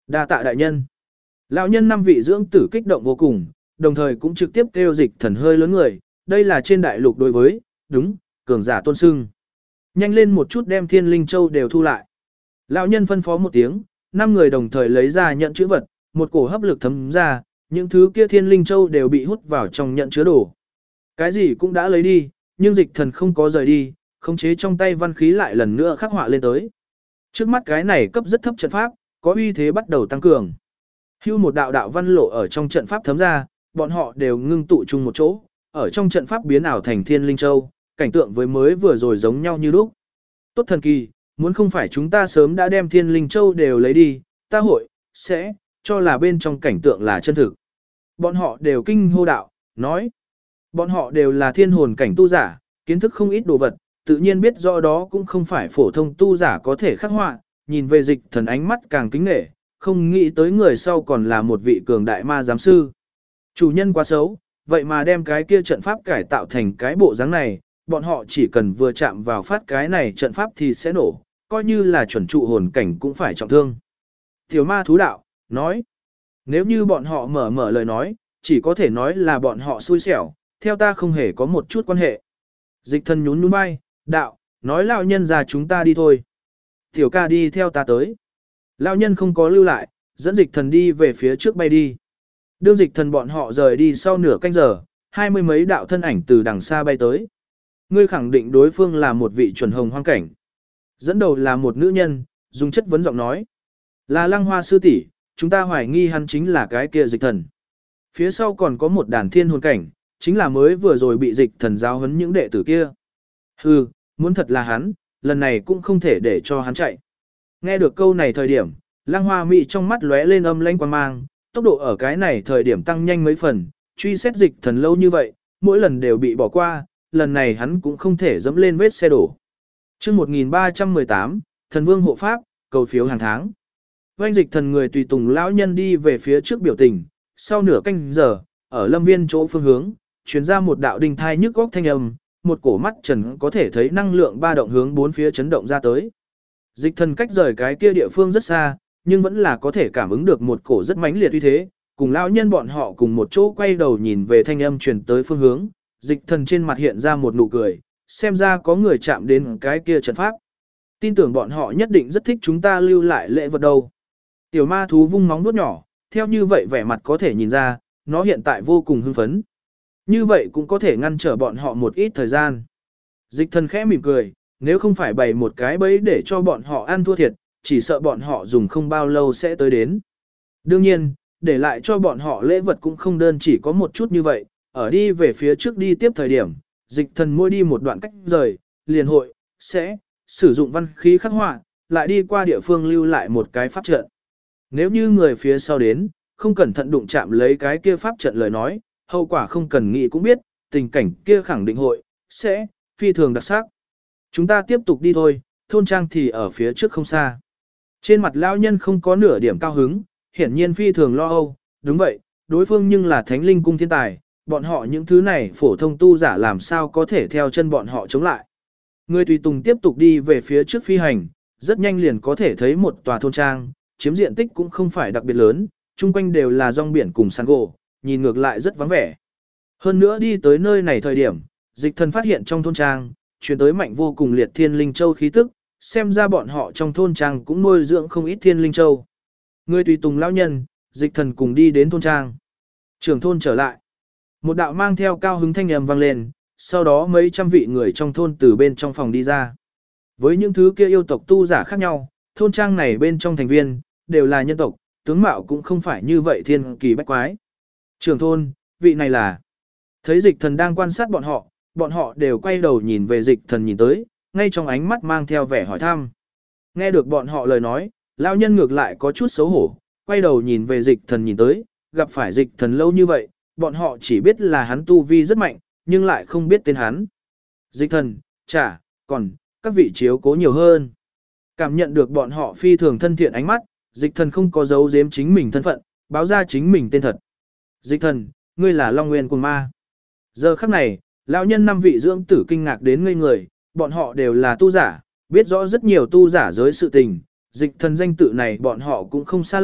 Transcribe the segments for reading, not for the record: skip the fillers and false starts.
Đa tạ đại nhân. Lão nhân 5 vị dưỡng tử kích động vô cùng, đồng thời cũng trực tiếp kêu Dịch Thần hơi lớn người, đây là trên đại lục đối với, đúng, cường giả tôn sưng. Nhanh lên một chút đem Thiên Linh Châu đều thu lại. Lão nhân phân phó một tiếng, 5 người đồng thời lấy ra nhận chữ vật, một cổ hấp lực thấm ra, những thứ kia Thiên Linh Châu đều bị hút vào trong nhận chứa đồ. Cái gì cũng đã lấy đi, nhưng Dịch Thần không có rời đi, khống chế trong tay văn khí lại lần nữa khắc họa lên tới. Trước mắt cái này cấp rất thấp trận pháp, có uy thế bắt đầu tăng cường. Hưu một đạo đạo văn lộ ở trong trận pháp thấm ra, bọn họ đều ngưng tụ chung một chỗ, ở trong trận pháp biến ảo thành Thiên Linh Châu, cảnh tượng với mới vừa rồi giống nhau như lúc. Tốt thần kỳ, muốn không phải chúng ta sớm đã đem Thiên Linh Châu đều lấy đi, ta hội, sẽ, cho là bên trong cảnh tượng là chân thực. Bọn họ đều kinh hô đạo, nói. Bọn họ đều là thiên hồn cảnh tu giả, kiến thức không ít đồ vật, tự nhiên biết rõ đó cũng không phải phổ thông tu giả có thể khắc họa, nhìn về Dịch Thần ánh mắt càng kính nể, không nghĩ tới người sau còn là một vị cường đại ma giám sư. Chủ nhân quá xấu, vậy mà đem cái kia trận pháp cải tạo thành cái bộ dáng này, bọn họ chỉ cần vừa chạm vào phát cái này trận pháp thì sẽ nổ, coi như là chuẩn trụ hồn cảnh cũng phải trọng thương. Tiểu ma thú đạo, nói, nếu như bọn họ mở lời nói, chỉ có thể nói là bọn họ xui xẻo, theo ta không hề có một chút quan hệ. Dịch Thần nhún nhún vai, đạo, nói lão nhân ra chúng ta đi thôi. Tiểu ca đi theo ta tới. Lão nhân không có lưu lại, dẫn Dịch Thần đi về phía trước bay đi. Đương Dịch Thần bọn họ rời đi sau nửa canh giờ, 20 mấy đạo thân ảnh từ đằng xa bay tới. Ngươi khẳng định đối phương là một vị chuẩn hồng hoang cảnh. Dẫn đầu là một nữ nhân, dùng chất vấn giọng nói. Là Lăng Hoa sư tỷ, chúng ta hoài nghi hắn chính là cái kia Dịch Thần. Phía sau còn có một đàn thiên hồn cảnh, chính là mới vừa rồi bị Dịch Thần giáo huấn những đệ tử kia. Hừ, muốn thật là hắn, lần này cũng không thể để cho hắn chạy. Nghe được câu này thời điểm, Lăng Hoa Mị trong mắt lóe lên âm lãnh quang mang, tốc độ ở cái này thời điểm tăng nhanh mấy phần, truy xét Dịch Thần lâu như vậy, mỗi lần đều bị bỏ qua, lần này hắn cũng không thể dẫm lên vết xe đổ. Chương 1318, Thần Vương hộ pháp, cầu phiếu hàng tháng. Vành Dịch Thần người tùy tùng lão nhân đi về phía trước biểu tình, sau nửa canh giờ, ở lâm viên chỗ phương hướng, truyền ra một đạo đinh thai nhức góc thanh âm, một cổ mắt trần có thể thấy năng lượng ba động hướng bốn phía chấn động ra tới. Dịch Thần cách rời cái kia địa phương rất xa, nhưng vẫn là có thể cảm ứng được một cổ rất mãnh liệt uy thế, cùng lão nhân bọn họ cùng một chỗ quay đầu nhìn về thanh âm truyền tới phương hướng, Dịch Thần trên mặt hiện ra một nụ cười, xem ra có người chạm đến cái kia trận pháp. Tin tưởng bọn họ nhất định rất thích chúng ta lưu lại lễ vật đâu. Tiểu ma thú vung móng vuốt nhỏ, theo như vậy vẻ mặt có thể nhìn ra, nó hiện tại vô cùng hưng phấn. Như vậy cũng có thể ngăn trở bọn họ một ít thời gian. Dịch Thần khẽ mỉm cười, nếu không phải bày một cái bẫy để cho bọn họ ăn thua thiệt, chỉ sợ bọn họ dùng không bao lâu sẽ tới đến. Đương nhiên, để lại cho bọn họ lễ vật cũng không đơn chỉ có một chút như vậy, ở đi về phía trước đi tiếp thời điểm, Dịch Thần mỗi đi một đoạn cách rời, liền hội, sẽ, sử dụng văn khí khắc họa, lại đi qua địa phương lưu lại một cái pháp trận. Nếu như người phía sau đến, không cẩn thận đụng chạm lấy cái kia pháp trận lời nói, hậu quả không cần nghĩ cũng biết, tình cảnh kia khẳng định hội, sẽ, phi thường đặc sắc. Chúng ta tiếp tục đi thôi, thôn trang thì ở phía trước không xa. Trên mặt lão nhân không có nửa điểm cao hứng, hiển nhiên phi thường lo âu, đúng vậy, đối phương nhưng là thánh linh cung thiên tài, bọn họ những thứ này phổ thông tu giả làm sao có thể theo chân bọn họ chống lại. Người tùy tùng tiếp tục đi về phía trước phi hành, rất nhanh liền có thể thấy một tòa thôn trang, chiếm diện tích cũng không phải đặc biệt lớn, chung quanh đều là rong biển cùng san gỗ, nhìn ngược lại rất vắng vẻ. Hơn nữa đi tới nơi này thời điểm, Dịch Thần phát hiện trong thôn trang, truyền tới mạnh vô cùng liệt thiên linh châu khí tức, xem ra bọn họ trong thôn trang cũng nuôi dưỡng không ít thiên linh châu. Người tùy tùng lão nhân, Dịch Thần cùng đi đến thôn trang. Trưởng thôn trở lại. Một đạo mang theo cao hứng thanh âm vang lên, sau đó mấy trăm vị người trong thôn từ bên trong phòng đi ra. Với những thứ kia yêu tộc tu giả khác nhau, thôn trang này bên trong thành viên, đều là nhân tộc, tướng mạo cũng không phải như vậy thiên kỳ bách quái. Trưởng thôn, vị này là... Thấy Dịch Thần đang quan sát bọn họ đều quay đầu nhìn về Dịch Thần nhìn tới, ngay trong ánh mắt mang theo vẻ hỏi thăm. Nghe được bọn họ lời nói, lão nhân ngược lại có chút xấu hổ, quay đầu nhìn về Dịch Thần nhìn tới, gặp phải Dịch Thần lâu như vậy, bọn họ chỉ biết là hắn tu vi rất mạnh, nhưng lại không biết tên hắn. Dịch Thần, còn, các vị chiếu cố nhiều hơn. Cảm nhận được bọn họ phi thường thân thiện ánh mắt, Dịch Thần không có giấu giếm chính mình thân phận, báo ra chính mình tên thật. Dịch Thần, ngươi là Long Nguyên Cuồng Ma. Giờ khắc này, lão nhân 5 vị dưỡng tử kinh ngạc đến ngây người, bọn họ đều là tu giả, biết rõ rất nhiều tu giả giới sự tình, Dịch Thần danh tự này bọn họ cũng không xa lạ,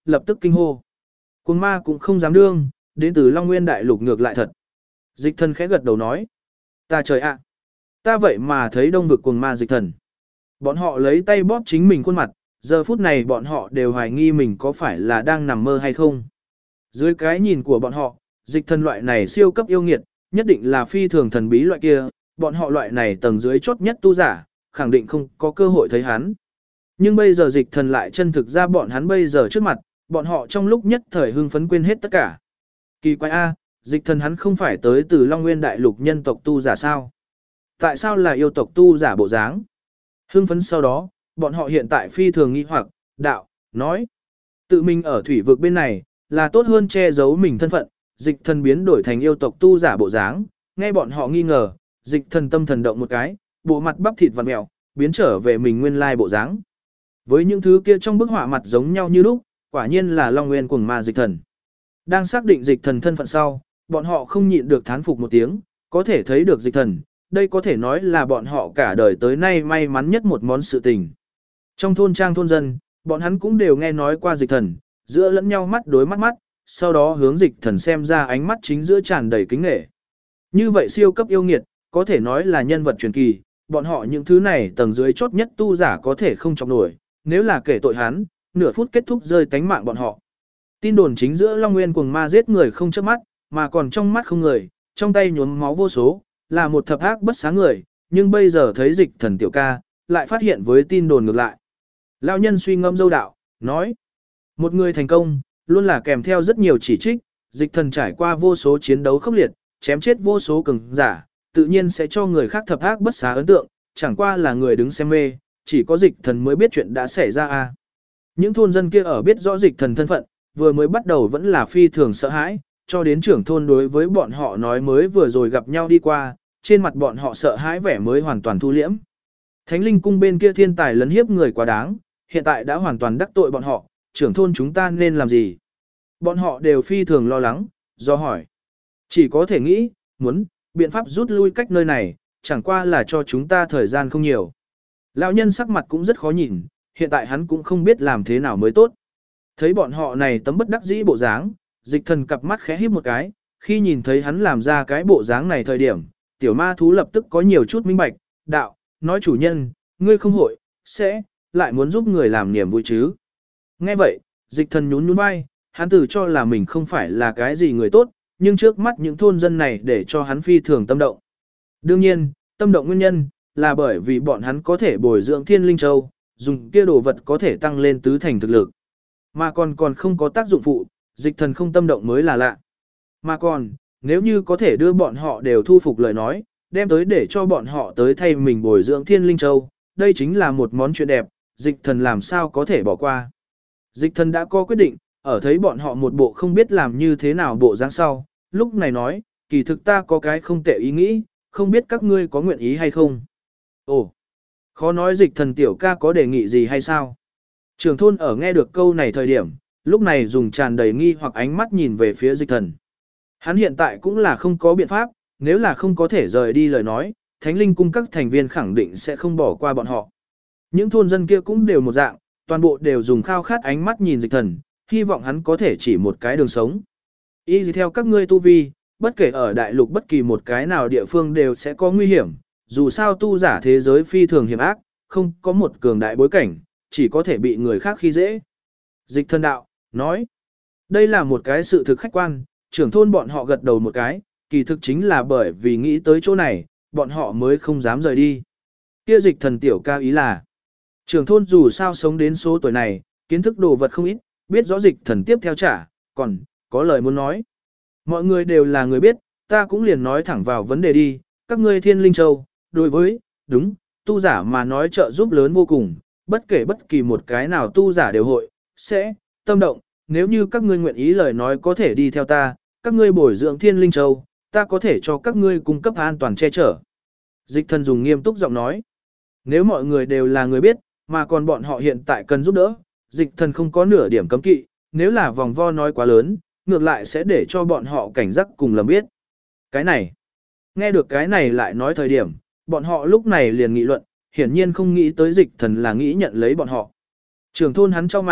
lập tức kinh hô. Cuồng ma cũng không dám đương, đến từ Long Nguyên đại lục ngược lại thật. Dịch thần khẽ gật đầu nói. Ta trời ạ! Ta vậy mà thấy đông vực cuồng ma dịch thần. Bọn họ lấy tay bóp chính mình khuôn mặt, giờ phút này bọn họ đều hoài nghi mình có phải là đang nằm mơ hay không. Dưới cái nhìn của bọn họ, dịch thần loại này siêu cấp yêu nghiệt, nhất định là phi thường thần bí loại kia, bọn họ loại này tầng dưới chốt nhất tu giả, khẳng định không có cơ hội thấy hắn. Nhưng bây giờ dịch thần lại chân thực ra bọn hắn bây giờ trước mặt, bọn họ trong lúc nhất thời hưng phấn quên hết tất cả. Kỳ quái a, dịch thần hắn không phải tới từ Long Nguyên đại lục nhân tộc tu giả sao? Tại sao là yêu tộc tu giả bộ dáng? Hưng phấn sau đó, bọn họ hiện tại phi thường nghi hoặc, đạo, nói. Tự mình ở thủy vực bên này, là tốt hơn che giấu mình thân phận, dịch thần biến đổi thành yêu tộc tu giả bộ dáng, nghe bọn họ nghi ngờ, dịch thần tâm thần động một cái, bộ mặt bắp thịt vặn mèo, biến trở về mình nguyên lai bộ dáng. Với những thứ kia trong bức họa mặt giống nhau như lúc, quả nhiên là Long Nguyên cuồng ma dịch thần. Đang xác định dịch thần thân phận sau, bọn họ không nhịn được thán phục một tiếng, có thể thấy được dịch thần, đây có thể nói là bọn họ cả đời tới nay may mắn nhất một món sự tình. Trong thôn trang thôn dân, bọn hắn cũng đều nghe nói qua dịch thần, giữa lẫn nhau mắt đối mắt mắt, sau đó hướng dịch thần xem ra ánh mắt chính giữa tràn đầy kính nể. Như vậy siêu cấp yêu nghiệt, có thể nói là nhân vật truyền kỳ, bọn họ những thứ này tầng dưới chốt nhất tu giả có thể không chọc nổi, nếu là kể tội hắn, nửa phút kết thúc rơi tánh mạng bọn họ. Tin đồn chính giữa Long Nguyên cuồng ma giết người không chớp mắt, mà còn trong mắt không người, trong tay nhuốm máu vô số, là một thập ác bất xá người, nhưng bây giờ thấy dịch thần tiểu ca, lại phát hiện với tin đồn ngược lại. Lão nhân suy ngẫm dâu đạo, nói, một người thành công, luôn là kèm theo rất nhiều chỉ trích, dịch thần trải qua vô số chiến đấu khốc liệt, chém chết vô số cường giả, tự nhiên sẽ cho người khác thập ác bất xá ấn tượng, chẳng qua là người đứng xem mê, chỉ có dịch thần mới biết chuyện đã xảy ra a. Những thôn dân kia ở biết rõ dịch thần thân phận, vừa mới bắt đầu vẫn là phi thường sợ hãi, cho đến trưởng thôn đối với bọn họ nói mới vừa rồi gặp nhau đi qua, trên mặt bọn họ sợ hãi vẻ mới hoàn toàn thu liễm. Thánh linh cung bên kia thiên tài lấn hiếp người quá đáng, hiện tại đã hoàn toàn đắc tội bọn họ, trưởng thôn chúng ta nên làm gì? Bọn họ đều phi thường lo lắng, do hỏi. Chỉ có thể nghĩ, muốn, biện pháp rút lui cách nơi này, chẳng qua là cho chúng ta thời gian không nhiều. Lão nhân sắc mặt cũng rất khó nhìn, hiện tại hắn cũng không biết làm thế nào mới tốt. Thấy bọn họ này tấm bất đắc dĩ bộ dáng, dịch thần cặp mắt khẽ híp một cái, khi nhìn thấy hắn làm ra cái bộ dáng này thời điểm, tiểu ma thú lập tức có nhiều chút minh bạch, đạo, nói chủ nhân, ngươi không hội, sẽ, lại muốn giúp người làm niềm vui chứ. Nghe vậy, dịch thần nhún nhún vai, hắn tự cho là mình không phải là cái gì người tốt, nhưng trước mắt những thôn dân này để cho hắn phi thường tâm động. Đương nhiên, tâm động nguyên nhân, là bởi vì bọn hắn có thể bồi dưỡng thiên linh châu, dùng kia đồ vật có thể tăng lên tứ thành thực lực. Mà còn không có tác dụng phụ, dịch thần không tâm động mới là lạ. Mà còn, nếu như có thể đưa bọn họ đều thu phục lời nói, đem tới để cho bọn họ tới thay mình bồi dưỡng thiên linh châu, đây chính là một món chuyện đẹp, dịch thần làm sao có thể bỏ qua. Dịch thần đã có quyết định, ở thấy bọn họ một bộ không biết làm như thế nào bộ dáng sau, lúc này nói, kỳ thực ta có cái không tệ ý nghĩ, không biết các ngươi có nguyện ý hay không. Ồ, khó nói dịch thần tiểu ca có đề nghị gì hay sao? Trưởng thôn ở nghe được câu này thời điểm, lúc này dùng tràn đầy nghi hoặc ánh mắt nhìn về phía dịch thần. Hắn hiện tại cũng là không có biện pháp, nếu là không có thể rời đi lời nói, Thánh Linh cung các thành viên khẳng định sẽ không bỏ qua bọn họ. Những thôn dân kia cũng đều một dạng, toàn bộ đều dùng khao khát ánh mắt nhìn dịch thần, hy vọng hắn có thể chỉ một cái đường sống. Y gì theo các ngươi tu vi, bất kể ở đại lục bất kỳ một cái nào địa phương đều sẽ có nguy hiểm, dù sao tu giả thế giới phi thường hiểm ác, không có một cường đại bối cảnh, chỉ có thể bị người khác khi dễ. Dịch thần đạo, nói, đây là một cái sự thực khách quan, trưởng thôn bọn họ gật đầu một cái, kỳ thực chính là bởi vì nghĩ tới chỗ này, bọn họ mới không dám rời đi. Kia dịch thần tiểu ca ý là, trưởng thôn dù sao sống đến số tuổi này, kiến thức đồ vật không ít, biết rõ dịch thần tiếp theo trả, còn, có lời muốn nói. Mọi người đều là người biết, ta cũng liền nói thẳng vào vấn đề đi, các ngươi thiên linh châu, đối với, đúng, tu giả mà nói trợ giúp lớn vô cùng, bất kể bất kỳ một cái nào tu giả đều hội, sẽ, tâm động, nếu như các ngươi nguyện ý lời nói có thể đi theo ta, các ngươi bồi dưỡng thiên linh châu, ta có thể cho các ngươi cung cấp an toàn che chở. Dịch thần dùng nghiêm túc giọng nói, nếu mọi người đều là người biết, mà còn bọn họ hiện tại cần giúp đỡ, dịch thần không có nửa điểm cấm kỵ, nếu là vòng vo nói quá lớn, ngược lại sẽ để cho bọn họ cảnh giác cùng lầm biết. Cái này, nghe được cái này lại nói thời điểm, bọn họ lúc này liền nghị luận, hiển nhiên không nghĩ tới dịch thần là nghĩ nhận lấy bọn họ. Trưởng thôn hắn cho mày,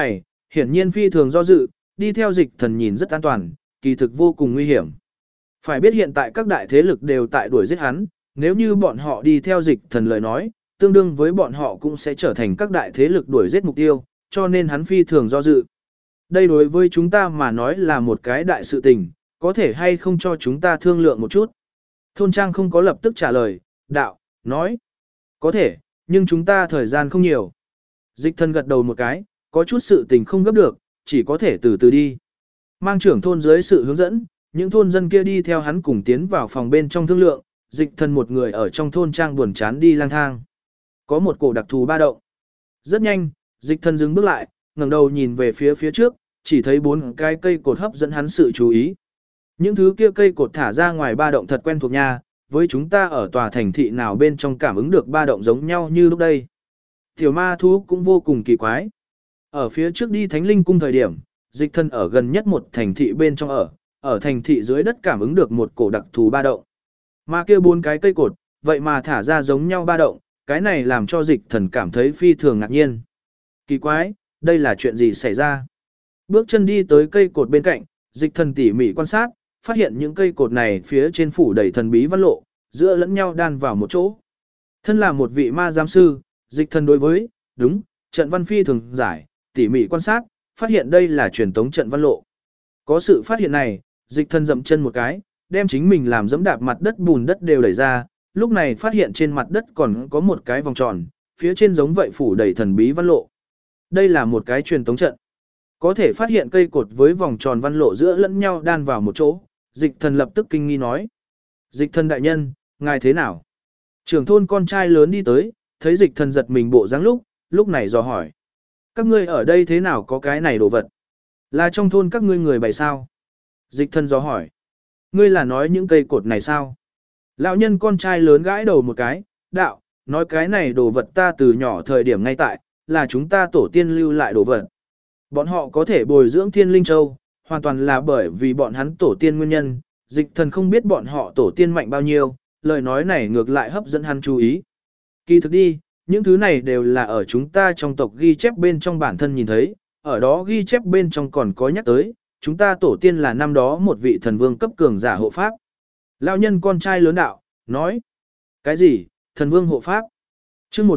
hiển nhiên phi thường do dự, đi theo dịch thần nhìn rất an toàn, kỳ thực vô cùng nguy hiểm. Phải biết hiện tại các đại thế lực đều tại đuổi giết hắn, nếu như bọn họ đi theo dịch thần lời nói, tương đương với bọn họ cũng sẽ trở thành các đại thế lực đuổi giết mục tiêu, cho nên hắn phi thường do dự. Đây đối với chúng ta mà nói là một cái đại sự tình, có thể hay không cho chúng ta thương lượng một chút. Thôn Trang không có lập tức trả lời, đạo, nói, có thể, nhưng chúng ta thời gian không nhiều. Dịch thần gật đầu một cái, có chút sự tình không gấp được, chỉ có thể từ từ đi. Mang trưởng thôn dưới sự hướng dẫn, những thôn dân kia đi theo hắn cùng tiến vào phòng bên trong thương lượng, dịch thần một người ở trong thôn Trang buồn chán đi lang thang. Có một cổ đặc thù ba động. Rất nhanh, dịch thần dừng bước lại, ngẩng đầu nhìn về phía trước, chỉ thấy 4 cái cây cột hấp dẫn hắn sự chú ý. Những thứ kia cây cột thả ra ngoài ba động thật quen thuộc nha, với chúng ta ở tòa thành thị nào bên trong cảm ứng được ba động giống nhau như lúc đây. Tiểu ma thú cũng vô cùng kỳ quái. Ở phía trước đi Thánh Linh cung thời điểm, dịch thần ở gần nhất một thành thị bên trong ở thành thị dưới đất cảm ứng được một cổ đặc thù ba động. Mà kia 4 cái cây cột, vậy mà thả ra giống nhau ba động, cái này làm cho dịch thần cảm thấy phi thường ngạc nhiên. Kỳ quái, đây là chuyện gì xảy ra? Bước chân đi tới cây cột bên cạnh, dịch thần tỉ mỉ quan sát, phát hiện những cây cột này phía trên phủ đầy thần bí văn lộ, giữa lẫn nhau đan vào một chỗ. Thân là một vị ma giám sư, dịch thần đối với, đúng, trận văn phi thường giải, tỉ mỉ quan sát, phát hiện đây là truyền tống trận văn lộ. Có sự phát hiện này, dịch thần dậm chân một cái, đem chính mình làm dẫm đạp mặt đất bùn đất đều đẩy ra, lúc này phát hiện trên mặt đất còn có một cái vòng tròn, phía trên giống vậy phủ đầy thần bí văn lộ. Đây là một cái truyền tống trận. Có thể phát hiện cây cột với vòng tròn văn lộ giữa lẫn nhau đan vào một chỗ, dịch thần lập tức kinh nghi nói. Dịch thần đại nhân, ngài thế nào? Trưởng thôn con trai lớn đi tới, thấy dịch thần giật mình bộ dáng lúc này dò hỏi. Các ngươi ở đây thế nào có cái này đồ vật? Là trong thôn các ngươi người bày sao? Dịch thần dò hỏi. Ngươi là nói những cây cột này sao? Lão nhân con trai lớn gãi đầu một cái, đạo, nói cái này đồ vật ta từ nhỏ thời điểm ngay tại, là chúng ta tổ tiên lưu lại đồ vật. Bọn họ có thể bồi dưỡng thiên linh châu, hoàn toàn là bởi vì bọn hắn tổ tiên nguyên nhân, dịch thần không biết bọn họ tổ tiên mạnh bao nhiêu, lời nói này ngược lại hấp dẫn hắn chú ý. Kỳ thực đi, những thứ này đều là ở chúng ta trong tộc ghi chép bên trong bản thân nhìn thấy, ở đó ghi chép bên trong còn có nhắc tới, chúng ta tổ tiên là năm đó một vị thần vương cấp cường giả hộ pháp. Lão nhân con trai lớn đạo, nói, cái gì, thần vương hộ pháp? Chương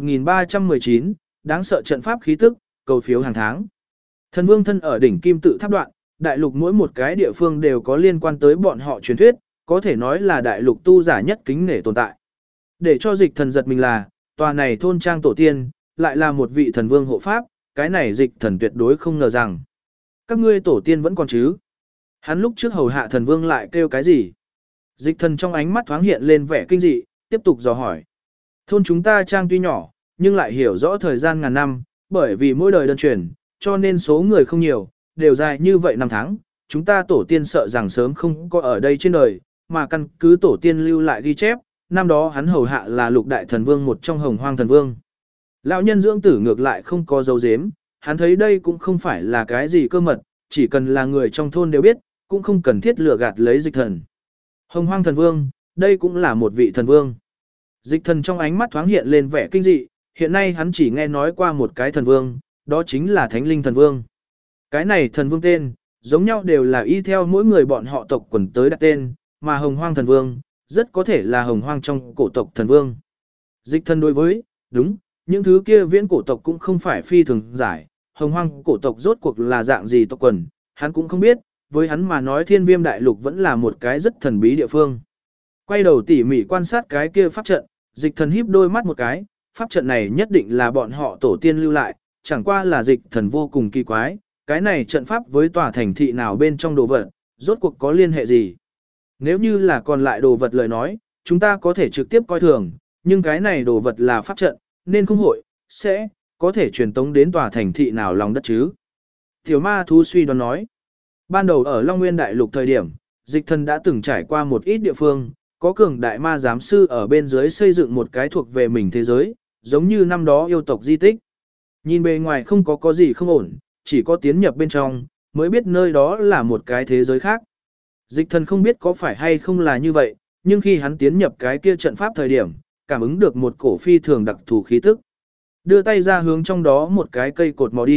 1319, đáng sợ trận pháp khí tức, cầu phiếu hàng tháng. Thần vương thân ở đỉnh kim tự tháp đoạn, đại lục mỗi một cái địa phương đều có liên quan tới bọn họ truyền thuyết, có thể nói là đại lục tu giả nhất kính nể tồn tại. Để cho dịch thần giật mình là, tòa này thôn trang tổ tiên, lại là một vị thần vương hộ pháp, cái này dịch thần tuyệt đối không ngờ rằng. Các ngươi tổ tiên vẫn còn chứ? Hắn lúc trước hầu hạ thần vương lại kêu cái gì? Dịch thần trong ánh mắt thoáng hiện lên vẻ kinh dị, tiếp tục dò hỏi. Thôn chúng ta trang tuy nhỏ, nhưng lại hiểu rõ thời gian ngàn năm, bởi vì mỗi đời đơn truyền, cho nên số người không nhiều, đều dài như vậy năm tháng. Chúng ta tổ tiên sợ rằng sớm không có ở đây trên đời, mà căn cứ tổ tiên lưu lại ghi chép, năm đó hắn hầu hạ là lục đại thần vương một trong hồng hoang thần vương. Lão nhân dưỡng tử ngược lại không có dấu dếm, hắn thấy đây cũng không phải là cái gì cơ mật, chỉ cần là người trong thôn đều biết, cũng không cần thiết lừa gạt lấy dịch thần. Hồng hoang thần vương, đây cũng là một vị thần vương. Dịch thần trong ánh mắt thoáng hiện lên vẻ kinh dị, hiện nay hắn chỉ nghe nói qua một cái thần vương, đó chính là Thánh Linh thần vương. Cái này thần vương tên, giống nhau đều là y theo mỗi người bọn họ tộc quần tới đặt tên, mà hồng hoang thần vương, rất có thể là hồng hoang trong cổ tộc thần vương. Dịch thần đối với, đúng, những thứ kia viễn cổ tộc cũng không phải phi thường giải, hồng hoang cổ tộc rốt cuộc là dạng gì tộc quần, hắn cũng không biết, với hắn mà nói thiên viêm đại lục vẫn là một cái rất thần bí địa phương. Quay đầu tỉ mỉ quan sát cái kia pháp trận, dịch thần híp đôi mắt một cái, pháp trận này nhất định là bọn họ tổ tiên lưu lại, chẳng qua là dịch thần vô cùng kỳ quái, cái này trận pháp với tòa thành thị nào bên trong đồ vật, rốt cuộc có liên hệ gì. Nếu như là còn lại đồ vật lời nói, chúng ta có thể trực tiếp coi thường, nhưng cái này đồ vật là pháp trận, nên không hội, sẽ, có thể truyền tống đến tòa thành thị nào lòng đất chứ. Tiểu ma thú suy đoán nói, ban đầu ở Long Nguyên Đại Lục thời điểm, dịch thần đã từng trải qua một ít địa phương, có cường đại ma giám sư ở bên dưới xây dựng một cái thuộc về mình thế giới, giống như năm đó yêu tộc di tích. Nhìn bề ngoài không có gì không ổn, chỉ có tiến nhập bên trong, mới biết nơi đó là một cái thế giới khác. Dịch thần không biết có phải hay không là như vậy, nhưng khi hắn tiến nhập cái kia trận pháp thời điểm, cảm ứng được một cổ phi thường đặc thù khí tức. Đưa tay ra hướng trong đó một cái cây cột mò đi,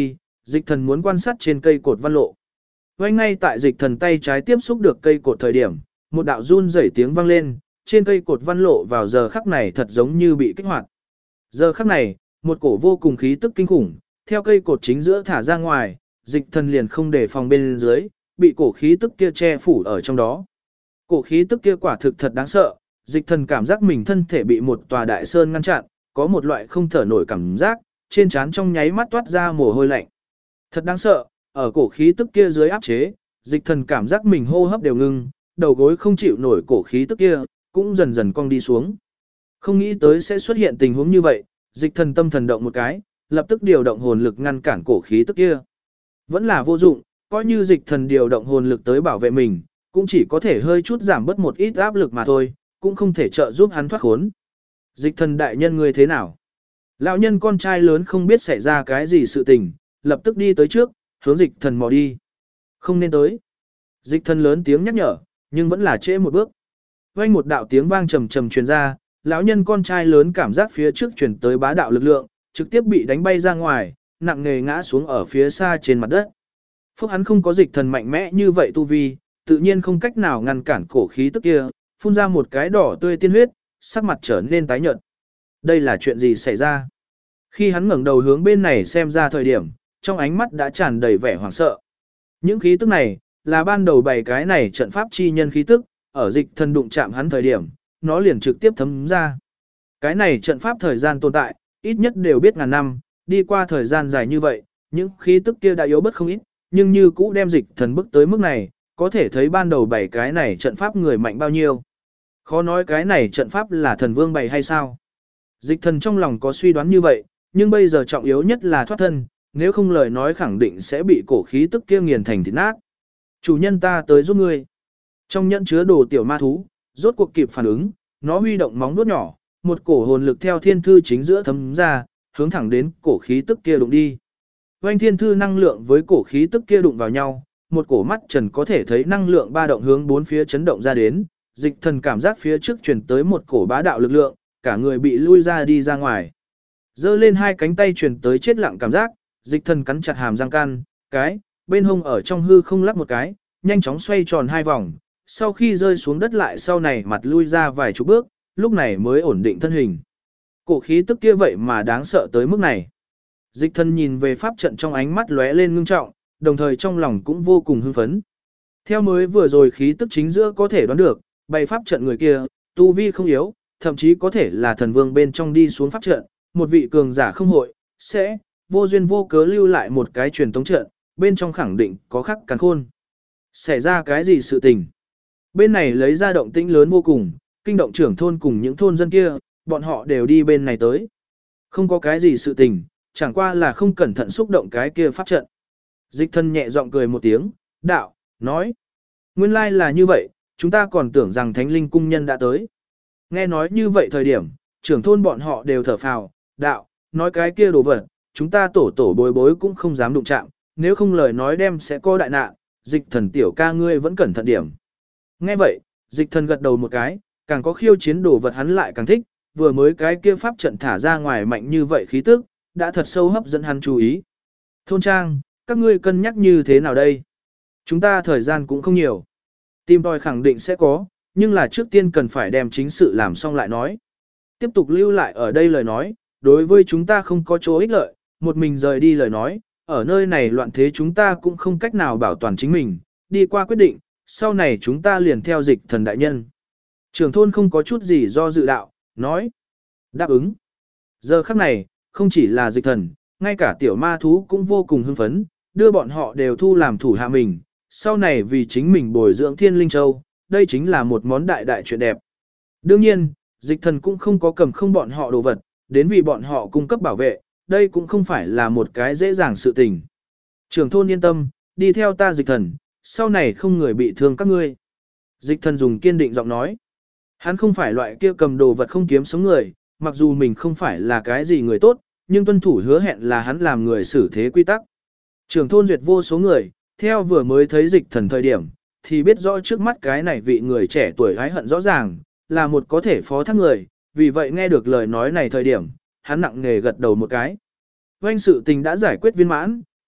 Dịch thần muốn quan sát trên cây cột văn lộ. Vành ngay tại dịch thần tay trái tiếp xúc được cây cột thời điểm, một đạo run rẩy tiếng vang lên, trên cây cột văn lộ vào giờ khắc này thật giống như bị kích hoạt. Giờ khắc này, một cổ vô cùng khí tức kinh khủng, theo cây cột chính giữa thả ra ngoài, dịch thần liền không để phòng bên dưới, bị cổ khí tức kia che phủ ở trong đó. Cổ khí tức kia quả thực thật đáng sợ, dịch thần cảm giác mình thân thể bị một tòa đại sơn ngăn chặn, có một loại không thở nổi cảm giác, trên trán trong nháy mắt toát ra mồ hôi lạnh. Thật đáng sợ, ở cổ khí tức kia dưới áp chế, dịch thần cảm giác mình hô hấp đều ngưng, đầu gối không chịu nổi cổ khí tức kia, cũng dần dần cong đi xuống. Không nghĩ tới sẽ xuất hiện tình huống như vậy, dịch thần tâm thần động một cái, lập tức điều động hồn lực ngăn cản cổ khí tức kia. Vẫn là vô dụng, coi như dịch thần điều động hồn lực tới bảo vệ mình, cũng chỉ có thể hơi chút giảm bớt một ít áp lực mà thôi, cũng không thể trợ giúp hắn thoát khốn. Dịch thần đại nhân người thế nào? Lão nhân con trai lớn không biết xảy ra cái gì sự tình, lập tức đi tới trước, hướng dịch thần mò đi. Không nên tới. Dịch thần lớn tiếng nhắc nhở, nhưng vẫn là trễ một bước. Vang một đạo tiếng vang trầm trầm truyền ra, lão nhân con trai lớn cảm giác phía trước truyền tới bá đạo lực lượng, trực tiếp bị đánh bay ra ngoài, nặng nề ngã xuống ở phía xa trên mặt đất. Phúc hắn không có dịch thần mạnh mẽ như vậy tu vi, tự nhiên không cách nào ngăn cản cổ khí tức kia, phun ra một cái đỏ tươi tiên huyết, sắc mặt trở nên tái nhợt. Đây là chuyện gì xảy ra? Khi hắn ngẩng đầu hướng bên này xem ra thời điểm, trong ánh mắt đã tràn đầy vẻ hoảng sợ. Những khí tức này, là ban đầu bày cái này trận pháp chi nhân khí tức, ở dịch thần đụng chạm hắn thời điểm, nó liền trực tiếp thấm ra. Cái này trận pháp thời gian tồn tại, ít nhất đều biết ngàn năm, đi qua thời gian dài như vậy, những khí tức kia đã yếu bớt không ít, nhưng như cũ đem dịch thần bức tới mức này, có thể thấy ban đầu bày cái này trận pháp người mạnh bao nhiêu. Khó nói cái này trận pháp là thần vương bày hay sao? Dịch thần trong lòng có suy đoán như vậy, nhưng bây giờ trọng yếu nhất là thoát thân, nếu không lời nói khẳng định sẽ bị cổ khí tức kia nghiền thành thịt nát. Chủ nhân ta tới giúp ngươi. Trong nhẫn chứa đồ tiểu ma thú, rốt cuộc kịp phản ứng, nó huy động móng vuốt nhỏ, một cổ hồn lực theo thiên thư chính giữa thấm ra, hướng thẳng đến cổ khí tức kia đụng đi. Oanh thiên thư năng lượng với cổ khí tức kia đụng vào nhau, một cổ mắt trần có thể thấy năng lượng ba động hướng bốn phía chấn động ra đến, dịch thần cảm giác phía trước truyền tới một cổ bá đạo lực lượng, cả người bị lui ra đi ra ngoài. Giơ lên hai cánh tay truyền tới chết lặng cảm giác, dịch thần cắn chặt hàm răng can, cái, bên hông ở trong hư không lắc một cái, nhanh chóng xoay tròn hai vòng, sau khi rơi xuống đất lại sau này mặt lui ra vài chục bước, lúc này mới ổn định thân hình. Cổ khí tức kia vậy mà đáng sợ tới mức này. Dịch thần nhìn về pháp trận trong ánh mắt lóe lên ngưng trọng, đồng thời trong lòng cũng vô cùng hưng phấn. Theo mới vừa rồi khí tức chính giữa có thể đoán được, bày pháp trận người kia, tu vi không yếu, thậm chí có thể là thần vương bên trong đi xuống pháp trận, một vị cường giả không hội, sẽ, vô duyên vô cớ lưu lại một cái truyền tống trận, bên trong khẳng định có khắc càn khôn. Xảy ra cái gì sự tình? Bên này lấy ra động tĩnh lớn vô cùng, kinh động trưởng thôn cùng những thôn dân kia, bọn họ đều đi bên này tới. Không có cái gì sự tình, chẳng qua là không cẩn thận xúc động cái kia pháp trận. Dịch thân nhẹ giọng cười một tiếng, đạo, nói. Nguyên lai là như vậy, chúng ta còn tưởng rằng thánh linh cung nhân đã tới. Nghe nói như vậy thời điểm, trưởng thôn bọn họ đều thở phào, đạo, nói cái kia đồ vật, chúng ta tổ tổ bối bối cũng không dám đụng chạm, nếu không lời nói đem sẽ có đại nạn, dịch thần tiểu ca ngươi vẫn cẩn thận điểm. Nghe vậy, dịch thần gật đầu một cái, càng có khiêu chiến đồ vật hắn lại càng thích, vừa mới cái kia pháp trận thả ra ngoài mạnh như vậy khí tức, đã thật sâu hấp dẫn hắn chú ý. Thôn trang, các ngươi cân nhắc như thế nào đây? Chúng ta thời gian cũng không nhiều. Tìm tòi khẳng định sẽ có, nhưng là trước tiên cần phải đem chính sự làm xong lại nói. Tiếp tục lưu lại ở đây lời nói, đối với chúng ta không có chỗ ích lợi, một mình rời đi lời nói, ở nơi này loạn thế chúng ta cũng không cách nào bảo toàn chính mình, đi qua quyết định, sau này chúng ta liền theo dịch thần đại nhân. Trưởng thôn không có chút gì do dự đạo, nói, đáp ứng. Giờ khắc này, không chỉ là dịch thần, ngay cả tiểu ma thú cũng vô cùng hưng phấn, đưa bọn họ đều thu làm thủ hạ mình, sau này vì chính mình bồi dưỡng thiên linh châu, đây chính là một món đại đại chuyện đẹp. Đương nhiên, dịch thần cũng không có cầm không bọn họ đồ vật, đến vì bọn họ cung cấp bảo vệ, đây cũng không phải là một cái dễ dàng sự tình. Trưởng thôn yên tâm, đi theo ta dịch thần, sau này không người bị thương các ngươi. Dịch thần dùng kiên định giọng nói. Hắn không phải loại kia cầm đồ vật không kiếm sống người, mặc dù mình không phải là cái gì người tốt, nhưng tuân thủ hứa hẹn là hắn làm người xử thế quy tắc. Trưởng thôn duyệt vô số người, theo vừa mới thấy dịch thần thời điểm, thì biết rõ trước mắt cái này vị người trẻ tuổi gái hận rõ ràng, là một có thể phó thác người, vì vậy nghe được lời nói này thời điểm, hắn nặng nề gật đầu một cái. Oanh sự tình đã giải quyết viên mãn,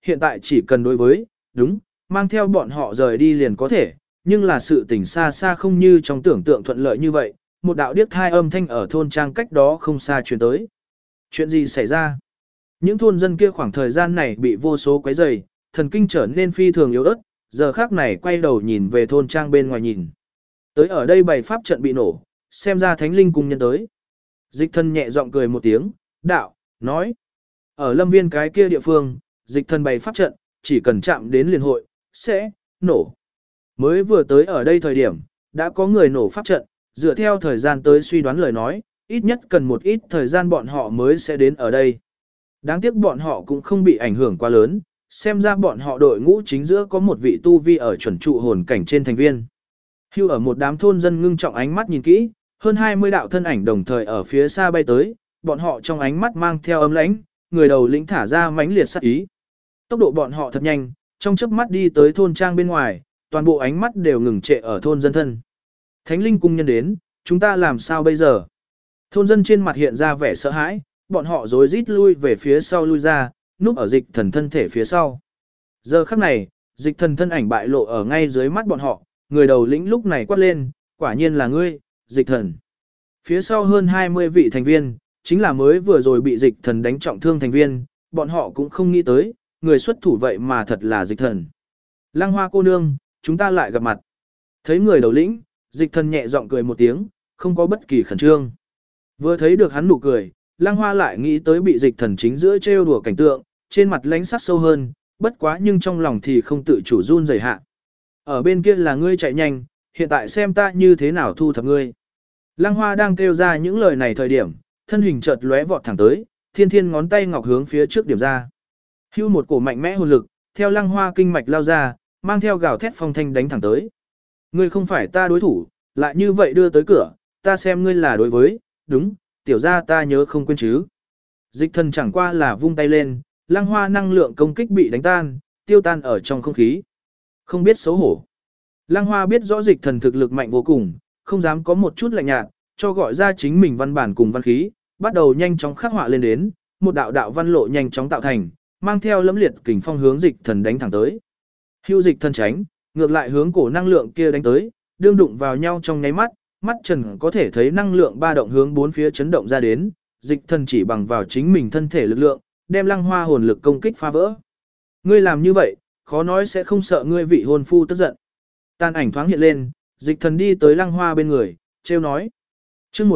hiện tại chỉ cần đối với, đúng, mang theo bọn họ rời đi liền có thể, nhưng là sự tình xa xa không như trong tưởng tượng thuận lợi như vậy, một đạo điếc thai âm thanh ở thôn trang cách đó không xa truyền tới. Chuyện gì xảy ra? Những thôn dân kia khoảng thời gian này bị vô số quấy rầy, thần kinh trở nên phi thường yếu ớt, giờ khác này quay đầu nhìn về thôn trang bên ngoài nhìn. Tới ở đây bày pháp trận bị nổ, xem ra thánh linh cung nhân tới. Dịch thần nhẹ giọng cười một tiếng, đạo, nói. Ở lâm viên cái kia địa phương, dịch thần bày pháp trận, chỉ cần chạm đến liền hội, sẽ, nổ. Mới vừa tới ở đây thời điểm, đã có người nổ pháp trận, dựa theo thời gian tới suy đoán lời nói, ít nhất cần một ít thời gian bọn họ mới sẽ đến ở đây. Đáng tiếc bọn họ cũng không bị ảnh hưởng quá lớn, xem ra bọn họ đội ngũ chính giữa có một vị tu vi ở chuẩn trụ hồn cảnh trên thành viên. Hưu ở một đám thôn dân ngưng trọng ánh mắt nhìn kỹ, hơn 20 đạo thân ảnh đồng thời ở phía xa bay tới, bọn họ trong ánh mắt mang theo ấm lãnh, người đầu lĩnh thả ra mãnh liệt sát ý. Tốc độ bọn họ thật nhanh, trong chớp mắt đi tới thôn trang bên ngoài, toàn bộ ánh mắt đều ngừng trệ ở thôn dân thân. Thánh linh cung nhân đến, chúng ta làm sao bây giờ? Thôn dân trên mặt hiện ra vẻ sợ hãi, bọn họ rối rít lui về phía sau lui ra, núp ở dịch thần thân thể phía sau. Giờ khắc này, dịch thần thân ảnh bại lộ ở ngay dưới mắt bọn họ, người đầu lĩnh lúc này quát lên, quả nhiên là ngươi, dịch thần. Phía sau hơn 20 vị thành viên, chính là mới vừa rồi bị dịch thần đánh trọng thương thành viên, bọn họ cũng không nghĩ tới, người xuất thủ vậy mà thật là dịch thần. Lăng Hoa cô nương, chúng ta lại gặp mặt. Thấy người đầu lĩnh, dịch thần nhẹ giọng cười một tiếng, không có bất kỳ khẩn trương. Vừa thấy được hắn nụ cười, Lăng Hoa lại nghĩ tới bị dịch thần chính giữa trêu đùa cảnh tượng, trên mặt lánh sắc sâu hơn, bất quá nhưng trong lòng thì không tự chủ run rẩy hạ. Ở bên kia là ngươi chạy nhanh, hiện tại xem ta như thế nào thu thập ngươi. Lăng Hoa đang kêu ra những lời này thời điểm, thân hình chợt lóe vọt thẳng tới, thiên thiên ngón tay ngọc hướng phía trước điểm ra. Hưu một cổ mạnh mẽ hồn lực, theo Lăng Hoa kinh mạch lao ra, mang theo gào thét phong thanh đánh thẳng tới. Ngươi không phải ta đối thủ, lại như vậy đưa tới cửa, ta xem ngươi là đối với, đúng, tiểu gia ta nhớ không quên chứ. Dịch thần chẳng qua là vung tay lên, Lăng Hoa năng lượng công kích bị đánh tan, tiêu tan ở trong không khí. Không biết xấu hổ. Lăng Hoa biết rõ dịch thần thực lực mạnh vô cùng, không dám có một chút lạnh nhạt, cho gọi ra chính mình văn bản cùng văn khí, bắt đầu nhanh chóng khắc họa lên đến, một đạo đạo văn lộ nhanh chóng tạo thành, mang theo lẫm liệt kình phong hướng dịch thần đánh thẳng tới. Hưu dịch thần tránh, ngược lại hướng cổ năng lượng kia đánh tới, đương đụng vào nhau trong nháy mắt, mắt trần có thể thấy năng lượng ba động hướng bốn phía chấn động ra đến, dịch thần chỉ bằng vào chính mình thân thể lực lượng, đem Lăng Hoa hồn lực công kích phá vỡ. Ngươi làm như vậy, khó nói sẽ không sợ ngươi vị hôn phu tức giận. Tàn ảnh thoáng hiện lên, dịch thần đi tới Lăng Hoa bên người, trêu nói. Chương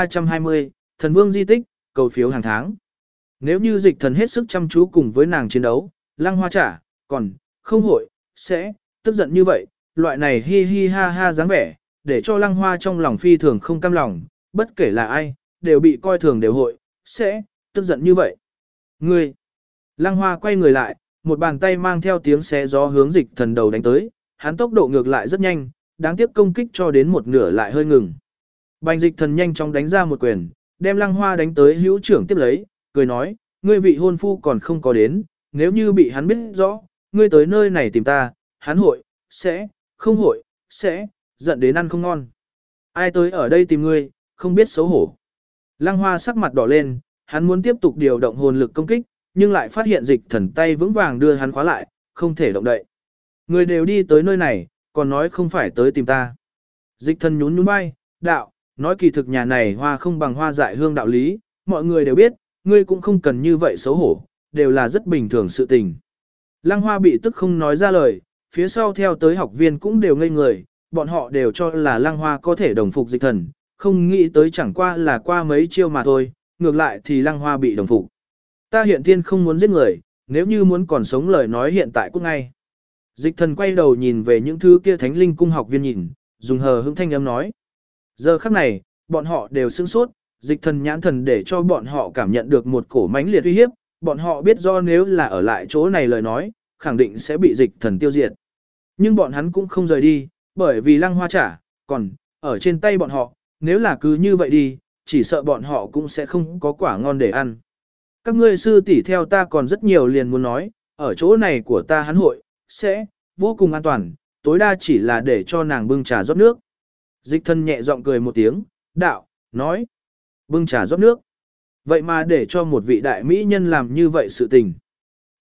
1320, thần vương di tích, cầu phiếu hàng tháng. Nếu như dịch thần hết sức chăm chú cùng với nàng chiến đấu, Lăng Hoa trả, còn, không hội, sẽ, tức giận như vậy, loại này hi hi ha ha dáng vẻ, để cho Lăng Hoa trong lòng phi thường không cam lòng, bất kể là ai, đều bị coi thường đều hội, sẽ, tức giận như vậy. Ngươi! Lăng Hoa quay người lại, một bàn tay mang theo tiếng xé gió hướng dịch thần đầu đánh tới, hắn tốc độ ngược lại rất nhanh, đáng tiếc công kích cho đến một nửa lại hơi ngừng. Bành dịch thần nhanh chóng đánh ra một quyền, đem Lăng Hoa đánh tới hữu trưởng tiếp lấy, cười nói, ngươi vị hôn phu còn không có đến, nếu như bị hắn biết rõ, ngươi tới nơi này tìm ta, hắn hội, sẽ, không hội, sẽ, giận đến ăn không ngon. Ai tới ở đây tìm ngươi, không biết xấu hổ. Lăng Hoa sắc mặt đỏ lên, hắn muốn tiếp tục điều động hồn lực công kích, nhưng lại phát hiện dịch thần tay vững vàng đưa hắn khóa lại, không thể động đậy. Người đều đi tới nơi này, còn nói không phải tới tìm ta. Dịch thần nhún nhún vai, đạo, nói kỳ thực nhà này hoa không bằng hoa dại hương đạo lý, mọi người đều biết, ngươi cũng không cần như vậy xấu hổ, đều là rất bình thường sự tình. Lăng Hoa bị tức không nói ra lời, phía sau theo tới học viên cũng đều ngây người, bọn họ đều cho là Lăng Hoa có thể đồng phục dịch thần, không nghĩ tới chẳng qua là qua mấy chiêu mà thôi, ngược lại thì Lăng Hoa bị đồng phục. Ta hiện tiên không muốn giết người, nếu như muốn còn sống lời nói hiện tại cũng ngay. Dịch thần quay đầu nhìn về những thứ kia thánh linh cung học viên nhìn, dùng hờ hững thanh âm nói. Giờ khắc này, bọn họ đều sửng sốt, dịch thần nhãn thần để cho bọn họ cảm nhận được một cổ mãnh liệt uy hiếp, bọn họ biết do nếu là ở lại chỗ này lời nói, khẳng định sẽ bị dịch thần tiêu diệt. Nhưng bọn hắn cũng không rời đi, bởi vì Lăng Hoa trả, còn, ở trên tay bọn họ, nếu là cứ như vậy đi, chỉ sợ bọn họ cũng sẽ không có quả ngon để ăn. Các ngươi sư tỷ theo ta còn rất nhiều liền muốn nói, ở chỗ này của ta hắn hội, sẽ, vô cùng an toàn, tối đa chỉ là để cho nàng bưng trà rót nước. Dịch thân nhẹ giọng cười một tiếng, đạo, nói, bưng trà rót nước. Vậy mà để cho một vị đại mỹ nhân làm như vậy sự tình.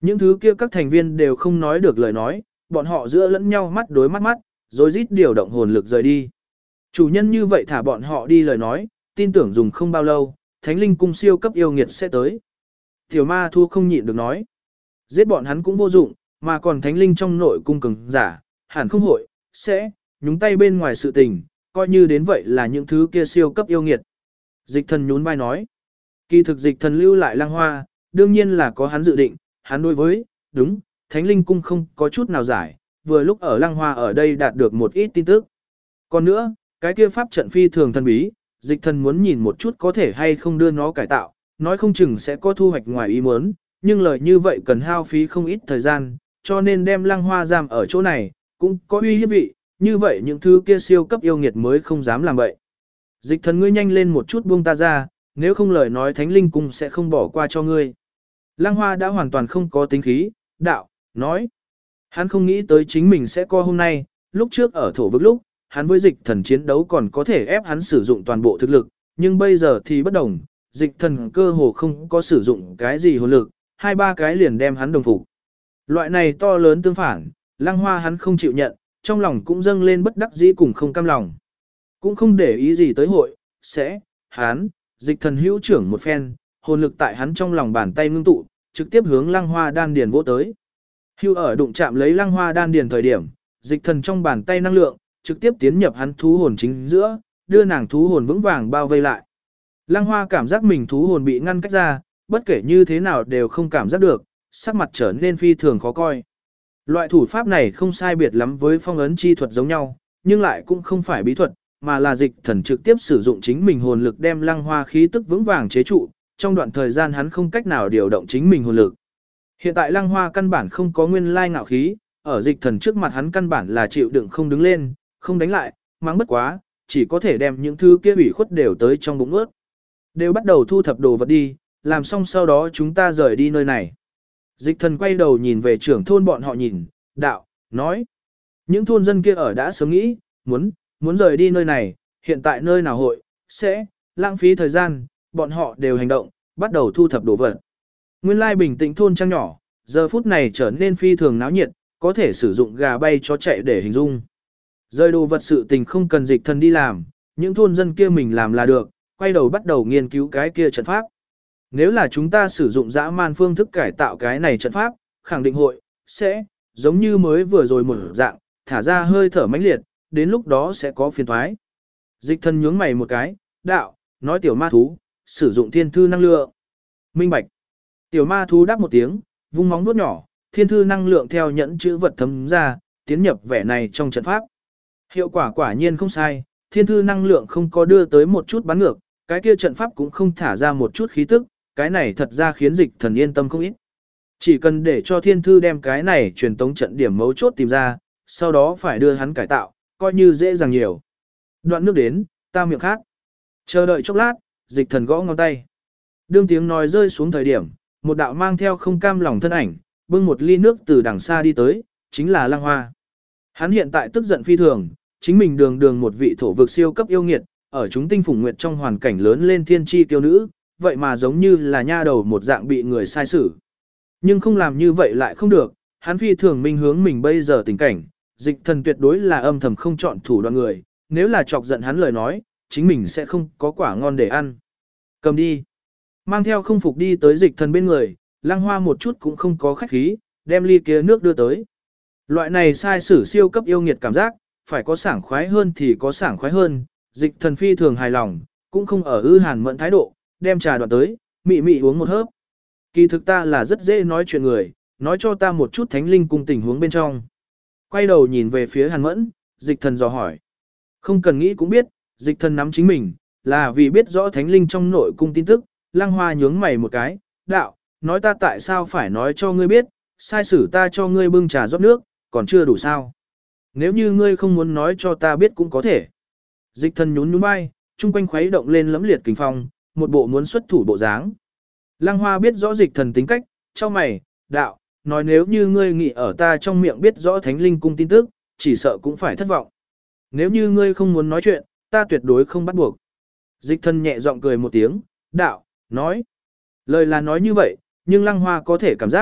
Những thứ kia các thành viên đều không nói được lời nói, bọn họ giữa lẫn nhau mắt đối mắt mắt, rồi rít điều động hồn lực rời đi. Chủ nhân như vậy thả bọn họ đi lời nói, tin tưởng dùng không bao lâu, Thánh Linh cung siêu cấp yêu nghiệt sẽ tới. Tiểu ma thu không nhịn được nói. Giết bọn hắn cũng vô dụng, mà còn Thánh Linh trong nội cung cường giả, hẳn không hội, sẽ, nhúng tay bên ngoài sự tình, coi như đến vậy là những thứ kia siêu cấp yêu nghiệt. Dịch thần nhún vai nói. Kỳ thực dịch thần lưu lại Lăng Hoa, đương nhiên là có hắn dự định, hắn đối với, đúng, Thánh Linh cung không có chút nào giải, vừa lúc ở Lăng Hoa ở đây đạt được một ít tin tức. Còn nữa, cái kia pháp trận phi thường thần bí, dịch thần muốn nhìn một chút có thể hay không đưa nó cải tạo, nói không chừng sẽ có thu hoạch ngoài ý muốn, nhưng lời như vậy cần hao phí không ít thời gian, cho nên đem Lăng Hoa giam ở chỗ này, cũng có uy hiếp vị, như vậy những thứ kia siêu cấp yêu nghiệt mới không dám làm vậy. Dịch thần ngươi nhanh lên một chút buông ta ra, nếu không lời nói Thánh Linh cung sẽ không bỏ qua cho ngươi. Lăng Hoa đã hoàn toàn không có tính khí, đạo, nói. Hắn không nghĩ tới chính mình sẽ có hôm nay, lúc trước ở thổ vực lúc, hắn với dịch thần chiến đấu còn có thể ép hắn sử dụng toàn bộ thực lực, nhưng bây giờ thì bất đồng, dịch thần cơ hồ không có sử dụng cái gì hồn lực, hai ba cái liền đem hắn đồng phục. Loại này to lớn tương phản, Lăng Hoa hắn không chịu nhận, trong lòng cũng dâng lên bất đắc dĩ cùng không cam lòng. Cũng không để ý gì tới hội, sẽ, hắn, dịch thần hữu trưởng một phen, hồn lực tại hắn trong lòng bàn tay ngưng tụ, trực tiếp hướng Lăng Hoa đan điền vỗ tới. Hưu ở đụng chạm lấy Lăng Hoa đan điền thời điểm, dịch thần trong bàn tay năng lượng, trực tiếp tiến nhập hắn thú hồn chính giữa, đưa nàng thú hồn vững vàng bao vây lại. Lăng Hoa cảm giác mình thú hồn bị ngăn cách ra, bất kể như thế nào đều không cảm giác được, sắc mặt trở nên phi thường khó coi. Loại thủ pháp này không sai biệt lắm với phong ấn chi thuật giống nhau, nhưng lại cũng không phải bí thuật, mà là dịch thần trực tiếp sử dụng chính mình hồn lực đem Lăng Hoa khí tức vững vàng chế trụ, trong đoạn thời gian hắn không cách nào điều động chính mình hồn lực. Hiện tại Lăng Hoa căn bản không có nguyên lai ngạo khí, ở dịch thần trước mặt hắn căn bản là chịu đựng không đứng lên, không đánh lại, mắng bất quá, chỉ có thể đem những thứ kia ủy khuất đều tới trong bụng ướt. Đều bắt đầu thu thập đồ vật đi, làm xong sau đó chúng ta rời đi nơi này. Dịch thần quay đầu nhìn về trưởng thôn bọn họ nhìn, đạo, nói. Những thôn dân kia ở đã sớm nghĩ, muốn rời đi nơi này, hiện tại nơi nào hội, sẽ, lãng phí thời gian, bọn họ đều hành động, bắt đầu thu thập đồ vật. Nguyên lai bình tĩnh thôn trang nhỏ, giờ phút này trở nên phi thường náo nhiệt, có thể sử dụng gà bay chó chạy để hình dung. Rời đồ vật sự tình không cần dịch thần đi làm, những thôn dân kia mình làm là được, quay đầu bắt đầu nghiên cứu cái kia trận pháp. Nếu là chúng ta sử dụng dã man phương thức cải tạo cái này trận pháp, khẳng định hội, sẽ, giống như mới vừa rồi một dạng, thả ra hơi thở mãnh liệt, đến lúc đó sẽ có phiền thoái. Dịch thần nhướng mày một cái, đạo, nói tiểu ma thú, sử dụng thiên thư năng lượng. Minh bạch. Tiểu ma thú đáp một tiếng, vung móng vuốt nhỏ, thiên thư năng lượng theo nhẫn chữ vật thấm ra, tiến nhập vẻ này trong trận pháp. Hiệu quả quả nhiên không sai, thiên thư năng lượng không có đưa tới một chút bắn ngược, cái kia trận pháp cũng không thả ra một chút khí tức, cái này thật ra khiến dịch thần yên tâm không ít. Chỉ cần để cho thiên thư đem cái này truyền tống trận điểm mấu chốt tìm ra, sau đó phải đưa hắn cải tạo, coi như dễ dàng nhiều. Đoạn nước đến, ta miệng khát. Chờ đợi chốc lát, dịch thần gõ ngón tay. Đương tiếng nói rơi xuống thời điểm, một đạo mang theo không cam lòng thân ảnh, bưng một ly nước từ đằng xa đi tới, chính là Lăng Hoa. Hắn hiện tại tức giận phi thường, chính mình đường một vị thổ vực siêu cấp yêu nghiệt, ở chúng tinh phùng nguyệt trong hoàn cảnh lớn lên thiên tri kiêu nữ, vậy mà giống như là nha đầu một dạng bị người sai xử. Nhưng không làm như vậy lại không được, hắn phi thường minh hướng mình bây giờ tình cảnh, dịch thần tuyệt đối là âm thầm không chọn thủ đoạn người, nếu là chọc giận hắn lời nói, chính mình sẽ không có quả ngon để ăn. Cầm đi. Mang theo không phục đi tới dịch thần bên người, Lăng Hoa một chút cũng không có khách khí, đem ly kia nước đưa tới. Loại này sai sử siêu cấp yêu nghiệt cảm giác, phải có sảng khoái hơn thì có sảng khoái hơn, dịch thần phi thường hài lòng, cũng không ở ư hàn mẫn thái độ, đem trà đoạn tới, mị mị uống một hớp. Kỳ thực ta là rất dễ nói chuyện người, nói cho ta một chút thánh linh cung tình huống bên trong. Quay đầu nhìn về phía hàn mẫn, dịch thần dò hỏi. Không cần nghĩ cũng biết, dịch thần nắm chính mình, là vì biết rõ thánh linh trong nội cung tin tức, Lăng Hoa nhướng mày một cái, đạo, nói ta tại sao phải nói cho ngươi biết, sai sử ta cho ngươi bưng trà rót nước, còn chưa đủ sao. Nếu như ngươi không muốn nói cho ta biết cũng có thể. Dịch thần nhún nhún vai, chung quanh khuấy động lên lẫm liệt kinh phong, một bộ muốn xuất thủ bộ dáng. Lăng Hoa biết rõ dịch thần tính cách, cho mày, đạo, nói nếu như ngươi nghĩ ở ta trong miệng biết rõ thánh linh cung tin tức, chỉ sợ cũng phải thất vọng. Nếu như ngươi không muốn nói chuyện, ta tuyệt đối không bắt buộc. Dịch thần nhẹ giọng cười một tiếng, đạo, nói. Lời là nói như vậy, nhưng Lăng Hoa có thể cảm giác,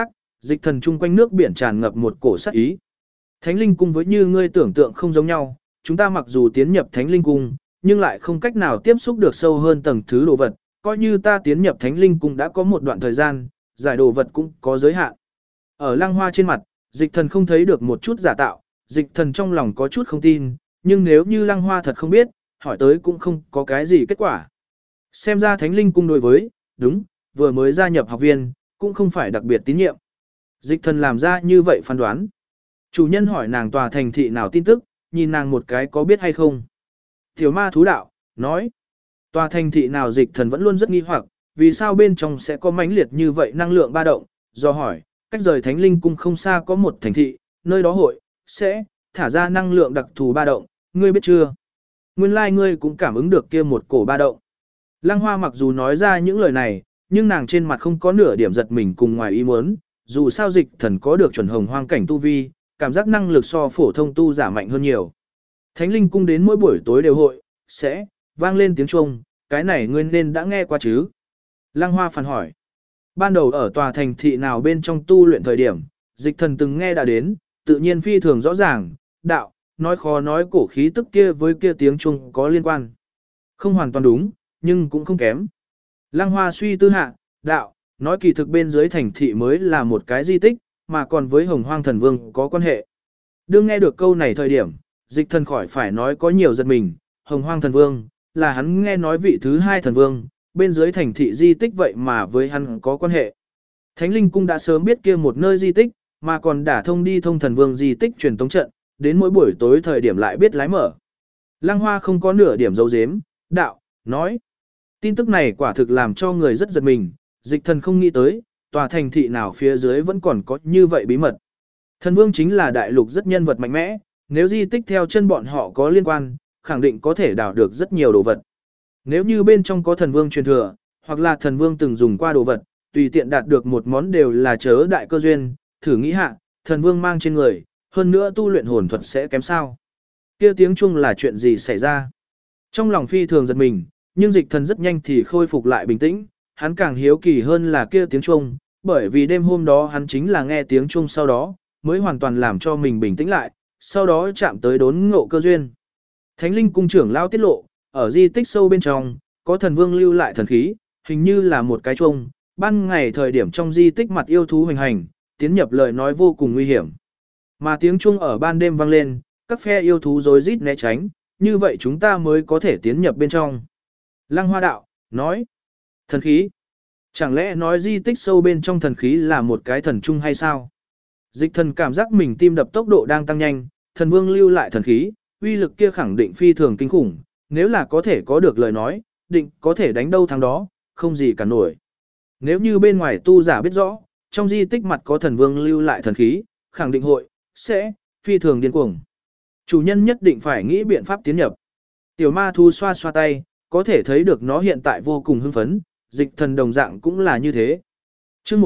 Dịch thần chung quanh nước biển tràn ngập một cổ sát ý. Thánh linh cung với như ngươi tưởng tượng không giống nhau, chúng ta mặc dù tiến nhập thánh linh cung, nhưng lại không cách nào tiếp xúc được sâu hơn tầng thứ đồ vật, coi như ta tiến nhập thánh linh cung đã có một đoạn thời gian, giải đồ vật cũng có giới hạn. Ở Lăng Hoa trên mặt, dịch thần không thấy được một chút giả tạo, dịch thần trong lòng có chút không tin, nhưng nếu như Lăng Hoa thật không biết, hỏi tới cũng không có cái gì kết quả. Xem ra thánh linh cung đối với, đúng, vừa mới gia nhập học viên, cũng không phải đặc biệt tín nhiệm. Dịch thần làm ra như vậy phán đoán. Chủ nhân hỏi nàng tòa thành thị nào tin tức, nhìn nàng một cái có biết hay không. Tiểu ma thú đạo, nói. Tòa thành thị nào dịch thần vẫn luôn rất nghi hoặc, vì sao bên trong sẽ có mãnh liệt như vậy năng lượng ba động, do hỏi, cách rời thánh linh cung không xa có một thành thị, nơi đó hội, sẽ, thả ra năng lượng đặc thù ba động, ngươi biết chưa? Nguyên lai ngươi cũng cảm ứng được kia một cổ ba động. Lăng Hoa mặc dù nói ra những lời này, nhưng nàng trên mặt không có nửa điểm giật mình cùng ngoài ý muốn, dù sao dịch thần có được chuẩn hồng hoang cảnh tu vi, cảm giác năng lực so phổ thông tu giả mạnh hơn nhiều. Thánh linh cung đến mỗi buổi tối đều hội, sẽ, vang lên tiếng chuông, cái này ngươi nên đã nghe qua chứ? Lăng Hoa phản hỏi. Ban đầu ở tòa thành thị nào bên trong tu luyện thời điểm, dịch thần từng nghe đã đến, tự nhiên phi thường rõ ràng, đạo, nói khó nói cổ khí tức kia với kia tiếng chuông có liên quan. Không hoàn toàn đúng, nhưng cũng không kém. Lăng Hoa suy tư hạ, đạo, nói kỳ thực bên dưới thành thị mới là một cái di tích, mà còn với Hồng Hoang Thần Vương có quan hệ. Đương nghe được câu này thời điểm, dịch thần khỏi phải nói có nhiều giật mình, Hồng Hoang Thần Vương, là hắn nghe nói vị thứ hai thần vương, bên dưới thành thị di tích vậy mà với hắn có quan hệ. Thánh Linh Cung đã sớm biết kia một nơi di tích, mà còn đả thông đi thông thần vương di tích truyền tống trận, đến mỗi buổi tối thời điểm lại biết lái mở. Lăng Hoa không có nửa điểm giấu giếm, đạo, nói. Tin tức này quả thực làm cho người rất giật mình, dịch thần không nghĩ tới, tòa thành thị nào phía dưới vẫn còn có như vậy bí mật. Thần vương chính là đại lục rất nhân vật mạnh mẽ, nếu di tích theo chân bọn họ có liên quan, khẳng định có thể đào được rất nhiều đồ vật. Nếu như bên trong có thần vương truyền thừa, hoặc là thần vương từng dùng qua đồ vật, tùy tiện đạt được một món đều là chớ đại cơ duyên, thử nghĩ hạ, thần vương mang trên người, hơn nữa tu luyện hồn thuật sẽ kém sao. Kia tiếng chuông là chuyện gì xảy ra? Trong lòng phi thường giật mình, nhưng dịch thần rất nhanh thì khôi phục lại bình tĩnh, hắn càng hiếu kỳ hơn là kia tiếng chuông, bởi vì đêm hôm đó hắn chính là nghe tiếng chuông sau đó, mới hoàn toàn làm cho mình bình tĩnh lại, sau đó chạm tới đốn ngộ cơ duyên. Thánh linh cung trưởng lao tiết lộ, ở di tích sâu bên trong, có thần vương lưu lại thần khí, hình như là một cái chuông, ban ngày thời điểm trong di tích mặt yêu thú hoành hành, tiến nhập lời nói vô cùng nguy hiểm. Mà tiếng chuông ở ban đêm vang lên, các phe yêu thú rối rít né tránh, như vậy chúng ta mới có thể tiến nhập bên trong. Lăng Hoa đạo, nói, thần khí. Chẳng lẽ nói di tích sâu bên trong thần khí là một cái thần trung hay sao? Dịch thần cảm giác mình tim đập tốc độ đang tăng nhanh, thần vương lưu lại thần khí, uy lực kia khẳng định phi thường kinh khủng, nếu là có thể có được lời nói, định có thể đánh đâu thắng đó, không gì cả nổi. Nếu như bên ngoài tu giả biết rõ, trong di tích mặt có thần vương lưu lại thần khí, khẳng định hội, sẽ, phi thường điên cuồng. Chủ nhân nhất định phải nghĩ biện pháp tiến nhập. Tiểu ma thú xoa xoa tay, có thể thấy được nó hiện tại vô cùng hưng phấn, dịch thần đồng dạng cũng là như thế. Chương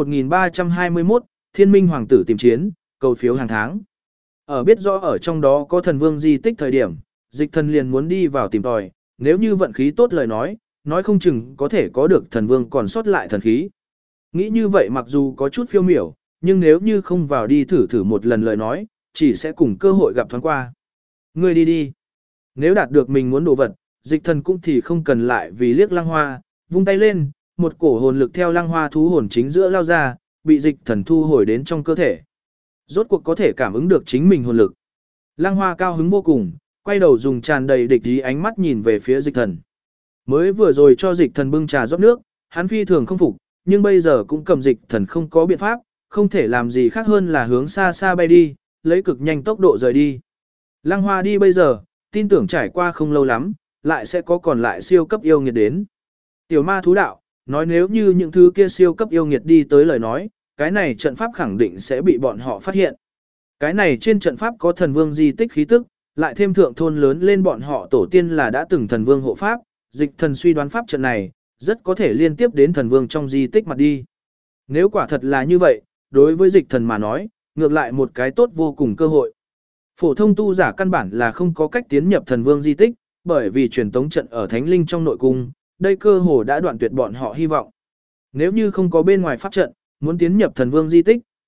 1321, Thiên Minh Hoàng tử tìm chiến, cầu phiếu hàng tháng. Ở biết rõ ở trong đó có thần vương di tích thời điểm, dịch thần liền muốn đi vào tìm tòi, nếu như vận khí tốt lời nói không chừng có thể có được thần vương còn sót lại thần khí. Nghĩ như vậy mặc dù có chút phiêu miểu, nhưng nếu như không vào đi thử một lần lời nói, chỉ sẽ cùng cơ hội gặp thoáng qua. Ngươi đi đi. Nếu đạt được mình muốn đồ vật, dịch thần cũng thì không cần lại vì liếc Lăng Hoa, vung tay lên, một cổ hồn lực theo Lăng Hoa thú hồn chính giữa lao ra, bị dịch thần thu hồi đến trong cơ thể. Rốt cuộc có thể cảm ứng được chính mình hồn lực. Lăng Hoa cao hứng vô cùng, quay đầu dùng tràn đầy địch ý ánh mắt nhìn về phía dịch thần. Mới vừa rồi cho dịch thần bưng trà rót nước, hắn phi thường không phục, nhưng bây giờ cũng cầm dịch thần không có biện pháp, không thể làm gì khác hơn là hướng xa xa bay đi, lấy cực nhanh tốc độ rời đi. Lăng Hoa đi bây giờ, tin tưởng trải qua không lâu lắm, lại sẽ có còn lại siêu cấp yêu nghiệt đến. Tiểu ma thú đạo, nói nếu như những thứ kia siêu cấp yêu nghiệt đi tới lời nói, cái này trận pháp khẳng định sẽ bị bọn họ phát hiện. Cái này trên trận pháp có thần vương di tích khí tức, lại thêm thượng thôn lớn lên bọn họ tổ tiên là đã từng thần vương hộ pháp, dịch thần suy đoán pháp trận này, rất có thể liên tiếp đến thần vương trong di tích mặt đi. Nếu quả thật là như vậy, đối với dịch thần mà nói, ngược lại một cái tốt vô cùng cơ hội. Phổ thông tu giả căn bản là không có cách tiến nhập thần vương di tích, bởi vì truyền tống trận ở thánh linh trong nội cung, đây cơ hồ đã đoạn tuyệt bọn họ hy vọng. Nếu như không có bên ngoài pháp trận, muốn tiến nhập thần vương di tích,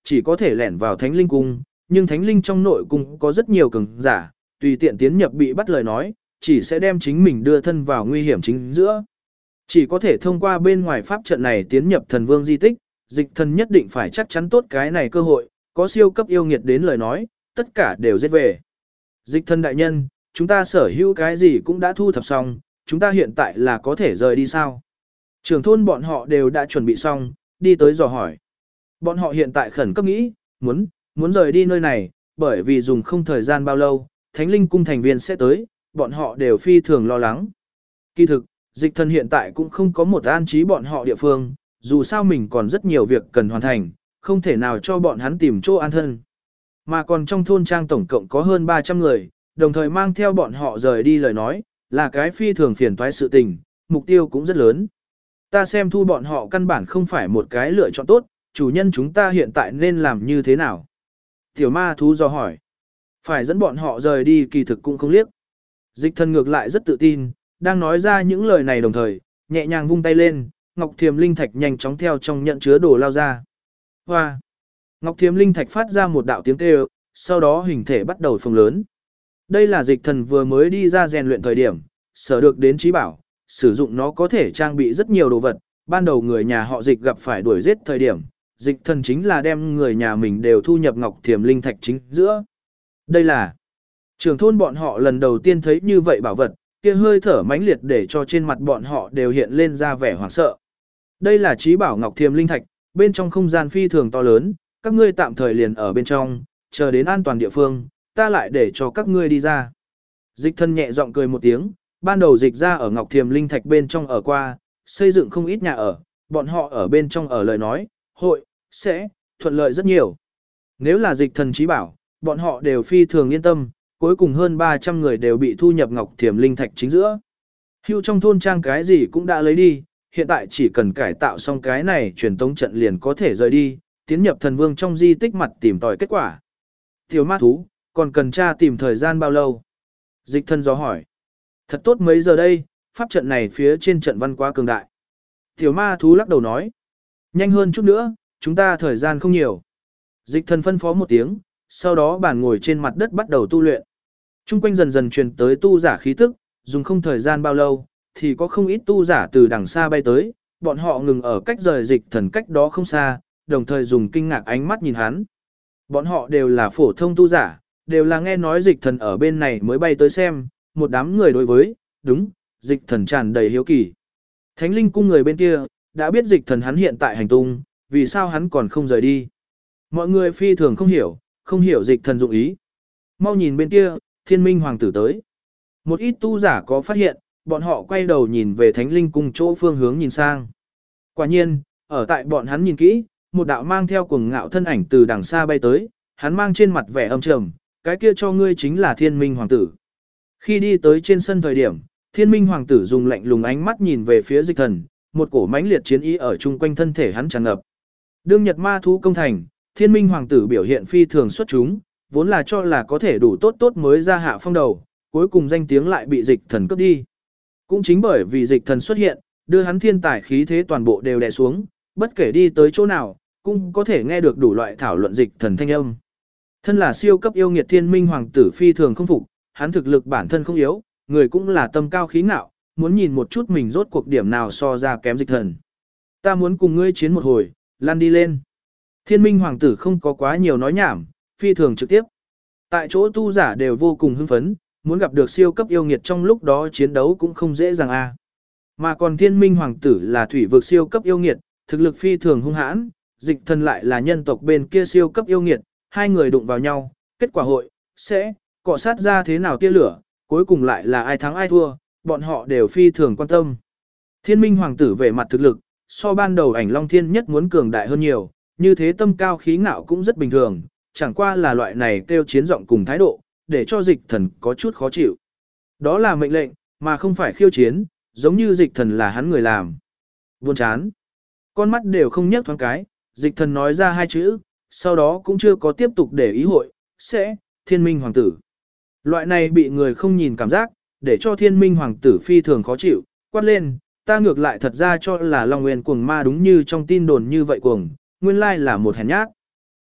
chỉ có thể lẻn vào Thánh Linh Cung, nhưng Thánh Linh trong nội cung có rất nhiều cường giả, tùy tiện tiến nhập bị bắt lời nói, chỉ sẽ đem chính mình đưa thân vào nguy hiểm chính giữa. Chỉ có thể thông qua bên ngoài pháp trận này tiến nhập thần vương di tích, dịch thần nhất định phải chắc chắn tốt cái này cơ hội, có siêu cấp yêu nghiệt đến lời nói, tất cả đều giết về. Dịch thần đại nhân, chúng ta sở hữu cái gì cũng đã thu thập xong, chúng ta hiện tại là có thể rời đi sao? Trưởng thôn bọn họ đều đã chuẩn bị xong, đi tới dò hỏi. Bọn họ hiện tại khẩn cấp nghĩ, muốn rời đi nơi này, bởi vì dùng không thời gian bao lâu, Thánh Linh Cung thành viên sẽ tới, bọn họ đều phi thường lo lắng. Kỳ thực, dịch thần hiện tại cũng không có một an trí bọn họ địa phương, dù sao mình còn rất nhiều việc cần hoàn thành, không thể nào cho bọn hắn tìm chỗ an thân. Mà còn trong thôn trang tổng cộng có hơn 300 người, đồng thời mang theo bọn họ rời đi lời nói, là cái phi thường phiền toái sự tình, mục tiêu cũng rất lớn. Ta xem thu bọn họ căn bản không phải một cái lựa chọn tốt, chủ nhân chúng ta hiện tại nên làm như thế nào? Tiểu ma thú do hỏi. Phải dẫn bọn họ rời đi kỳ thực cũng không liếc. Dịch thần ngược lại rất tự tin, đang nói ra những lời này đồng thời, nhẹ nhàng vung tay lên, Ngọc Thiềm Linh Thạch nhanh chóng theo trong nhận chứa đồ lao ra. Hoa! Ngọc Thiềm Linh Thạch phát ra một đạo tiếng kêu, sau đó hình thể bắt đầu phồng lớn. Đây là dịch thần vừa mới đi ra rèn luyện thời điểm, sở được đến trí bảo, sử dụng nó có thể trang bị rất nhiều đồ vật. Ban đầu người nhà họ dịch gặp phải đuổi giết thời điểm, dịch thần chính là đem người nhà mình đều thu nhập Ngọc Thiềm Linh Thạch chính giữa. Đây là trưởng thôn bọn họ lần đầu tiên thấy như vậy bảo vật, kia hơi thở mãnh liệt để cho trên mặt bọn họ đều hiện lên ra vẻ hoảng sợ. Đây là trí bảo Ngọc Thiềm Linh Thạch, bên trong không gian phi thường to lớn, các ngươi tạm thời liền ở bên trong, chờ đến an toàn địa phương, ta lại để cho các ngươi đi ra. Dịch thân nhẹ giọng cười một tiếng, ban đầu dịch ra ở Ngọc Thiềm Linh Thạch bên trong ở qua, xây dựng không ít nhà ở, bọn họ ở bên trong ở lời nói, sẽ thuận lợi rất nhiều. Nếu là dịch thần trí bảo, bọn họ đều phi thường yên tâm, cuối cùng hơn 300 người đều bị thu nhập Ngọc Thiềm Linh Thạch chính giữa. Hưu trong thôn trang cái gì cũng đã lấy đi, hiện tại chỉ cần cải tạo xong cái này truyền tống trận liền có thể rời đi, tiến nhập thần vương trong di tích mặt tìm tòi kết quả. Tiểu ma thú, còn cần tra tìm thời gian bao lâu? Dịch thân gió hỏi. Thật tốt mấy giờ đây, pháp trận này phía trên trận văn quá cường đại. Tiểu ma thú lắc đầu nói. Nhanh hơn chút nữa, chúng ta thời gian không nhiều. Dịch thần phân phó một tiếng, sau đó bản ngồi trên mặt đất bắt đầu tu luyện. Trung quanh dần dần truyền tới tu giả khí tức, dùng không thời gian bao lâu, thì có không ít tu giả từ đằng xa bay tới, bọn họ ngừng ở cách rời dịch thần cách đó không xa, đồng thời dùng kinh ngạc ánh mắt nhìn hắn. Bọn họ đều là phổ thông tu giả, đều là nghe nói dịch thần ở bên này mới bay tới xem, một đám người đối với, đúng, dịch thần tràn đầy hiếu kỳ. Thánh Linh Cung người bên kia, đã biết dịch thần hắn hiện tại hành tung, vì sao hắn còn không rời đi. Mọi người phi thường không hiểu dịch thần dụng ý. Mau nhìn bên kia, Thiên Minh Hoàng tử tới. Một ít tu giả có phát hiện, bọn họ quay đầu nhìn về Thánh Linh Cung chỗ phương hướng nhìn sang. Quả nhiên, ở tại bọn hắn nhìn kỹ, một đạo mang theo cuồng ngạo thân ảnh từ đằng xa bay tới, hắn mang trên mặt vẻ âm trầm, cái kia cho ngươi chính là Thiên Minh Hoàng tử. Khi đi tới trên sân thời điểm, Thiên Minh Hoàng tử dùng lạnh lùng ánh mắt nhìn về phía dịch thần, một cổ mãnh liệt chiến ý ở chung quanh thân thể hắn tràn ngập. Đương Nhật Ma thú công thành, Thiên Minh Hoàng tử biểu hiện phi thường xuất chúng, vốn là cho là có thể đủ tốt mới ra hạ phong đầu, cuối cùng danh tiếng lại bị dịch thần cướp đi. Cũng chính bởi vì dịch thần xuất hiện, đưa hắn thiên tài khí thế toàn bộ đều đè xuống, bất kể đi tới chỗ nào, cũng có thể nghe được đủ loại thảo luận dịch thần thanh âm. Thân là siêu cấp yêu nghiệt Thiên Minh Hoàng tử phi thường không phục, hắn thực lực bản thân không yếu, người cũng là tâm cao khí ngạo, muốn nhìn một chút mình rốt cuộc điểm nào so ra kém dịch thần. Ta muốn cùng ngươi chiến một hồi, lăn đi lên. Thiên Minh Hoàng tử không có quá nhiều nói nhảm, phi thường trực tiếp. Tại chỗ tu giả đều vô cùng hưng phấn, muốn gặp được siêu cấp yêu nghiệt trong lúc đó chiến đấu cũng không dễ dàng a. Mà còn Thiên Minh Hoàng tử là thủy vực siêu cấp yêu nghiệt, thực lực phi thường hung hãn, dịch thần lại là nhân tộc bên kia siêu cấp yêu nghiệt, hai người đụng vào nhau, kết quả sẽ cọ sát ra thế nào tia lửa, cuối cùng lại là ai thắng ai thua, bọn họ đều phi thường quan tâm. Thiên Minh Hoàng tử về mặt thực lực, so ban đầu Ảnh Long Thiên Nhất muốn cường đại hơn nhiều, như thế tâm cao khí ngạo cũng rất bình thường, chẳng qua là loại này kêu chiến giọng cùng thái độ, để cho dịch thần có chút khó chịu. Đó là mệnh lệnh, mà không phải khiêu chiến, giống như dịch thần là hắn người làm. Buồn chán. Con mắt đều không nhấc thoáng cái, dịch thần nói ra hai chữ, sau đó cũng chưa có tiếp tục để ý sẽ, Thiên Minh Hoàng tử. Loại này bị người không nhìn cảm giác, để cho Thiên Minh Hoàng tử phi thường khó chịu, quát lên, ta ngược lại thật ra cho là Long Nguyên cuồng ma đúng như trong tin đồn như vậy cuồng, nguyên lai là một hèn nhát.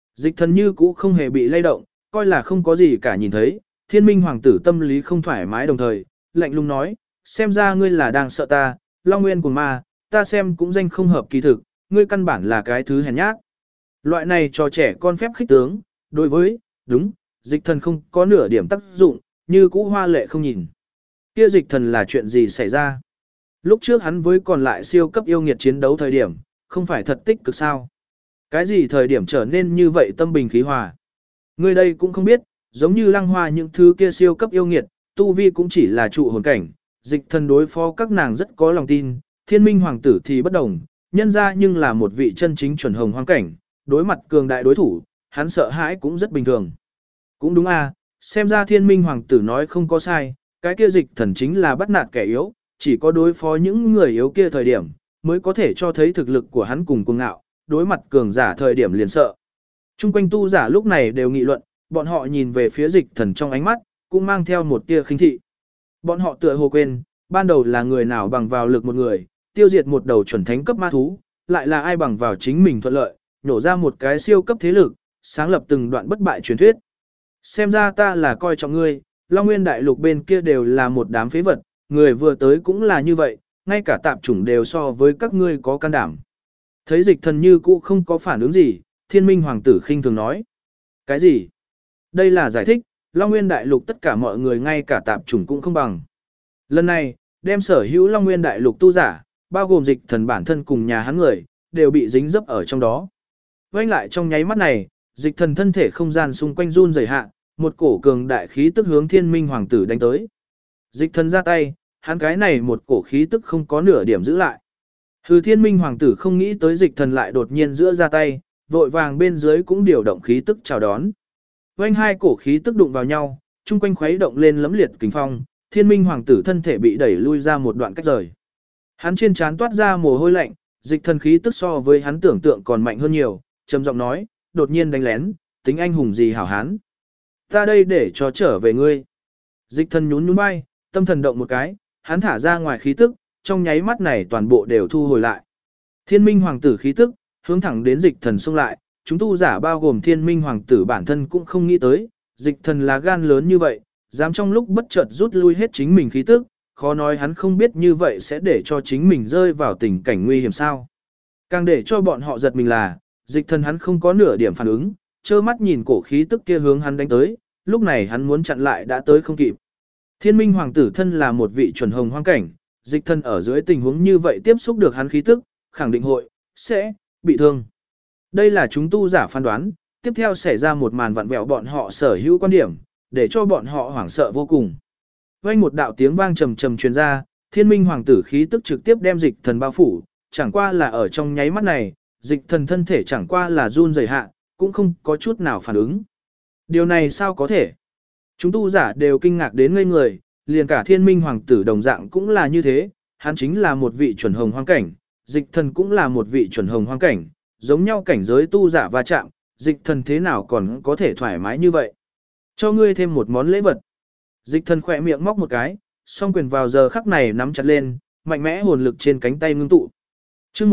Dịch thần như cũ không hề bị lay động, coi là không có gì cả nhìn thấy, thiên minh hoàng tử tâm lý không thoải mái đồng thời, lạnh lùng nói, xem ra ngươi là đang sợ ta, Long Nguyên của ma, ta xem cũng danh không hợp kỳ thực, ngươi căn bản là cái thứ hèn nhát. Loại này cho trẻ con phép khích tướng, đối với, đúng, dịch thần không có nửa điểm tác dụng, như cũ hoa lệ không nhìn. Kia dịch thần là chuyện gì xảy ra? Lúc trước hắn với còn lại siêu cấp yêu nghiệt chiến đấu thời điểm, không phải thật tích cực sao? Cái gì thời điểm trở nên như vậy tâm bình khí hòa? Người đây cũng không biết, giống như lăng hoa những thứ kia siêu cấp yêu nghiệt, tu vi cũng chỉ là trụ hồn cảnh, dịch thần đối phó các nàng rất có lòng tin, thiên minh hoàng tử thì bất đồng, nhân ra nhưng là một vị chân chính chuẩn hồng hoang cảnh, đối mặt cường đại đối thủ, hắn sợ hãi cũng rất bình thường. Cũng đúng à, xem ra thiên minh hoàng tử nói không có sai, cái kia dịch thần chính là bắt nạt kẻ yếu, chỉ có đối phó những người yếu kia thời điểm, mới có thể cho thấy thực lực của hắn cùng cuồng ngạo, đối mặt cường giả thời điểm liền sợ. Trung quanh tu giả lúc này đều nghị luận, bọn họ nhìn về phía dịch thần trong ánh mắt, cũng mang theo một tia khinh thị. Bọn họ tựa hồ quên, ban đầu là người nào bằng vào lực một người, tiêu diệt một đầu chuẩn thánh cấp ma thú, lại là ai bằng vào chính mình thuận lợi, nổ ra một cái siêu cấp thế lực, sáng lập từng đoạn bất bại truyền thuyết. Xem ra ta là coi trọng ngươi, Long Nguyên đại lục bên kia đều là một đám phế vật, người vừa tới cũng là như vậy, ngay cả tạp chủng đều so với các ngươi có can đảm. Thấy dịch thần như cũ không có phản ứng gì, thiên minh hoàng tử khinh thường nói. Cái gì? Đây là giải thích, Long Nguyên đại lục tất cả mọi người ngay cả tạp chủng cũng không bằng. Lần này, đem sở hữu Long Nguyên đại lục tu giả, bao gồm dịch thần bản thân cùng nhà hắn người, đều bị dính dấp ở trong đó. Quanh lại trong nháy mắt này, dịch thần thân thể không gian xung quanh run rẩy hạ, một cổ cường đại khí tức hướng thiên minh hoàng tử đánh tới. Dịch thần ra tay, hắn cái này một cổ khí tức không có nửa điểm giữ lại. Hừ, thiên minh hoàng tử không nghĩ tới dịch thần lại đột nhiên giữa ra tay, vội vàng bên dưới cũng điều động khí tức chào đón. Quanh hai cổ khí tức đụng vào nhau, chung quanh khuấy động lên lấm liệt kình phong, thiên minh hoàng tử thân thể bị đẩy lui ra một đoạn cách rời. Hắn trên trán toát ra mồ hôi lạnh, dịch thần khí tức so với hắn tưởng tượng còn mạnh hơn nhiều, trầm giọng nói, đột nhiên đánh lén, tính anh hùng gì hảo hán. Ta đây để cho trở về ngươi. Dịch thần nhún nhún bay, tâm thần động một cái, hắn thả ra ngoài khí tức, trong nháy mắt này toàn bộ đều thu hồi lại. Thiên minh hoàng tử khí tức, hướng thẳng đến dịch thần xông lại, chúng tu giả bao gồm thiên minh hoàng tử bản thân cũng không nghĩ tới, dịch thần là gan lớn như vậy, dám trong lúc bất chợt rút lui hết chính mình khí tức, khó nói hắn không biết như vậy sẽ để cho chính mình rơi vào tình cảnh nguy hiểm sao. Càng để cho bọn họ giật mình là, dịch thần hắn không có nửa điểm phản ứng, trơ mắt nhìn cổ khí tức kia hướng hắn đánh tới, lúc này hắn muốn chặn lại đã tới không kịp. Thiên minh hoàng tử thân là một vị chuẩn hồng hoang cảnh, dịch thần ở dưới tình huống như vậy tiếp xúc được hắn khí tức, khẳng định sẽ bị thương. Đây là chúng tu giả phán đoán, tiếp theo xảy ra một màn vặn vẹo bọn họ sở hữu quan điểm, để cho bọn họ hoảng sợ vô cùng. Vang một đạo tiếng vang trầm trầm truyền ra, thiên minh hoàng tử khí tức trực tiếp đem dịch thần bao phủ, chẳng qua là ở trong nháy mắt này, dịch thần thân thể chẳng qua là run rẩy hạ, cũng không có chút nào phản ứng. Điều này sao có thể? Chúng tu giả đều kinh ngạc đến ngây người, liền cả thiên minh hoàng tử đồng dạng cũng là như thế, hắn chính là một vị chuẩn hồng hoang cảnh, dịch thần cũng là một vị chuẩn hồng hoang cảnh, giống nhau cảnh giới tu giả va chạm, dịch thần thế nào còn có thể thoải mái như vậy? Cho ngươi thêm một món lễ vật. Dịch thần khỏe miệng móc một cái, song quyền vào giờ khắc này nắm chặt lên, mạnh mẽ hồn lực trên cánh tay ngưng tụ. Chương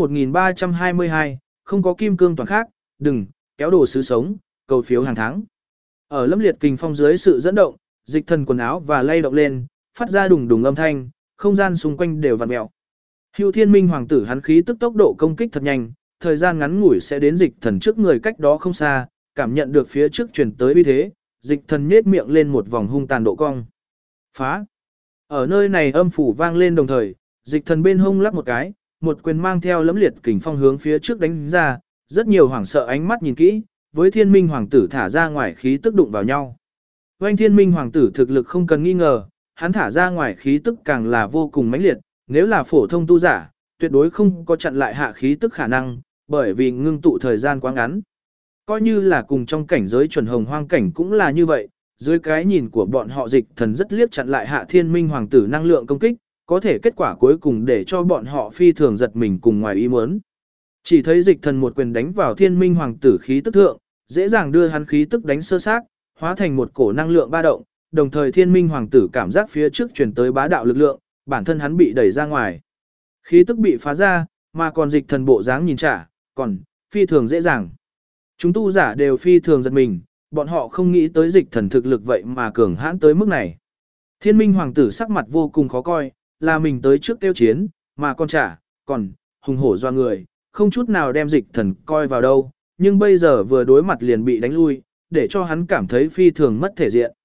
1322, không có kim cương toàn khác, đừng kéo đồ sứ sống, cầu phiếu hàng tháng. Ở lâm liệt kình phong dưới sự dẫn động, dịch thần quần áo và lay động lên, phát ra đùng đùng âm thanh, không gian xung quanh đều vặn mèo. Hưu Thiên Minh hoàng tử hắn khí tức tốc độ công kích thật nhanh, thời gian ngắn ngủi sẽ đến dịch thần trước người cách đó không xa, cảm nhận được phía trước truyền tới uy thế, dịch thần nhếch miệng lên một vòng hung tàn độ cong. Phá! Ở nơi này âm phủ vang lên đồng thời, dịch thần bên hông lắc một cái, một quyền mang theo lẫm liệt kình phong hướng phía trước đánh ra, rất nhiều hoảng sợ ánh mắt nhìn kỹ, với Thiên Minh hoàng tử thả ra ngoài khí tức đụng vào nhau. Oanh Thiên Minh hoàng tử thực lực không cần nghi ngờ, hắn thả ra ngoài khí tức càng là vô cùng mãnh liệt, nếu là phổ thông tu giả, tuyệt đối không có chặn lại hạ khí tức khả năng, bởi vì ngưng tụ thời gian quá ngắn. Coi như là cùng trong cảnh giới chuẩn hồng hoang cảnh cũng là như vậy, dưới cái nhìn của bọn họ dịch thần rất liếc chặn lại hạ thiên minh hoàng tử năng lượng công kích, có thể kết quả cuối cùng để cho bọn họ phi thường giật mình cùng ngoài ý muốn. Chỉ thấy dịch thần một quyền đánh vào thiên minh hoàng tử khí tức thượng, dễ dàng đưa hắn khí tức đánh sơ xác, hóa thành một cổ năng lượng ba động, đồng thời thiên minh hoàng tử cảm giác phía trước truyền tới bá đạo lực lượng, bản thân hắn bị đẩy ra ngoài. Khí tức bị phá ra, mà còn dịch thần bộ dáng nhìn trả, còn phi thường dễ dàng. Chúng tu giả đều phi thường giật mình, bọn họ không nghĩ tới dịch thần thực lực vậy mà cường hãn tới mức này. Thiên minh hoàng tử sắc mặt vô cùng khó coi, là mình tới trước tiêu chiến, mà con còn, hùng hổ doa người, không chút nào đem dịch thần coi vào đâu, nhưng bây giờ vừa đối mặt liền bị đánh lui, để cho hắn cảm thấy phi thường mất thể diện.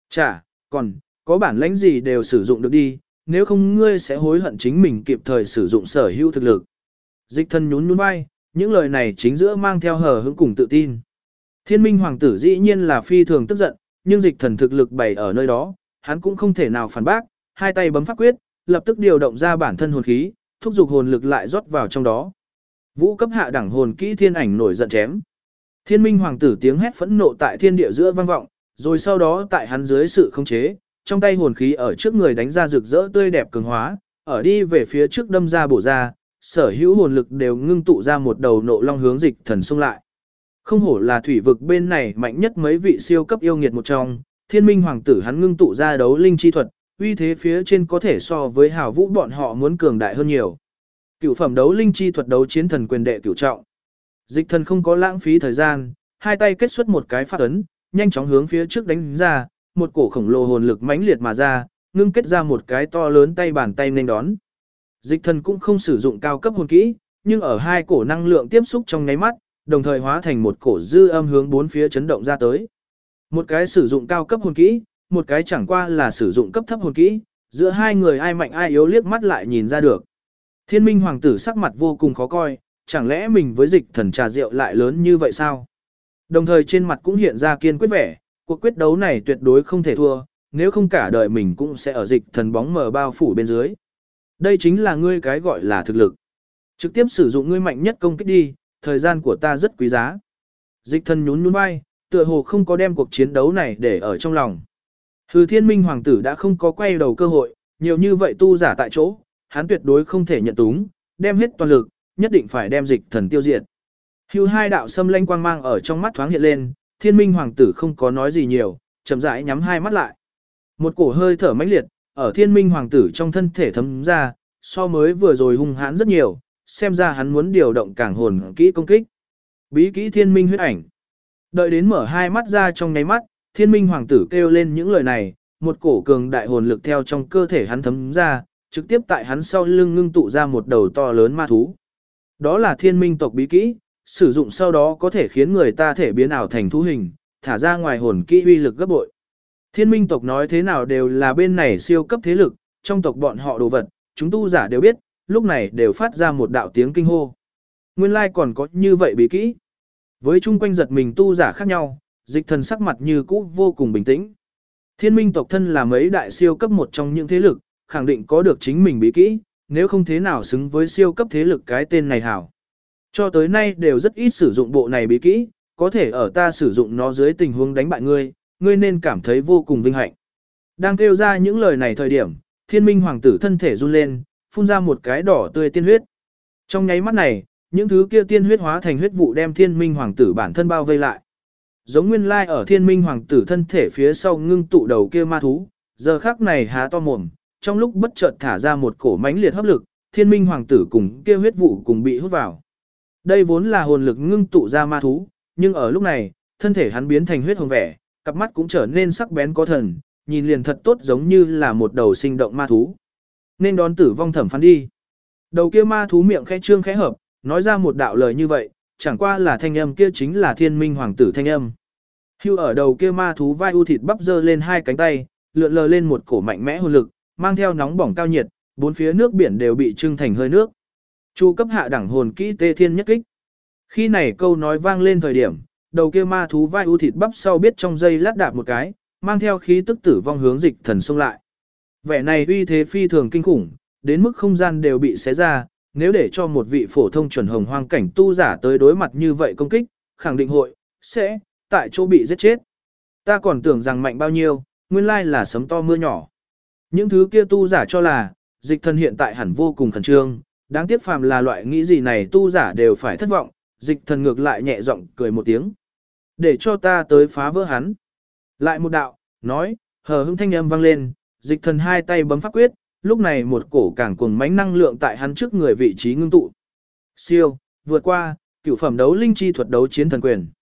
Còn, có bản lãnh gì đều sử dụng được đi, nếu không ngươi sẽ hối hận chính mình kịp thời sử dụng sở hữu thực lực. Dịch thần nhún nhún vai, những lời này chính giữa mang theo hờ hững cùng tự tin. Thiên minh hoàng tử dĩ nhiên là phi thường tức giận, nhưng dịch thần thực lực bày ở nơi đó, hắn cũng không thể nào phản bác, hai tay bấm pháp quyết, lập tức điều động ra bản thân hồn khí, thúc giục hồn lực lại rót vào trong đó. Vũ cấp hạ đẳng hồn kỹ thiên ảnh nổi giận chém. Thiên minh hoàng tử tiếng hét phẫn nộ tại thiên địa giữa vang vọng, rồi sau đó tại hắn dưới sự khống chế, trong tay hồn khí ở trước người đánh ra rực rỡ tươi đẹp cường hóa, ở đi về phía trước đâm ra bổ ra, sở hữu hồn lực đều ngưng tụ ra một đầu nộ long hướng dịch thần xung lại. Không hổ là thủy vực bên này mạnh nhất mấy vị siêu cấp yêu nghiệt một trong, thiên minh hoàng tử hắn ngưng tụ ra đấu linh chi thuật, uy thế phía trên có thể so với hào vũ bọn họ muốn cường đại hơn nhiều. Cửu phẩm đấu linh chi thuật đấu chiến thần quyền đệ cửu trọng. Dịch thần không có lãng phí thời gian, hai tay kết xuất một cái pháp ấn, nhanh chóng hướng phía trước đánh ra, một cổ khổng lồ hồn lực mãnh liệt mà ra, ngưng kết ra một cái to lớn tay bàn tay nên đón. Dịch thần cũng không sử dụng cao cấp hồn kỹ, nhưng ở hai cổ năng lượng tiếp xúc trong nháy mắt, đồng thời hóa thành một cổ dư âm hướng bốn phía chấn động ra tới. Một cái sử dụng cao cấp hồn kỹ, một cái chẳng qua là sử dụng cấp thấp hồn kỹ, giữa hai người ai mạnh ai yếu liếc mắt lại nhìn ra được. Thiên minh hoàng tử sắc mặt vô cùng khó coi, chẳng lẽ mình với dịch thần trà rượu lại lớn như vậy sao? Đồng thời trên mặt cũng hiện ra kiên quyết vẻ, cuộc quyết đấu này tuyệt đối không thể thua, nếu không cả đời mình cũng sẽ ở dịch thần bóng mờ bao phủ bên dưới. Đây chính là ngươi cái gọi là thực lực. Trực tiếp sử dụng ngươi mạnh nhất công kích đi, thời gian của ta rất quý giá. Dịch thần nhún nhún vai, tựa hồ không có đem cuộc chiến đấu này để ở trong lòng. Hừ, thiên minh hoàng tử đã không có quay đầu cơ hội, nhiều như vậy tu giả tại chỗ, hắn tuyệt đối không thể nhận túng, đem hết toàn lực, nhất định phải đem dịch thần tiêu diệt. Hưu hai đạo xâm lanh quang mang ở trong mắt thoáng hiện lên, thiên minh hoàng tử không có nói gì nhiều, chậm rãi nhắm hai mắt lại. Một cổ hơi thở mãnh liệt, ở thiên minh hoàng tử trong thân thể thấm ra, so mới vừa rồi hung hãn rất nhiều, xem ra hắn muốn điều động cảng hồn kỹ công kích. Bí kỹ thiên minh huyết ảnh. Đợi đến mở hai mắt ra trong nháy mắt, thiên minh hoàng tử kêu lên những lời này, một cổ cường đại hồn lực theo trong cơ thể hắn thấm ra, trực tiếp tại hắn sau lưng ngưng tụ ra một đầu to lớn ma thú. Đó là thiên minh tộc bí kỹ, sử dụng sau đó có thể khiến người ta thể biến ảo thành thú hình, thả ra ngoài hồn kỹ uy lực gấp bội. Thiên minh tộc nói thế nào đều là bên này siêu cấp thế lực, trong tộc bọn họ đồ vật, chúng tu giả đều biết, lúc này đều phát ra một đạo tiếng kinh hô. Nguyên lai còn có như vậy bí kỹ. Với chung quanh giật mình tu giả khác nhau, dịch thần sắc mặt như cũ vô cùng bình tĩnh. Thiên minh tộc thân là mấy đại siêu cấp một trong những thế lực, khẳng định có được chính mình bí kỹ, nếu không thế nào xứng với siêu cấp thế lực cái tên này hảo. Cho tới nay đều rất ít sử dụng bộ này bí kỹ, có thể ở ta sử dụng nó dưới tình huống đánh bại ngươi, ngươi nên cảm thấy vô cùng vinh hạnh. Đang kêu ra những lời này thời điểm, thiên minh hoàng tử thân thể run lên, phun ra một cái đỏ tươi tiên huyết. Trong nháy mắt này, những thứ kia tiên huyết hóa thành huyết vụ đem thiên minh hoàng tử bản thân bao vây lại. Giống nguyên lai ở thiên minh hoàng tử thân thể phía sau ngưng tụ đầu kia ma thú, giờ khắc này há to mồm, trong lúc bất chợt thả ra một cổ mãnh liệt hấp lực, thiên minh hoàng tử cùng kia huyết vụ cùng bị hút vào. Đây vốn là hồn lực ngưng tụ ra ma thú, nhưng ở lúc này, thân thể hắn biến thành huyết hồng vẻ, cặp mắt cũng trở nên sắc bén có thần, nhìn liền thật tốt giống như là một đầu sinh động ma thú. Nên đón tử vong thẩm phán đi. Đầu kia ma thú miệng khẽ trương khẽ hợp, nói ra một đạo lời như vậy, chẳng qua là thanh âm kia chính là thiên minh hoàng tử thanh âm. Hưu ở đầu kia ma thú vai u thịt bắp dơ lên hai cánh tay, lượn lờ lên một cổ mạnh mẽ hồn lực, mang theo nóng bỏng cao nhiệt, bốn phía nước biển đều bị trưng thành hơi nước. Chu cấp hạ đẳng hồn kỹ tê thiên nhất kích. Khi này câu nói vang lên thời điểm, đầu kia ma thú vai u thịt bắp sau biết trong giây lát đạp một cái, mang theo khí tức tử vong hướng dịch thần xông lại. Vẻ này uy thế phi thường kinh khủng, đến mức không gian đều bị xé ra, nếu để cho một vị phổ thông chuẩn hồng hoang cảnh tu giả tới đối mặt như vậy công kích, khẳng định sẽ tại chỗ bị giết chết. Ta còn tưởng rằng mạnh bao nhiêu, nguyên lai là sấm to mưa nhỏ. Những thứ kia tu giả cho là, dịch thần hiện tại hẳn vô cùng khẩn trương, đáng tiếc phàm là loại nghĩ gì này tu giả đều phải thất vọng, dịch thần ngược lại nhẹ giọng cười một tiếng. Để cho ta tới phá vỡ hắn. Lại một đạo, nói, hờ hững thanh âm vang lên, dịch thần hai tay bấm pháp quyết, lúc này một cổ càng cuồng mãnh năng lượng tại hắn trước người vị trí ngưng tụ. Siêu, vượt qua, cửu phẩm đấu linh chi thuật đấu chiến thần quyền.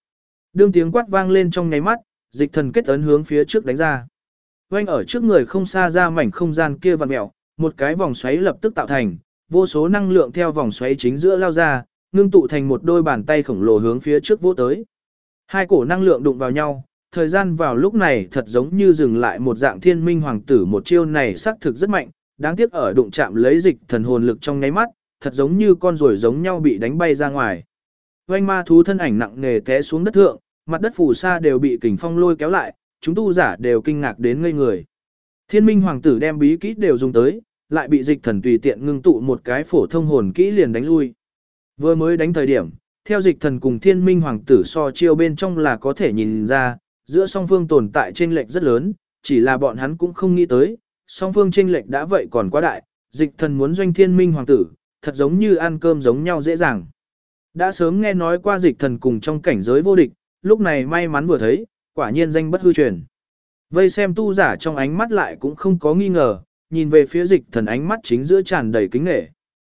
Đương tiếng quát vang lên trong nháy mắt, dịch thần kết ấn hướng phía trước đánh ra. Oanh ở trước người không xa ra mảnh không gian kia vặn mèo, một cái vòng xoáy lập tức tạo thành, vô số năng lượng theo vòng xoáy chính giữa lao ra, ngưng tụ thành một đôi bàn tay khổng lồ hướng phía trước vỗ tới. Hai cổ năng lượng đụng vào nhau, thời gian vào lúc này thật giống như dừng lại một dạng thiên minh hoàng tử một chiêu này xác thực rất mạnh, đáng tiếc ở đụng chạm lấy dịch thần hồn lực trong nháy mắt, thật giống như con ruồi giống nhau bị đánh bay ra ngoài. Oanh ma thú thân ảnh nặng nề té xuống đất thượng, mặt đất phù sa đều bị kình phong lôi kéo lại, chúng tu giả đều kinh ngạc đến ngây người. Thiên minh hoàng tử đem bí kỹ đều dùng tới, lại bị dịch thần tùy tiện ngưng tụ một cái phổ thông hồn kỹ liền đánh lui. Vừa mới đánh thời điểm, theo dịch thần cùng thiên minh hoàng tử so chiêu bên trong là có thể nhìn ra, giữa song phương tồn tại chênh lệch rất lớn, chỉ là bọn hắn cũng không nghĩ tới, song phương chênh lệch đã vậy còn quá đại, dịch thần muốn doanh thiên minh hoàng tử, thật giống như ăn cơm giống nhau dễ dàng. Đã sớm nghe nói qua dịch thần cùng trong cảnh giới vô địch, lúc này may mắn vừa thấy, quả nhiên danh bất hư truyền. Vây xem tu giả trong ánh mắt lại cũng không có nghi ngờ, nhìn về phía dịch thần ánh mắt chính giữa tràn đầy kính nể.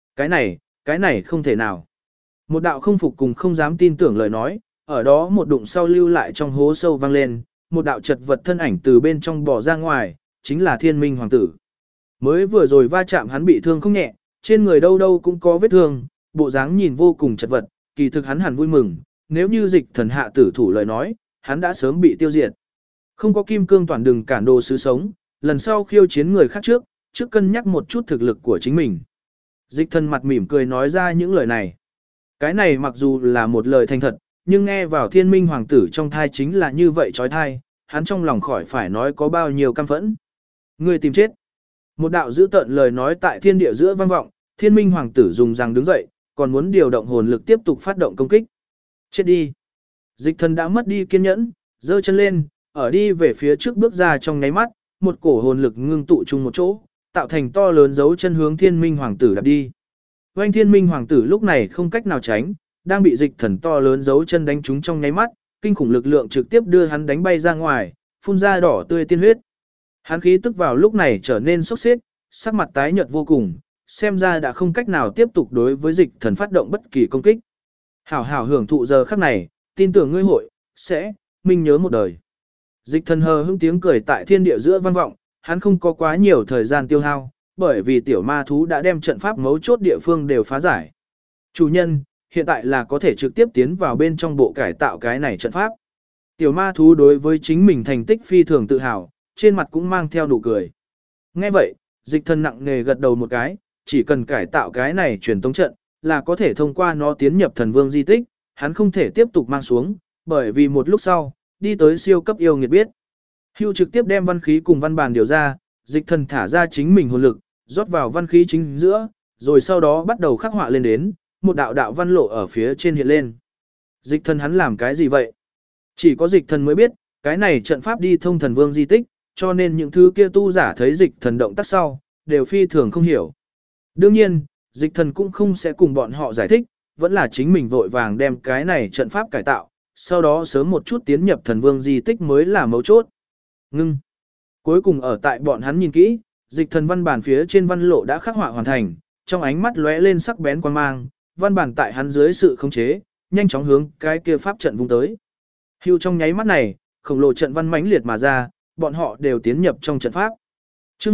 Cái này không thể nào. Một đạo không phục cùng không dám tin tưởng lời nói, ở đó một đụng sau lưu lại trong hố sâu vang lên, một đạo chật vật thân ảnh từ bên trong bò ra ngoài, chính là thiên minh hoàng tử. Mới vừa rồi va chạm hắn bị thương không nhẹ, trên người đâu đâu cũng có vết thương, bộ dáng nhìn vô cùng chật vật, kỳ thực hắn hẳn vui mừng, nếu như dịch thần hạ tử thủ lời nói, hắn đã sớm bị tiêu diệt. Không có kim cương toàn đừng cản đồ sứ sống, lần sau khiêu chiến người khác trước cân nhắc một chút thực lực của chính mình. Dịch thần mặt mỉm cười nói ra những lời này. Cái này mặc dù là một lời thành thật, nhưng nghe vào thiên minh hoàng tử trong thai chính là như vậy trói thai, hắn trong lòng khỏi phải nói có bao nhiêu căm phẫn. Người tìm chết. Một đạo dữ tợn lời nói tại thiên địa giữa vang vọng, thiên minh hoàng tử dùng răng đứng dậy, còn muốn điều động hồn lực tiếp tục phát động công kích. Chết đi. Dịch thần đã mất đi kiên nhẫn, giơ chân lên, ở đi về phía trước bước ra trong nháy mắt, một cổ hồn lực ngưng tụ chung một chỗ, tạo thành to lớn dấu chân hướng thiên minh hoàng tử đạp đi. Oanh thiên minh hoàng tử lúc này không cách nào tránh, đang bị dịch thần to lớn dấu chân đánh trúng trong nháy mắt, kinh khủng lực lượng trực tiếp đưa hắn đánh bay ra ngoài, phun ra đỏ tươi tiên huyết. Hắn khí tức vào lúc này trở nên sốt xếp, sắc mặt tái nhợt vô cùng, xem ra đã không cách nào tiếp tục đối với dịch thần phát động bất kỳ công kích. Hảo hảo hưởng thụ giờ khắc này, tin tưởng ngươi hội, sẽ, minh nhớ một đời. Dịch thần hờ hững tiếng cười tại thiên địa giữa vang vọng, hắn không có quá nhiều thời gian tiêu hao, bởi vì tiểu ma thú đã đem trận pháp mấu chốt địa phương đều phá giải. Chủ nhân, hiện tại là có thể trực tiếp tiến vào bên trong bộ cải tạo cái này trận pháp. Tiểu ma thú đối với chính mình thành tích phi thường tự hào, trên mặt cũng mang theo nụ cười. Nghe vậy, dịch thần nặng nề gật đầu một cái, chỉ cần cải tạo cái này truyền tống trận, là có thể thông qua nó tiến nhập thần vương di tích, hắn không thể tiếp tục mang xuống, bởi vì một lúc sau, đi tới siêu cấp yêu nghiệt biết. Hưu trực tiếp đem văn khí cùng văn bàn điều ra, dịch thần thả ra chính mình hồn lực, rót vào văn khí chính giữa, rồi sau đó bắt đầu khắc họa lên đến, một đạo đạo văn lộ ở phía trên hiện lên. Dịch thần hắn làm cái gì vậy? Chỉ có dịch thần mới biết, cái này trận pháp đi thông thần vương di tích, cho nên những thứ kia tu giả thấy dịch thần động tác sau, đều phi thường không hiểu. Đương nhiên, dịch thần cũng không sẽ cùng bọn họ giải thích, vẫn là chính mình vội vàng đem cái này trận pháp cải tạo, sau đó sớm một chút tiến nhập thần vương di tích mới là mấu chốt. Ngưng. Cuối cùng ở tại bọn hắn nhìn kỹ, dịch thần văn bản phía trên văn lộ đã khắc họa hoàn thành, trong ánh mắt lóe lên sắc bén quan mang, văn bản tại hắn dưới sự khống chế, nhanh chóng hướng cái kia pháp trận vung tới. Hưu trong nháy mắt này, khổng lồ trận văn mãnh liệt mà ra, bọn họ đều tiến nhập trong trận pháp. Chương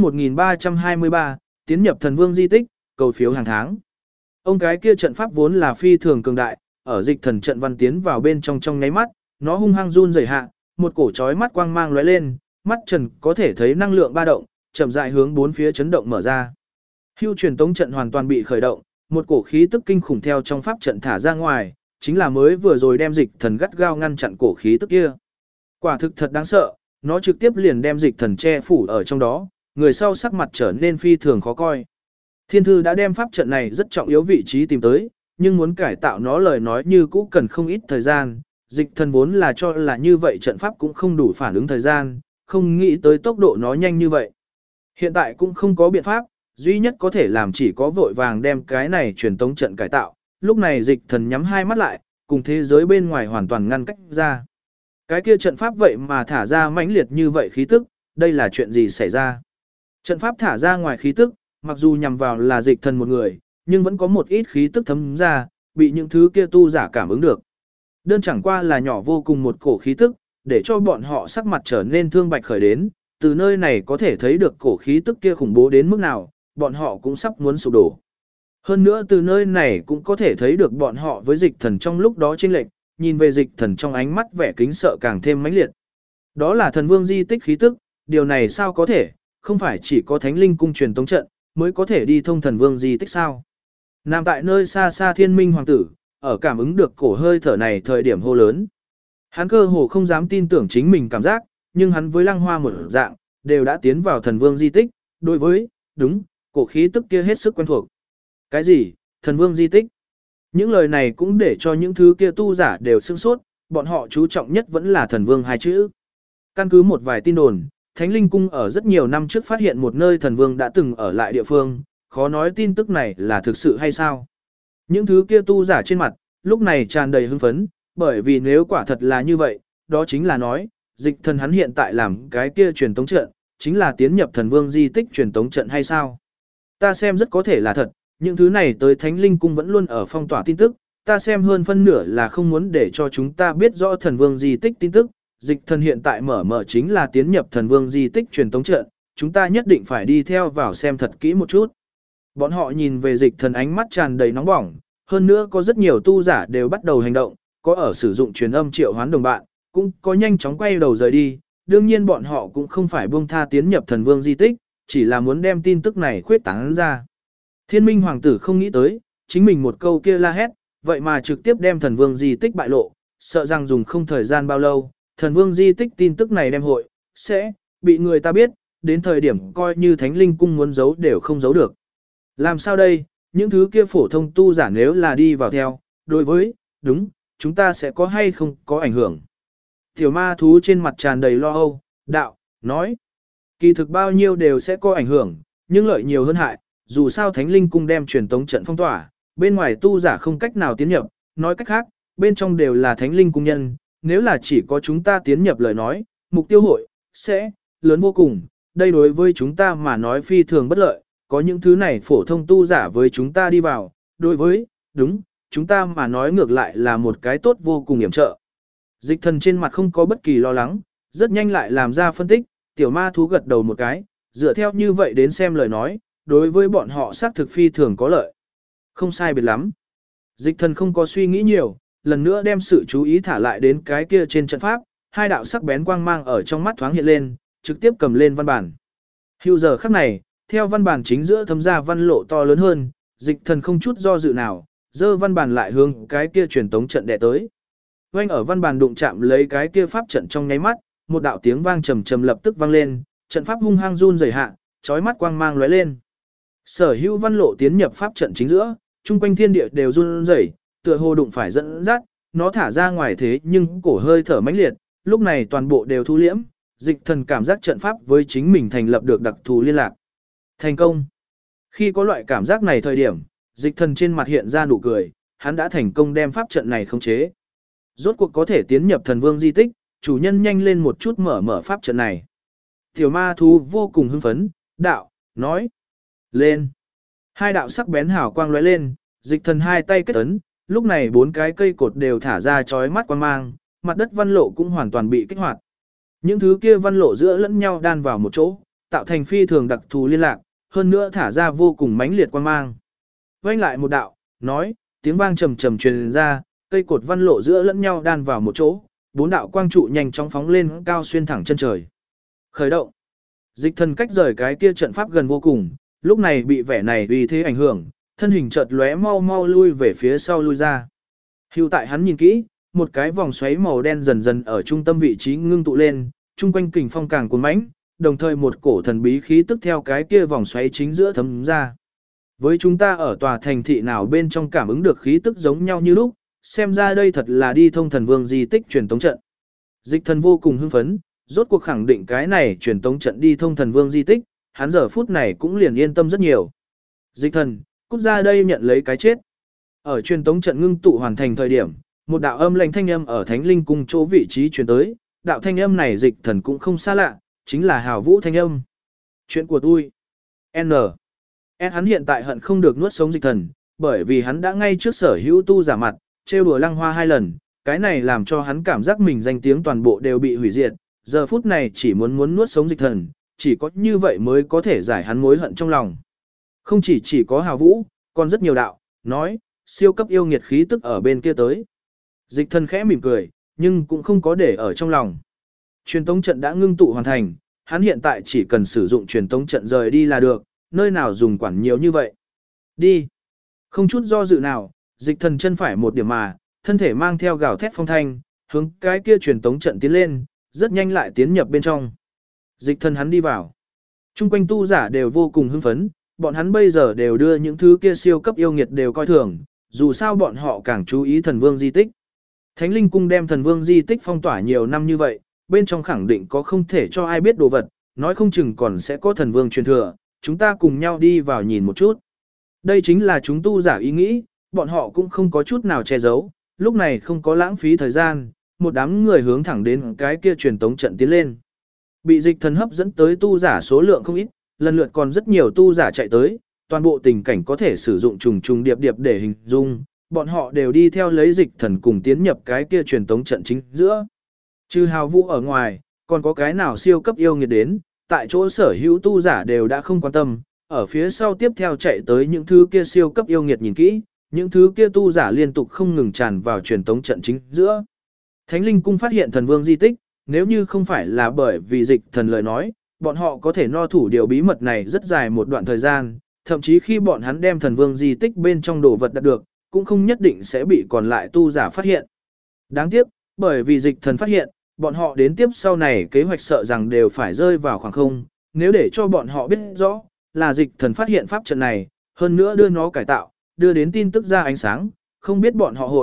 1323, tiến nhập thần vương di tích, cầu phiếu hàng tháng. Ông cái kia trận pháp vốn là phi thường cường đại, ở dịch thần trận văn tiến vào bên trong nháy mắt, nó hung hăng run rẩy hạ, một cổ chói mắt quang mang lóe lên, mắt trần có thể thấy năng lượng ba động, chậm rãi hướng bốn phía chấn động mở ra. Hưu truyền tống trận hoàn toàn bị khởi động, một cổ khí tức kinh khủng theo trong pháp trận thả ra ngoài, chính là mới vừa rồi đem dịch thần gắt gao ngăn chặn cổ khí tức kia. Quả thực thật đáng sợ, nó trực tiếp liền đem dịch thần che phủ ở trong đó, người sau sắc mặt trở nên phi thường khó coi. Thiên thư đã đem pháp trận này rất trọng yếu vị trí tìm tới, nhưng muốn cải tạo nó lời nói như cũ cần không ít thời gian, dịch thần vốn là cho là như vậy trận pháp cũng không đủ phản ứng thời gian, không nghĩ tới tốc độ nó nhanh như vậy. Hiện tại cũng không có biện pháp, duy nhất có thể làm chỉ có vội vàng đem cái này truyền tống trận cải tạo, lúc này dịch thần nhắm hai mắt lại, cùng thế giới bên ngoài hoàn toàn ngăn cách ra. Cái kia trận pháp vậy mà thả ra mãnh liệt như vậy khí tức, đây là chuyện gì xảy ra? Trận pháp thả ra ngoài khí tức, mặc dù nhằm vào là dịch thần một người, nhưng vẫn có một ít khí tức thấm ra, bị những thứ kia tu giả cảm ứng được. Đơn chẳng qua là nhỏ vô cùng một cổ khí tức, để cho bọn họ sắc mặt trở nên thương bạch khởi đến, từ nơi này có thể thấy được cổ khí tức kia khủng bố đến mức nào, bọn họ cũng sắp muốn sụp đổ. Hơn nữa từ nơi này cũng có thể thấy được bọn họ với dịch thần trong lúc đó chênh lệch, nhìn về dịch thần trong ánh mắt vẻ kính sợ càng thêm mãnh liệt. Đó là thần vương di tích khí tức, điều này sao có thể, không phải chỉ có thánh linh cung truyền tống trận, mới có thể đi thông thần vương di tích sao. Nằm tại nơi xa xa thiên minh hoàng tử, ở cảm ứng được cổ hơi thở này thời điểm hô lớn. Hắn cơ hồ không dám tin tưởng chính mình cảm giác, nhưng hắn với lăng hoa một dạng, đều đã tiến vào thần vương di tích, đối với, đúng, cổ khí tức kia hết sức quen thuộc. Cái gì, thần vương di tích? Những lời này cũng để cho những thứ kia tu giả đều sửng sốt, bọn họ chú trọng nhất vẫn là thần vương hai chữ. Căn cứ một vài tin đồn, Thánh Linh Cung ở rất nhiều năm trước phát hiện một nơi thần vương đã từng ở lại địa phương, khó nói tin tức này là thực sự hay sao. Những thứ kia tu giả trên mặt, lúc này tràn đầy hưng phấn, bởi vì nếu quả thật là như vậy, đó chính là nói, dịch thần hắn hiện tại làm cái kia truyền tống trận, chính là tiến nhập thần vương di tích truyền tống trận hay sao. Ta xem rất có thể là thật, những thứ này tới Thánh Linh Cung vẫn luôn ở phong tỏa tin tức, ta xem hơn phân nửa là không muốn để cho chúng ta biết rõ thần vương di tích tin tức, dịch thần hiện tại mở chính là tiến nhập thần vương di tích truyền tống trận, chúng ta nhất định phải đi theo vào xem thật kỹ một chút. Bọn họ nhìn về dịch thần ánh mắt tràn đầy nóng bỏng, hơn nữa có rất nhiều tu giả đều bắt đầu hành động, có ở sử dụng truyền âm triệu hoán đồng bạn, cũng có nhanh chóng quay đầu rời đi, đương nhiên bọn họ cũng không phải buông tha tiến nhập thần vương di tích, chỉ là muốn đem tin tức này khuyết tán ra. Thiên minh hoàng tử không nghĩ tới, chính mình một câu kia la hét, vậy mà trực tiếp đem thần vương di tích bại lộ, sợ rằng dùng không thời gian bao lâu, thần vương di tích tin tức này đem hội, sẽ bị người ta biết, đến thời điểm coi như thánh linh cung muốn giấu đều không giấu được. Làm sao đây, những thứ kia phổ thông tu giả nếu là đi vào theo, đối với, đúng, chúng ta sẽ có hay không có ảnh hưởng. Tiểu ma thú trên mặt tràn đầy lo âu, đạo, nói, kỳ thực bao nhiêu đều sẽ có ảnh hưởng, nhưng lợi nhiều hơn hại, dù sao thánh linh cung đem truyền tống trận phong tỏa, bên ngoài tu giả không cách nào tiến nhập, nói cách khác, bên trong đều là thánh linh cung nhân, nếu là chỉ có chúng ta tiến nhập lời nói, mục tiêu hội, sẽ, lớn vô cùng, đây đối với chúng ta mà nói phi thường bất lợi, có những thứ này phổ thông tu giả với chúng ta đi vào, đối với, đúng, chúng ta mà nói ngược lại là một cái tốt vô cùng hiểm trợ. Dịch thần trên mặt không có bất kỳ lo lắng, rất nhanh lại làm ra phân tích, tiểu ma thú gật đầu một cái, dựa theo như vậy đến xem lời nói, đối với bọn họ xác thực phi thường có lợi. Không sai biệt lắm. Dịch thần không có suy nghĩ nhiều, lần nữa đem sự chú ý thả lại đến cái kia trên trận pháp, hai đạo sắc bén quang mang ở trong mắt thoáng hiện lên, trực tiếp cầm lên văn bản. Hưu giờ khắc này, theo văn bản chính giữa thấm ra văn lộ to lớn hơn, dịch thần không chút do dự nào, dơ văn bản lại hướng cái kia truyền tống trận đệ tới. Oanh ở văn bản đụng chạm lấy cái kia pháp trận trong nháy mắt, một đạo tiếng vang trầm trầm lập tức vang lên, trận pháp hung hăng run rẩy hạ, chói mắt quang mang lóe lên. Sở Hữu văn lộ tiến nhập pháp trận chính giữa, trung quanh thiên địa đều run rẩy, tựa hồ đụng phải dẫn dắt, nó thả ra ngoài thế nhưng cổ hơi thở mãnh liệt, lúc này toàn bộ đều thu liễm, dịch thần cảm giác trận pháp với chính mình thành lập được đặc thù liên lạc. Thành công. Khi có loại cảm giác này thời điểm, dịch thần trên mặt hiện ra nụ cười, hắn đã thành công đem pháp trận này khống chế. Rốt cuộc có thể tiến nhập thần vương di tích, chủ nhân nhanh lên một chút mở pháp trận này. Tiểu ma thú vô cùng hưng phấn, đạo, nói, lên. Hai đạo sắc bén hào quang lóe lên, dịch thần hai tay kết ấn, lúc này bốn cái cây cột đều thả ra chói mắt quang mang, mặt đất văn lộ cũng hoàn toàn bị kích hoạt. Những thứ kia văn lộ giữa lẫn nhau đan vào một chỗ, tạo thành phi thường đặc thù liên lạc, hơn nữa thả ra vô cùng mãnh liệt quang mang. Vang lại một đạo, nói, tiếng vang trầm trầm truyền ra, cây cột văn lộ giữa lẫn nhau đan vào một chỗ, bốn đạo quang trụ nhanh chóng phóng lên cao xuyên thẳng chân trời. Khởi động. Dịch thần cách rời cái kia trận pháp gần vô cùng, lúc này bị vẻ này uy thế ảnh hưởng, thân hình chợt lóe mau mau lui về phía sau lui ra. Hưu tại hắn nhìn kỹ, một cái vòng xoáy màu đen dần dần ở trung tâm vị trí ngưng tụ lên, trung quanh kình phong càng cuốn mãnh, đồng thời một cổ thần bí khí tức theo cái kia vòng xoáy chính giữa thấm ra. Với chúng ta ở tòa thành thị nào bên trong cảm ứng được khí tức giống nhau như lúc, xem ra đây thật là đi thông thần vương di tích truyền tống trận. Dịch thần vô cùng hưng phấn, rốt cuộc khẳng định cái này truyền tống trận đi thông thần vương di tích, hắn giờ phút này cũng liền yên tâm rất nhiều. Dịch thần, cút ra đây nhận lấy cái chết. Ở truyền tống trận ngưng tụ hoàn thành thời điểm, một đạo âm lạnh thanh âm ở Thánh Linh cung chỗ vị trí truyền tới, đạo thanh âm này dịch thần cũng không xa lạ, chính là Hào Vũ thanh âm. Chuyện của tôi. N. Hắn hiện tại hận không được nuốt sống dịch thần, bởi vì hắn đã ngay trước Sở Hữu tu giả mặt, trêu đùa Lăng Hoa hai lần, Cái này làm cho hắn cảm giác mình danh tiếng toàn bộ đều bị hủy diệt, giờ phút này chỉ muốn nuốt sống dịch thần, chỉ có như vậy mới có thể giải hắn mối hận trong lòng. Không chỉ có Hào Vũ, còn rất nhiều đạo, nói, siêu cấp yêu nghiệt khí tức ở bên kia tới. Dịch thần khẽ mỉm cười, nhưng cũng không có để ở trong lòng. Truyền tống trận đã ngưng tụ hoàn thành, hắn hiện tại chỉ cần sử dụng truyền tống trận rời đi là được, nơi nào dùng quản nhiều như vậy. Đi. Không chút do dự nào, dịch thần chân phải một điểm mà, thân thể mang theo gào thét phong thanh, hướng cái kia truyền tống trận tiến lên, rất nhanh lại tiến nhập bên trong. Dịch thần hắn đi vào. Trung quanh tu giả đều vô cùng hưng phấn, bọn hắn bây giờ đều đưa những thứ kia siêu cấp yêu nghiệt đều coi thường, dù sao bọn họ càng chú ý thần vương di tích. Thánh linh cung đem thần vương di tích phong tỏa nhiều năm như vậy, bên trong khẳng định có không thể cho ai biết đồ vật, nói không chừng còn sẽ có thần vương truyền thừa, chúng ta cùng nhau đi vào nhìn một chút. Đây chính là chúng tu giả ý nghĩ, bọn họ cũng không có chút nào che giấu, lúc này không có lãng phí thời gian, một đám người hướng thẳng đến cái kia truyền tống trận tiến lên. Bị dịch thần hấp dẫn tới tu giả số lượng không ít, lần lượt còn rất nhiều tu giả chạy tới, toàn bộ tình cảnh có thể sử dụng trùng trùng điệp điệp để hình dung, bọn họ đều đi theo lấy dịch thần cùng tiến nhập cái kia truyền tống trận chính giữa. Trừ Hào Vũ ở ngoài, còn có cái nào siêu cấp yêu nghiệt đến, tại chỗ sở hữu tu giả đều đã không quan tâm, ở phía sau tiếp theo chạy tới những thứ kia siêu cấp yêu nghiệt nhìn kỹ, những thứ kia tu giả liên tục không ngừng tràn vào truyền tống trận chính giữa. Thánh linh cung phát hiện thần vương di tích, nếu như không phải là bởi vì dịch thần lời nói, bọn họ có thể no thủ điều bí mật này rất dài một đoạn thời gian, thậm chí khi bọn hắn đem thần vương di tích bên trong đồ vật đạt được, cũng không nhất định sẽ bị còn lại tu giả phát hiện. Đáng tiếc, bởi vì dịch thần phát hiện, bọn họ đến tiếp sau này kế hoạch sợ rằng đều phải rơi vào khoảng không, nếu để cho bọn họ biết rõ, là dịch thần phát hiện pháp trận này, hơn nữa đưa nó cải tạo, đưa đến tin tức ra ánh sáng, không biết bọn họ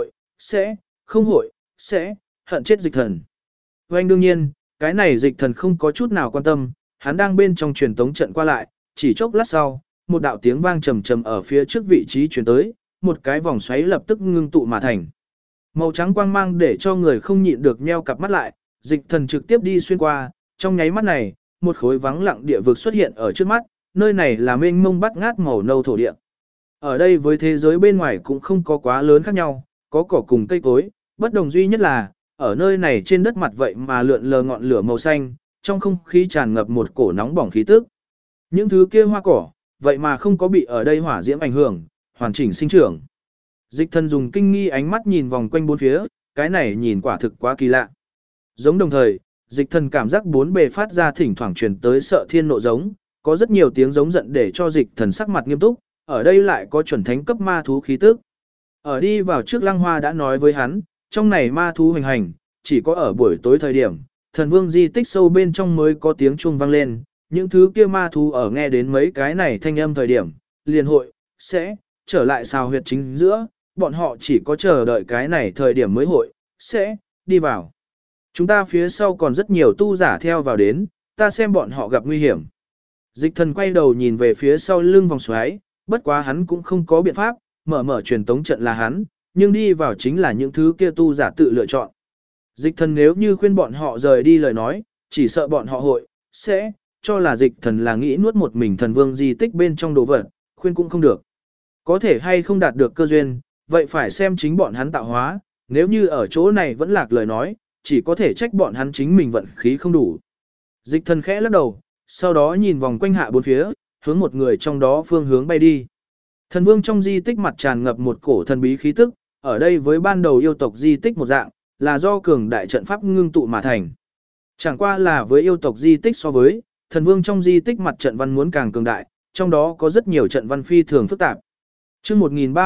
sẽ hận chết dịch thần. Anh đương nhiên, cái này dịch thần không có chút nào quan tâm, hắn đang bên trong truyền tống trận qua lại, chỉ chốc lát sau, một đạo tiếng vang trầm trầm ở phía trước vị trí truyền tới, một cái vòng xoáy lập tức ngưng tụ mà thành. Màu trắng quang mang để cho người không nhịn được nheo cặp mắt lại, dịch thần trực tiếp đi xuyên qua, trong nháy mắt này, một khối vắng lặng địa vực xuất hiện ở trước mắt, nơi này là mênh mông bát ngát màu nâu thổ địa. Ở đây với thế giới bên ngoài cũng không có quá lớn khác nhau, có cỏ cùng cây cối, bất đồng duy nhất là, ở nơi này trên đất mặt vậy mà lượn lờ ngọn lửa màu xanh, trong không khí tràn ngập một cổ nóng bỏng khí tức. Những thứ kia hoa cỏ, vậy mà không có bị ở đây hỏa diễm ảnh hưởng, hoàn chỉnh sinh trưởng. Dịch thần dùng kinh nghi ánh mắt nhìn vòng quanh bốn phía, cái này nhìn quả thực quá kỳ lạ. Giống đồng thời, dịch thần cảm giác bốn bề phát ra thỉnh thoảng truyền tới sợ thiên nộ giống, có rất nhiều tiếng giống giận để cho dịch thần sắc mặt nghiêm túc, ở đây lại có chuẩn thánh cấp ma thú khí tức. Ở đi vào trước Lăng Hoa đã nói với hắn, trong này ma thú hành hành, chỉ có ở buổi tối thời điểm, thần vương di tích sâu bên trong mới có tiếng chuông vang lên, những thứ kia ma thú ở nghe đến mấy cái này thanh âm thời điểm, liền hội, sẽ, trở lại xào huyệt chính giữa, bọn họ chỉ có chờ đợi cái này thời điểm mới hội, sẽ, đi vào. Chúng ta phía sau còn rất nhiều tu giả theo vào đến, ta xem bọn họ gặp nguy hiểm. Dịch thần quay đầu nhìn về phía sau lưng vòng xoáy, bất quá hắn cũng không có biện pháp, mở truyền tống trận là hắn, nhưng đi vào chính là những thứ kia tu giả tự lựa chọn. Dịch thần nếu như khuyên bọn họ rời đi lời nói, chỉ sợ bọn họ hội, sẽ, cho là dịch thần là nghĩ nuốt một mình thần vương di tích bên trong đồ vật, khuyên cũng không được. Có thể hay không đạt được cơ duyên, vậy phải xem chính bọn hắn tạo hóa, nếu như ở chỗ này vẫn lạc lời nói, chỉ có thể trách bọn hắn chính mình vận khí không đủ. Dịch thần khẽ lắc đầu, sau đó nhìn vòng quanh hạ bốn phía, hướng một người trong đó phương hướng bay đi. Thần vương trong di tích mặt tràn ngập một cổ thần bí khí tức, ở đây với ban đầu yêu tộc di tích một dạng, là do cường đại trận pháp ngưng tụ mà thành. Chẳng qua là với yêu tộc di tích so với, thần vương trong di tích mặt trận văn muốn càng cường đại, trong đó có rất nhiều trận văn phi thường phức tạp. Chương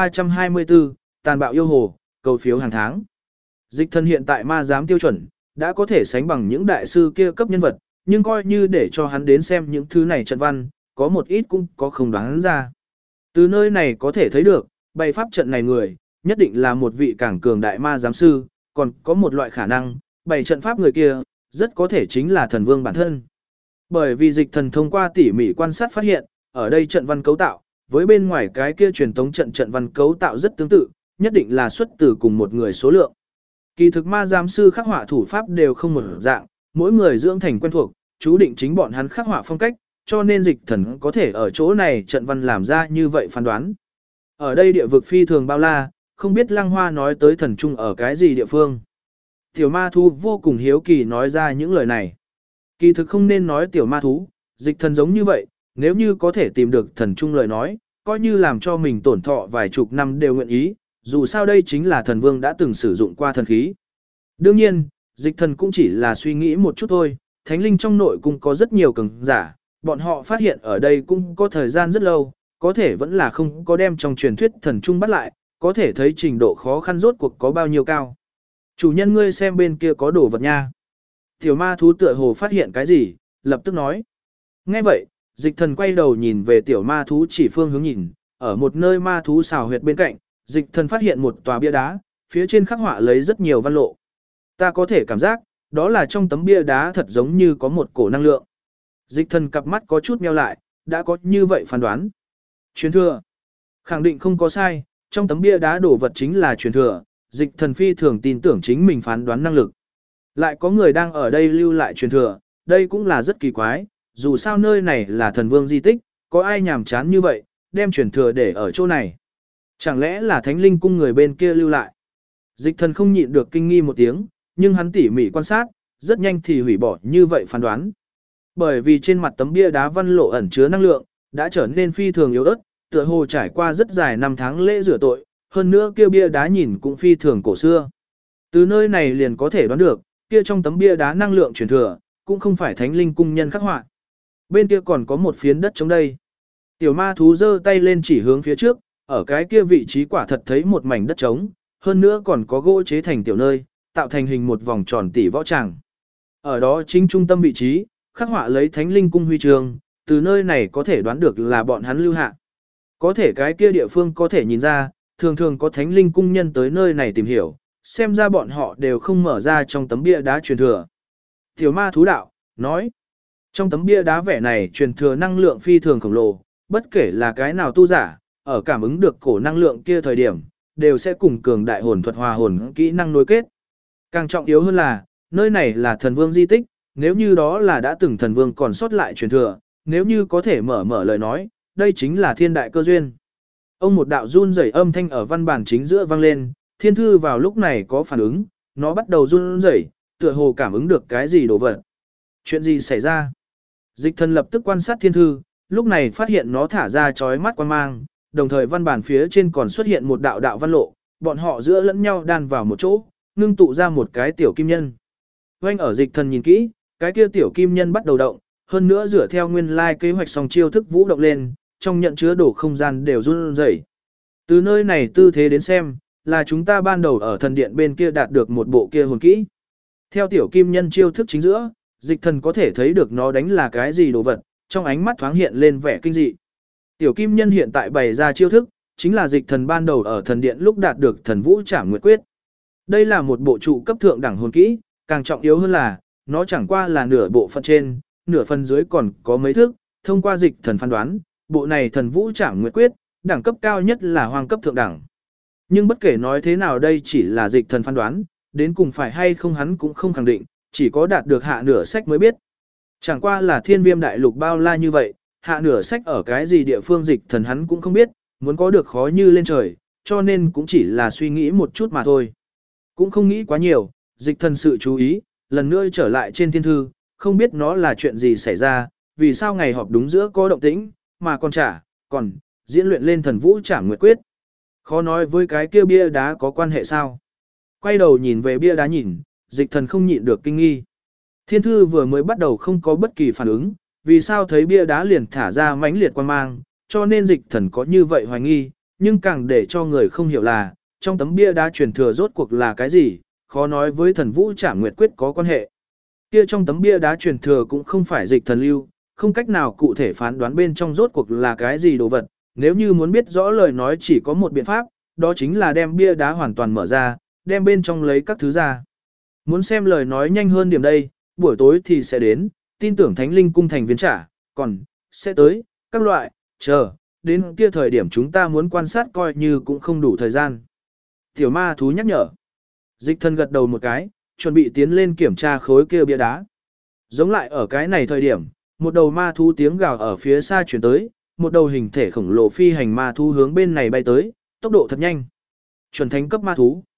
1324, tàn bạo yêu hồ, cầu phiếu hàng tháng. Dịch thần hiện tại ma giám tiêu chuẩn, đã có thể sánh bằng những đại sư kia cấp nhân vật, nhưng coi như để cho hắn đến xem những thứ này trận văn, có một ít cũng có không đoán ra. Từ nơi này có thể thấy được, bày pháp trận này người, nhất định là một vị càng cường đại ma giám sư, còn có một loại khả năng, bày trận pháp người kia, rất có thể chính là thần vương bản thân. Bởi vì dịch thần thông qua tỉ mỉ quan sát phát hiện, ở đây trận văn cấu tạo, với bên ngoài cái kia truyền tống trận văn cấu tạo rất tương tự, nhất định là xuất từ cùng một người số lượng. Kỳ thực ma giám sư khắc họa thủ pháp đều không một dạng, mỗi người dưỡng thành quen thuộc, chú định chính bọn hắn khắc họa phong cách, cho nên dịch thần có thể ở chỗ này trận văn làm ra như vậy phán đoán. Ở đây địa vực phi thường bao la, không biết Lăng Hoa nói tới thần trung ở cái gì địa phương. Tiểu ma thú vô cùng hiếu kỳ nói ra những lời này. Kỳ thực không nên nói tiểu ma thú, dịch thần giống như vậy, nếu như có thể tìm được thần trung lời nói, coi như làm cho mình tổn thọ vài chục năm đều nguyện ý, dù sao đây chính là thần vương đã từng sử dụng qua thần khí. Đương nhiên, dịch thần cũng chỉ là suy nghĩ một chút thôi, thánh linh trong nội cung có rất nhiều cường giả, bọn họ phát hiện ở đây cũng có thời gian rất lâu, có thể vẫn là không có đem trong truyền thuyết thần trung bắt lại, có thể thấy trình độ khó khăn rốt cuộc có bao nhiêu cao. Chủ nhân ngươi xem bên kia có đồ vật nha. Tiểu ma thú tựa hồ phát hiện cái gì, lập tức nói. Nghe vậy, dịch thần quay đầu nhìn về tiểu ma thú chỉ phương hướng nhìn, ở một nơi ma thú xào huyệt bên cạnh, dịch thần phát hiện một tòa bia đá, phía trên khắc họa lấy rất nhiều văn lộ. Ta có thể cảm giác, đó là trong tấm bia đá thật giống như có một cổ năng lượng. Dịch thần cặp mắt có chút meo lại, đã có như vậy phán đoán. Truyền thừa. Khẳng định không có sai, trong tấm bia đá đổ vật chính là truyền thừa, dịch thần phi thường tin tưởng chính mình phán đoán năng lực. Lại có người đang ở đây lưu lại truyền thừa, đây cũng là rất kỳ quái, dù sao nơi này là thần vương di tích, có ai nhàm chán như vậy, đem truyền thừa để ở chỗ này. Chẳng lẽ là thánh linh cung người bên kia lưu lại. Dịch thần không nhịn được kinh nghi một tiếng, nhưng hắn tỉ mỉ quan sát, rất nhanh thì hủy bỏ như vậy phán đoán. Bởi vì trên mặt tấm bia đá văn lộ ẩn chứa năng lượng, đã trở nên phi thường yếu ớt, tựa hồ trải qua rất dài năm tháng lễ rửa tội, hơn nữa kia bia đá nhìn cũng phi thường cổ xưa. Từ nơi này liền có thể đoán được, kia trong tấm bia đá năng lượng truyền thừa, cũng không phải thánh linh cung nhân khắc họa. Bên kia còn có một phiến đất trống đây. Tiểu ma thú giơ tay lên chỉ hướng phía trước, ở cái kia vị trí quả thật thấy một mảnh đất trống, hơn nữa còn có gỗ chế thành tiểu nơi, tạo thành hình một vòng tròn tỷ võ tràng. Ở đó chính trung tâm vị trí, khắc họa lấy thánh linh cung huy chương, từ nơi này có thể đoán được là bọn hắn lưu hạ. Có thể cái kia địa phương có thể nhìn ra, thường thường có thánh linh cung nhân tới nơi này tìm hiểu, xem ra bọn họ đều không mở ra trong tấm bia đá truyền thừa. Tiểu ma thú đạo, nói, trong tấm bia đá vẻ này truyền thừa năng lượng phi thường khổng lồ, bất kể là cái nào tu giả, ở cảm ứng được cổ năng lượng kia thời điểm, đều sẽ cùng cường đại hồn thuật hòa hồn kỹ năng nối kết. Càng trọng yếu hơn là, nơi này là thần vương di tích, nếu như đó là đã từng thần vương còn sót lại truyền thừa, nếu như có thể mở lời nói, đây chính là thiên đại cơ duyên. Ông một đạo run rẩy âm thanh ở văn bản chính giữa vang lên, thiên thư vào lúc này có phản ứng, nó bắt đầu run rẩy, tựa hồ cảm ứng được cái gì đồ vật. Chuyện gì xảy ra? Dịch thần lập tức quan sát thiên thư, lúc này phát hiện nó thả ra chói mắt quan mang, đồng thời văn bản phía trên còn xuất hiện một đạo đạo văn lộ, bọn họ giữa lẫn nhau đan vào một chỗ, ngưng tụ ra một cái tiểu kim nhân. Oanh ở dịch thần nhìn kỹ, cái kia tiểu kim nhân bắt đầu động, hơn nữa dựa theo nguyên lai kế hoạch song chiêu thức vũ động lên, trong nhận chứa đồ không gian đều run rẩy. Từ nơi này tư thế đến xem, là chúng ta ban đầu ở thần điện bên kia đạt được một bộ kia hồn kỹ. Theo tiểu kim nhân chiêu thức chính giữa, dịch thần có thể thấy được nó đánh là cái gì đồ vật, trong ánh mắt thoáng hiện lên vẻ kinh dị. Tiểu kim nhân hiện tại bày ra chiêu thức, chính là dịch thần ban đầu ở thần điện lúc đạt được thần vũ trảm nguyệt quyết. Đây là một bộ trụ cấp thượng đẳng hồn kỹ, càng trọng yếu hơn là, nó chẳng qua là nửa bộ phận trên, nửa phần dưới còn có mấy thước, thông qua dịch thần phán đoán, bộ này thần vũ trảm nguyệt quyết, đẳng cấp cao nhất là hoàng cấp thượng đẳng. Nhưng bất kể nói thế nào đây chỉ là dịch thần phán đoán, đến cùng phải hay không hắn cũng không khẳng định, chỉ có đạt được hạ nửa sách mới biết. Chẳng qua là thiên viêm đại lục bao la như vậy, hạ nửa sách ở cái gì địa phương dịch thần hắn cũng không biết, muốn có được khó như lên trời, cho nên cũng chỉ là suy nghĩ một chút mà thôi. Cũng không nghĩ quá nhiều, dịch thần sự chú ý, lần nữa trở lại trên thiên thư, không biết nó là chuyện gì xảy ra, vì sao ngày họp đúng giữa có động tĩnh, mà còn diễn luyện lên thần vũ trảm nguyệt quyết. Khó nói với cái kia bia đá có quan hệ sao. Quay đầu nhìn về bia đá nhìn, dịch thần không nhịn được kinh nghi. Thiên thư vừa mới bắt đầu không có bất kỳ phản ứng, vì sao thấy bia đá liền thả ra mãnh liệt quan mang, cho nên dịch thần có như vậy hoài nghi, nhưng càng để cho người không hiểu là, trong tấm bia đá truyền thừa rốt cuộc là cái gì, khó nói với thần vũ trảm nguyệt quyết có quan hệ. Kia trong tấm bia đá truyền thừa cũng không phải dịch thần lưu, không cách nào cụ thể phán đoán bên trong rốt cuộc là cái gì đồ vật, nếu như muốn biết rõ lời nói chỉ có một biện pháp, đó chính là đem bia đá hoàn toàn mở ra, đem bên trong lấy các thứ ra. Muốn xem lời nói nhanh hơn điểm đây, buổi tối thì sẽ đến, tin tưởng Thánh Linh cung thành viên trả, còn sẽ tới, các loại, chờ, đến kia thời điểm chúng ta muốn quan sát coi như cũng không đủ thời gian. Tiểu ma thú nhắc nhở. Dịch thần gật đầu một cái, chuẩn bị tiến lên kiểm tra khối kia bia đá. Giống lại ở cái này thời điểm, một đầu ma thú tiếng gào ở phía xa chuyển tới, một đầu hình thể khổng lồ phi hành ma thú hướng bên này bay tới, tốc độ thật nhanh. Chuẩn thánh cấp ma thú.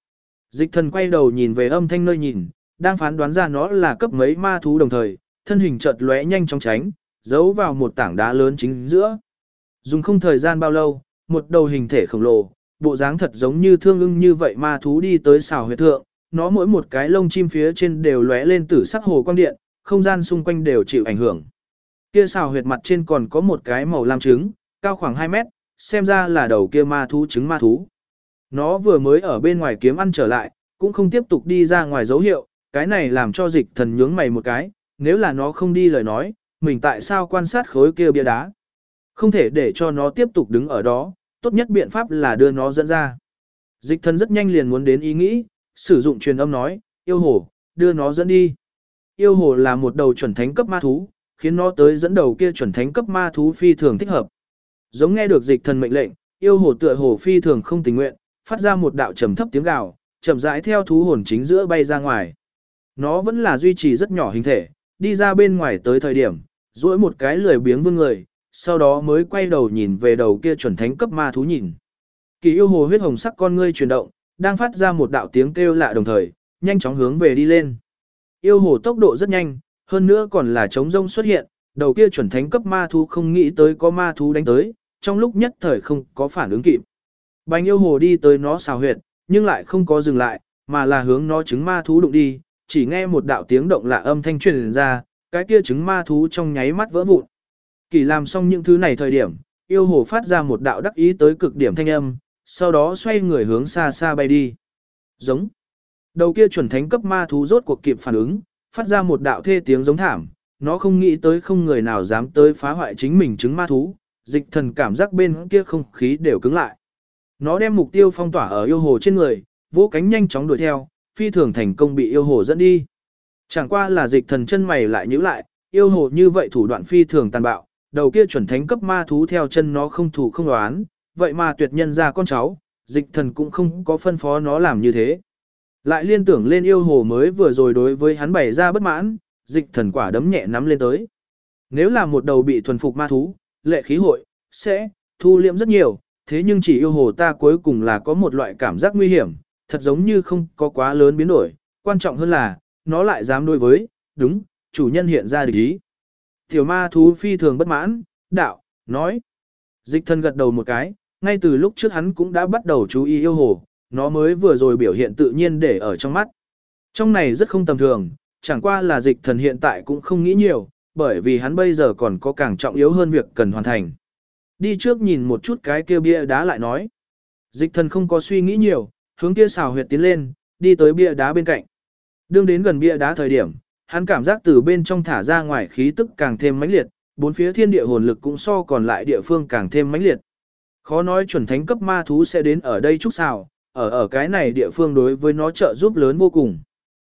Dịch thần quay đầu nhìn về âm thanh nơi nhìn, đang phán đoán ra nó là cấp mấy ma thú đồng thời, thân hình chợt lóe nhanh chóng tránh, giấu vào một tảng đá lớn chính giữa. Dùng không thời gian bao lâu, một đầu hình thể khổng lồ, bộ dáng thật giống như thương ưng như vậy ma thú đi tới xào huyệt thượng, nó mỗi một cái lông chim phía trên đều lóe lên tử sắc hồ quang điện, không gian xung quanh đều chịu ảnh hưởng. Kia xào huyệt mặt trên còn có một cái màu lam trứng, cao khoảng 2 mét, xem ra là đầu kia ma thú trứng ma thú. Nó vừa mới ở bên ngoài kiếm ăn trở lại, cũng không tiếp tục đi ra ngoài dấu hiệu, cái này làm cho dịch thần nhướng mày một cái, nếu là nó không đi lời nói, mình tại sao quan sát khối kia bia đá. Không thể để cho nó tiếp tục đứng ở đó, tốt nhất biện pháp là đưa nó dẫn ra. Dịch thần rất nhanh liền muốn đến ý nghĩ, sử dụng truyền âm nói, yêu hồ, đưa nó dẫn đi. Yêu hồ là một đầu chuẩn thánh cấp ma thú, khiến nó tới dẫn đầu kia chuẩn thánh cấp ma thú phi thường thích hợp. Giống nghe được dịch thần mệnh lệnh, yêu hồ tựa hồ phi thường không tình nguyện, phát ra một đạo trầm thấp tiếng gào, chậm rãi theo thú hồn chính giữa bay ra ngoài. Nó vẫn là duy trì rất nhỏ hình thể, đi ra bên ngoài tới thời điểm, duỗi một cái lười biếng vươn người, sau đó mới quay đầu nhìn về đầu kia chuẩn thánh cấp ma thú nhìn. Kỳ yêu hồ huyết hồng sắc con ngươi chuyển động, đang phát ra một đạo tiếng kêu lạ đồng thời, nhanh chóng hướng về đi lên. Yêu hồ tốc độ rất nhanh, hơn nữa còn là trống rông xuất hiện, đầu kia chuẩn thánh cấp ma thú không nghĩ tới có ma thú đánh tới, trong lúc nhất thời không có phản ứng kịp. Bành yêu hồ đi tới nó xào huyệt, nhưng lại không có dừng lại, mà là hướng nó trứng ma thú đụng đi, chỉ nghe một đạo tiếng động lạ âm thanh truyền ra, cái kia trứng ma thú trong nháy mắt vỡ vụn. Kỳ làm xong những thứ này thời điểm, yêu hồ phát ra một đạo đắc ý tới cực điểm thanh âm, sau đó xoay người hướng xa xa bay đi. Giống. Đầu kia chuẩn thánh cấp ma thú rốt cuộc kịp phản ứng, phát ra một đạo thê tiếng giống thảm, nó không nghĩ tới không người nào dám tới phá hoại chính mình trứng ma thú, dịch thần cảm giác bên kia không khí đều cứng lại. Nó đem mục tiêu phong tỏa ở yêu hồ trên người, vỗ cánh nhanh chóng đuổi theo, phi thường thành công bị yêu hồ dẫn đi. Chẳng qua là dịch thần chân mày lại nhíu lại, yêu hồ như vậy thủ đoạn phi thường tàn bạo, đầu kia chuẩn thánh cấp ma thú theo chân nó không thủ không đoán, vậy mà tuyệt nhân ra con cháu, dịch thần cũng không có phân phó nó làm như thế. Lại liên tưởng lên yêu hồ mới vừa rồi đối với hắn bày ra bất mãn, dịch thần quả đấm nhẹ nắm lên tới. Nếu là một đầu bị thuần phục ma thú, lệ khí hội, sẽ thu liễm rất nhiều, thế nhưng chỉ yêu hồ ta cuối cùng là có một loại cảm giác nguy hiểm, thật giống như không có quá lớn biến đổi, quan trọng hơn là, nó lại dám đối với, đúng, chủ nhân hiện ra địch ý. Tiểu ma thú phi thường bất mãn, đạo, nói. Dịch thần gật đầu một cái, ngay từ lúc trước hắn cũng đã bắt đầu chú ý yêu hồ, nó mới vừa rồi biểu hiện tự nhiên để ở trong mắt. Trong này rất không tầm thường, chẳng qua là dịch thần hiện tại cũng không nghĩ nhiều, bởi vì hắn bây giờ còn có càng trọng yếu hơn việc cần hoàn thành. Đi trước nhìn một chút cái kia bia đá lại nói. Dịch thần không có suy nghĩ nhiều, hướng kia xào huyệt tiến lên, đi tới bia đá bên cạnh. Đương đến gần bia đá thời điểm, hắn cảm giác từ bên trong thả ra ngoài khí tức càng thêm mãnh liệt, bốn phía thiên địa hồn lực cũng so còn lại địa phương càng thêm mãnh liệt. Khó nói chuẩn thánh cấp ma thú sẽ đến ở đây trúc xào, ở cái này địa phương đối với nó trợ giúp lớn vô cùng.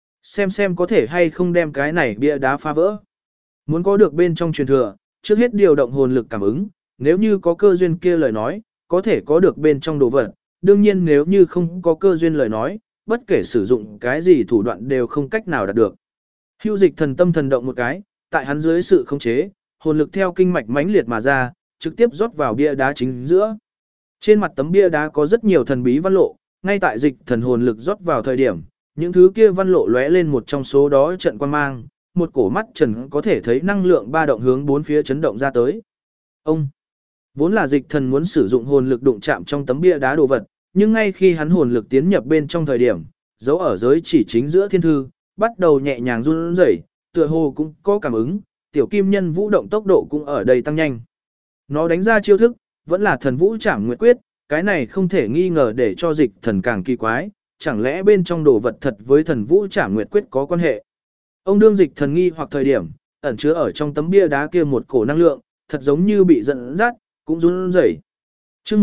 Xem có thể hay không đem cái này bia đá phá vỡ. Muốn có được bên trong truyền thừa, trước hết điều động hồn lực cảm ứng, nếu như có cơ duyên kia lời nói, có thể có được bên trong đồ vật. Đương nhiên nếu như không có cơ duyên lời nói, bất kể sử dụng cái gì thủ đoạn đều không cách nào đạt được. Hưu dịch thần tâm thần động một cái, tại hắn dưới sự khống chế, hồn lực theo kinh mạch mãnh liệt mà ra, trực tiếp rót vào bia đá chính giữa. Trên mặt tấm bia đá có rất nhiều thần bí văn lộ, ngay tại dịch thần hồn lực rót vào thời điểm, những thứ kia văn lộ lóe lên một trong số đó trận quan mang, một cổ mắt trần có thể thấy năng lượng ba động hướng bốn phía chấn động ra tới. Ông vốn là dịch thần muốn sử dụng hồn lực đụng chạm trong tấm bia đá đồ vật, nhưng ngay khi hắn hồn lực tiến nhập bên trong thời điểm, dấu ở giới chỉ chính giữa thiên thư, bắt đầu nhẹ nhàng run rẩy, tựa hồ cũng có cảm ứng, tiểu kim nhân vũ động tốc độ cũng ở đây tăng nhanh. Nó đánh ra chiêu thức, vẫn là thần vũ trảm nguyệt quyết, cái này không thể nghi ngờ để cho dịch thần càng kỳ quái, chẳng lẽ bên trong đồ vật thật với thần vũ trảm nguyệt quyết có quan hệ. Ông đương dịch thần nghi hoặc thời điểm, ẩn chứa ở trong tấm bia đá kia một cổ năng lượng, thật giống như bị dẫn dắt, cũng run rẩy. Chương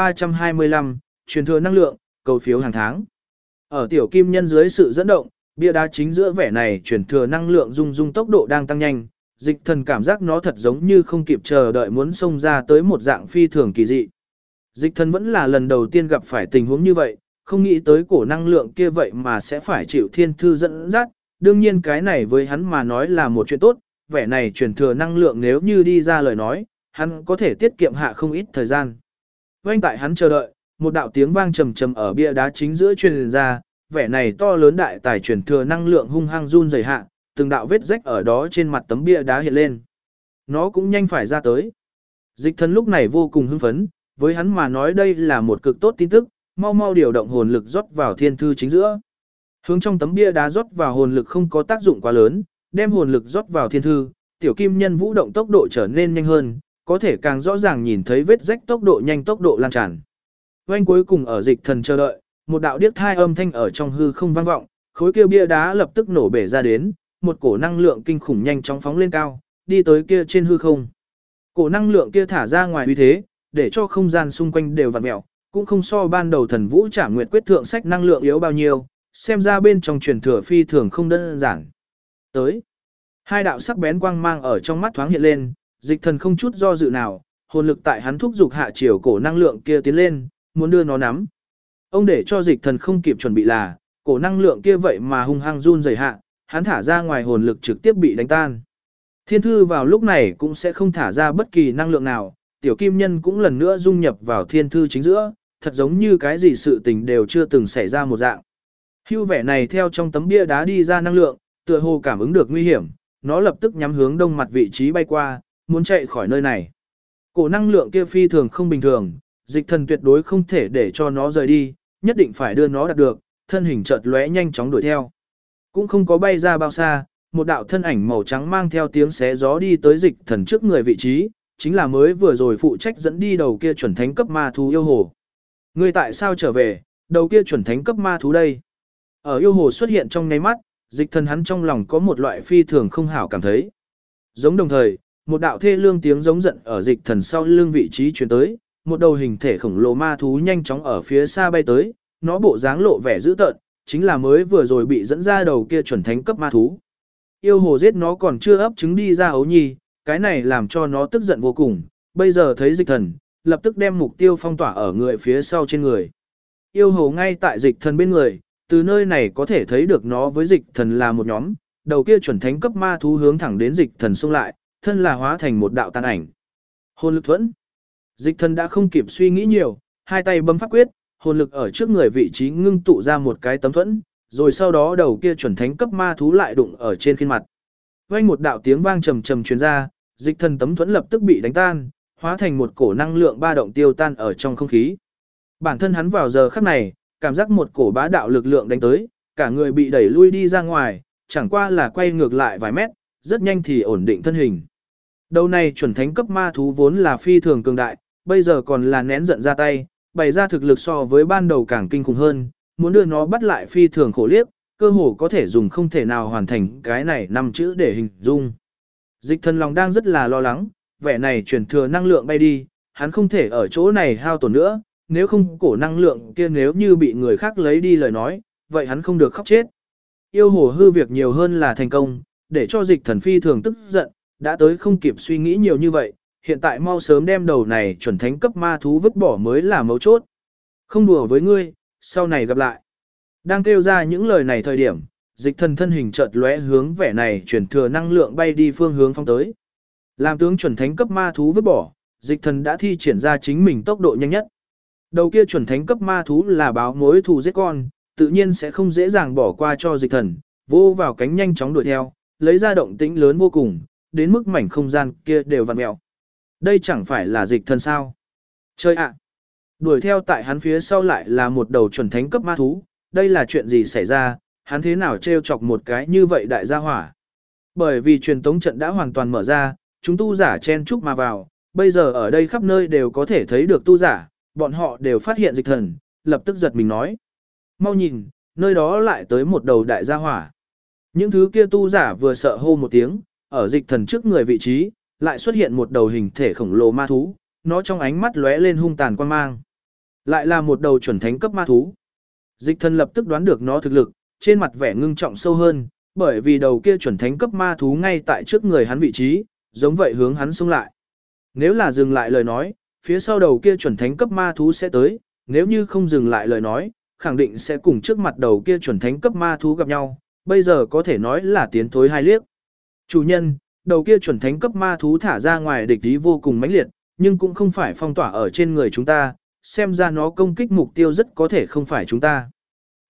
1325, truyền thừa năng lượng, cầu phiếu hàng tháng. Ở tiểu kim nhân dưới sự dẫn động, bia đá chính giữa vẻ này truyền thừa năng lượng rung tốc độ đang tăng nhanh, dịch thần cảm giác nó thật giống như không kịp chờ đợi muốn xông ra tới một dạng phi thường kỳ dị. Dịch thần vẫn là lần đầu tiên gặp phải tình huống như vậy, không nghĩ tới cổ năng lượng kia vậy mà sẽ phải chịu thiên thư dẫn dắt, đương nhiên cái này với hắn mà nói là một chuyện tốt, vẻ này truyền thừa năng lượng nếu như đi ra lời nói, hắn có thể tiết kiệm hạ không ít thời gian. Quanh tại hắn chờ đợi, một đạo tiếng vang trầm trầm ở bia đá chính giữa truyền ra, vẻ này to lớn đại tài truyền thừa năng lượng hung hăng run rẩy hạ, từng đạo vết rách ở đó trên mặt tấm bia đá hiện lên. Nó cũng nhanh phải ra tới. Dịch thần lúc này vô cùng hưng phấn, với hắn mà nói đây là một cực tốt tin tức, mau mau điều động hồn lực rót vào thiên thư chính giữa. Hướng trong tấm bia đá rót vào hồn lực không có tác dụng quá lớn, đem hồn lực rót vào thiên thư, tiểu kim nhân vũ động tốc độ trở nên nhanh hơn, có thể càng rõ ràng nhìn thấy vết rách tốc độ nhanh tốc độ lan tràn. Oanh cuối cùng ở dịch thần chờ đợi, một đạo điếc thai âm thanh ở trong hư không vang vọng, khối kia bia đá lập tức nổ bể ra đến, một cổ năng lượng kinh khủng nhanh chóng phóng lên cao, đi tới kia trên hư không. Cổ năng lượng kia thả ra ngoài uy thế, để cho không gian xung quanh đều vặn mèo, cũng không so ban đầu thần vũ trả nguyệt quyết thượng sách năng lượng yếu bao nhiêu, xem ra bên trong truyền thừa phi thường không đơn giản. Tới, hai đạo sắc bén quang mang ở trong mắt thoáng hiện lên, dịch thần không chút do dự nào, hồn lực tại hắn thúc dục hạ chiều cổ năng lượng kia tiến lên, muốn đưa nó nắm. Ông để cho dịch thần không kịp chuẩn bị là, cổ năng lượng kia vậy mà hung hăng run rẩy hạ, hắn thả ra ngoài hồn lực trực tiếp bị đánh tan. Thiên thư vào lúc này cũng sẽ không thả ra bất kỳ năng lượng nào, tiểu kim nhân cũng lần nữa dung nhập vào thiên thư chính giữa, thật giống như cái gì sự tình đều chưa từng xảy ra một dạng. Hưu vẻ này theo trong tấm bia đá đi ra năng lượng, tựa hồ cảm ứng được nguy hiểm, nó lập tức nhắm hướng đông mặt vị trí bay qua, muốn chạy khỏi nơi này. Cổ năng lượng kia phi thường không bình thường, dịch thần tuyệt đối không thể để cho nó rời đi, nhất định phải đưa nó đạt được, thân hình chợt lóe nhanh chóng đuổi theo. Cũng không có bay ra bao xa, một đạo thân ảnh màu trắng mang theo tiếng xé gió đi tới dịch thần trước người vị trí, chính là mới vừa rồi phụ trách dẫn đi đầu kia chuẩn thánh cấp ma thú yêu hồ. Ngươi tại sao trở về, đầu kia chuẩn thánh cấp ma thú đây? Ở yêu hồ xuất hiện trong nháy mắt, dịch thần hắn trong lòng có một loại phi thường không hảo cảm thấy. Giống đồng thời, một đạo thê lương tiếng giống giận ở dịch thần sau lưng vị trí truyền tới, một đầu hình thể khổng lồ ma thú nhanh chóng ở phía xa bay tới, nó bộ dáng lộ vẻ dữ tợn, chính là mới vừa rồi bị dẫn ra đầu kia chuẩn thánh cấp ma thú. Yêu hồ giết nó còn chưa ấp trứng đi ra ấu nhi, cái này làm cho nó tức giận vô cùng, bây giờ thấy dịch thần, lập tức đem mục tiêu phong tỏa ở người phía sau trên người. Yêu hồ ngay tại dịch thần bên người, từ nơi này có thể thấy được nó với dịch thần là một nhóm, đầu kia chuẩn thánh cấp ma thú hướng thẳng đến dịch thần xông lại, thân là hóa thành một đạo tàn ảnh. Hồn lực thuẫn. Dịch thần đã không kịp suy nghĩ nhiều, hai tay bấm pháp quyết, hồn lực ở trước người vị trí ngưng tụ ra một cái tấm thuẫn, rồi sau đó đầu kia chuẩn thánh cấp ma thú lại đụng ở trên khuôn mặt. Vang một đạo tiếng vang trầm trầm truyền ra, dịch thần tấm thuẫn lập tức bị đánh tan, hóa thành một cổ năng lượng ba động tiêu tan ở trong không khí. Bản thân hắn vào giờ khắc này, cảm giác một cổ bá đạo lực lượng đánh tới, cả người bị đẩy lui đi ra ngoài, chẳng qua là quay ngược lại vài mét, rất nhanh thì ổn định thân hình. Đầu này chuẩn thánh cấp ma thú vốn là phi thường cường đại, bây giờ còn là nén giận ra tay, bày ra thực lực so với ban đầu càng kinh khủng hơn, muốn đưa nó bắt lại phi thường khổ liếc, cơ hồ có thể dùng không thể nào hoàn thành cái này 5 chữ để hình dung. Dịch thần lòng đang rất là lo lắng, vẻ này chuyển thừa năng lượng bay đi, hắn không thể ở chỗ này hao tổn nữa, nếu không cổ năng lượng kia nếu như bị người khác lấy đi lời nói, vậy hắn không được khóc chết. Yêu hồ hư việc nhiều hơn là thành công, để cho dịch thần phi thường tức giận, đã tới không kịp suy nghĩ nhiều như vậy, hiện tại mau sớm đem đầu này chuẩn thánh cấp ma thú vứt bỏ mới là mấu chốt. Không đùa với ngươi, sau này gặp lại. Đang kêu ra những lời này thời điểm, dịch thần thân hình chợt lóe hướng vẻ này chuyển thừa năng lượng bay đi phương hướng phong tới. Làm tướng chuẩn thánh cấp ma thú vứt bỏ, dịch thần đã thi triển ra chính mình tốc độ nhanh nhất. Đầu kia chuẩn thánh cấp ma thú là báo mối thù giết con, tự nhiên sẽ không dễ dàng bỏ qua cho dịch thần, vô vào cánh nhanh chóng đuổi theo, lấy ra động tĩnh lớn vô cùng, đến mức mảnh không gian kia đều vặn mèo. Đây chẳng phải là dịch thần sao? Chơi ạ! Đuổi theo tại hắn phía sau lại là một đầu chuẩn thánh cấp ma thú, đây là chuyện gì xảy ra, hắn thế nào trêu chọc một cái như vậy đại gia hỏa. Bởi vì truyền tống trận đã hoàn toàn mở ra, chúng tu giả chen chúc mà vào, bây giờ ở đây khắp nơi đều có thể thấy được tu giả, bọn họ đều phát hiện dịch thần, lập tức giật mình nói. Mau nhìn, nơi đó lại tới một đầu đại gia hỏa. Những thứ kia tu giả vừa sợ hô một tiếng, ở dịch thần trước người vị trí, lại xuất hiện một đầu hình thể khổng lồ ma thú, nó trong ánh mắt lóe lên hung tàn quan mang. Lại là một đầu chuẩn thánh cấp ma thú. Dịch thần lập tức đoán được nó thực lực, trên mặt vẻ ngưng trọng sâu hơn, bởi vì đầu kia chuẩn thánh cấp ma thú ngay tại trước người hắn vị trí, giống vậy hướng hắn xông lại. Nếu là dừng lại lời nói, phía sau đầu kia chuẩn thánh cấp ma thú sẽ tới, nếu như không dừng lại lời nói, khẳng định sẽ cùng trước mặt đầu kia chuẩn thánh cấp ma thú gặp nhau, bây giờ có thể nói là tiến thối hai liếc. Chủ nhân, đầu kia chuẩn thánh cấp ma thú thả ra ngoài địch ý vô cùng mãnh liệt, nhưng cũng không phải phong tỏa ở trên người chúng ta, xem ra nó công kích mục tiêu rất có thể không phải chúng ta.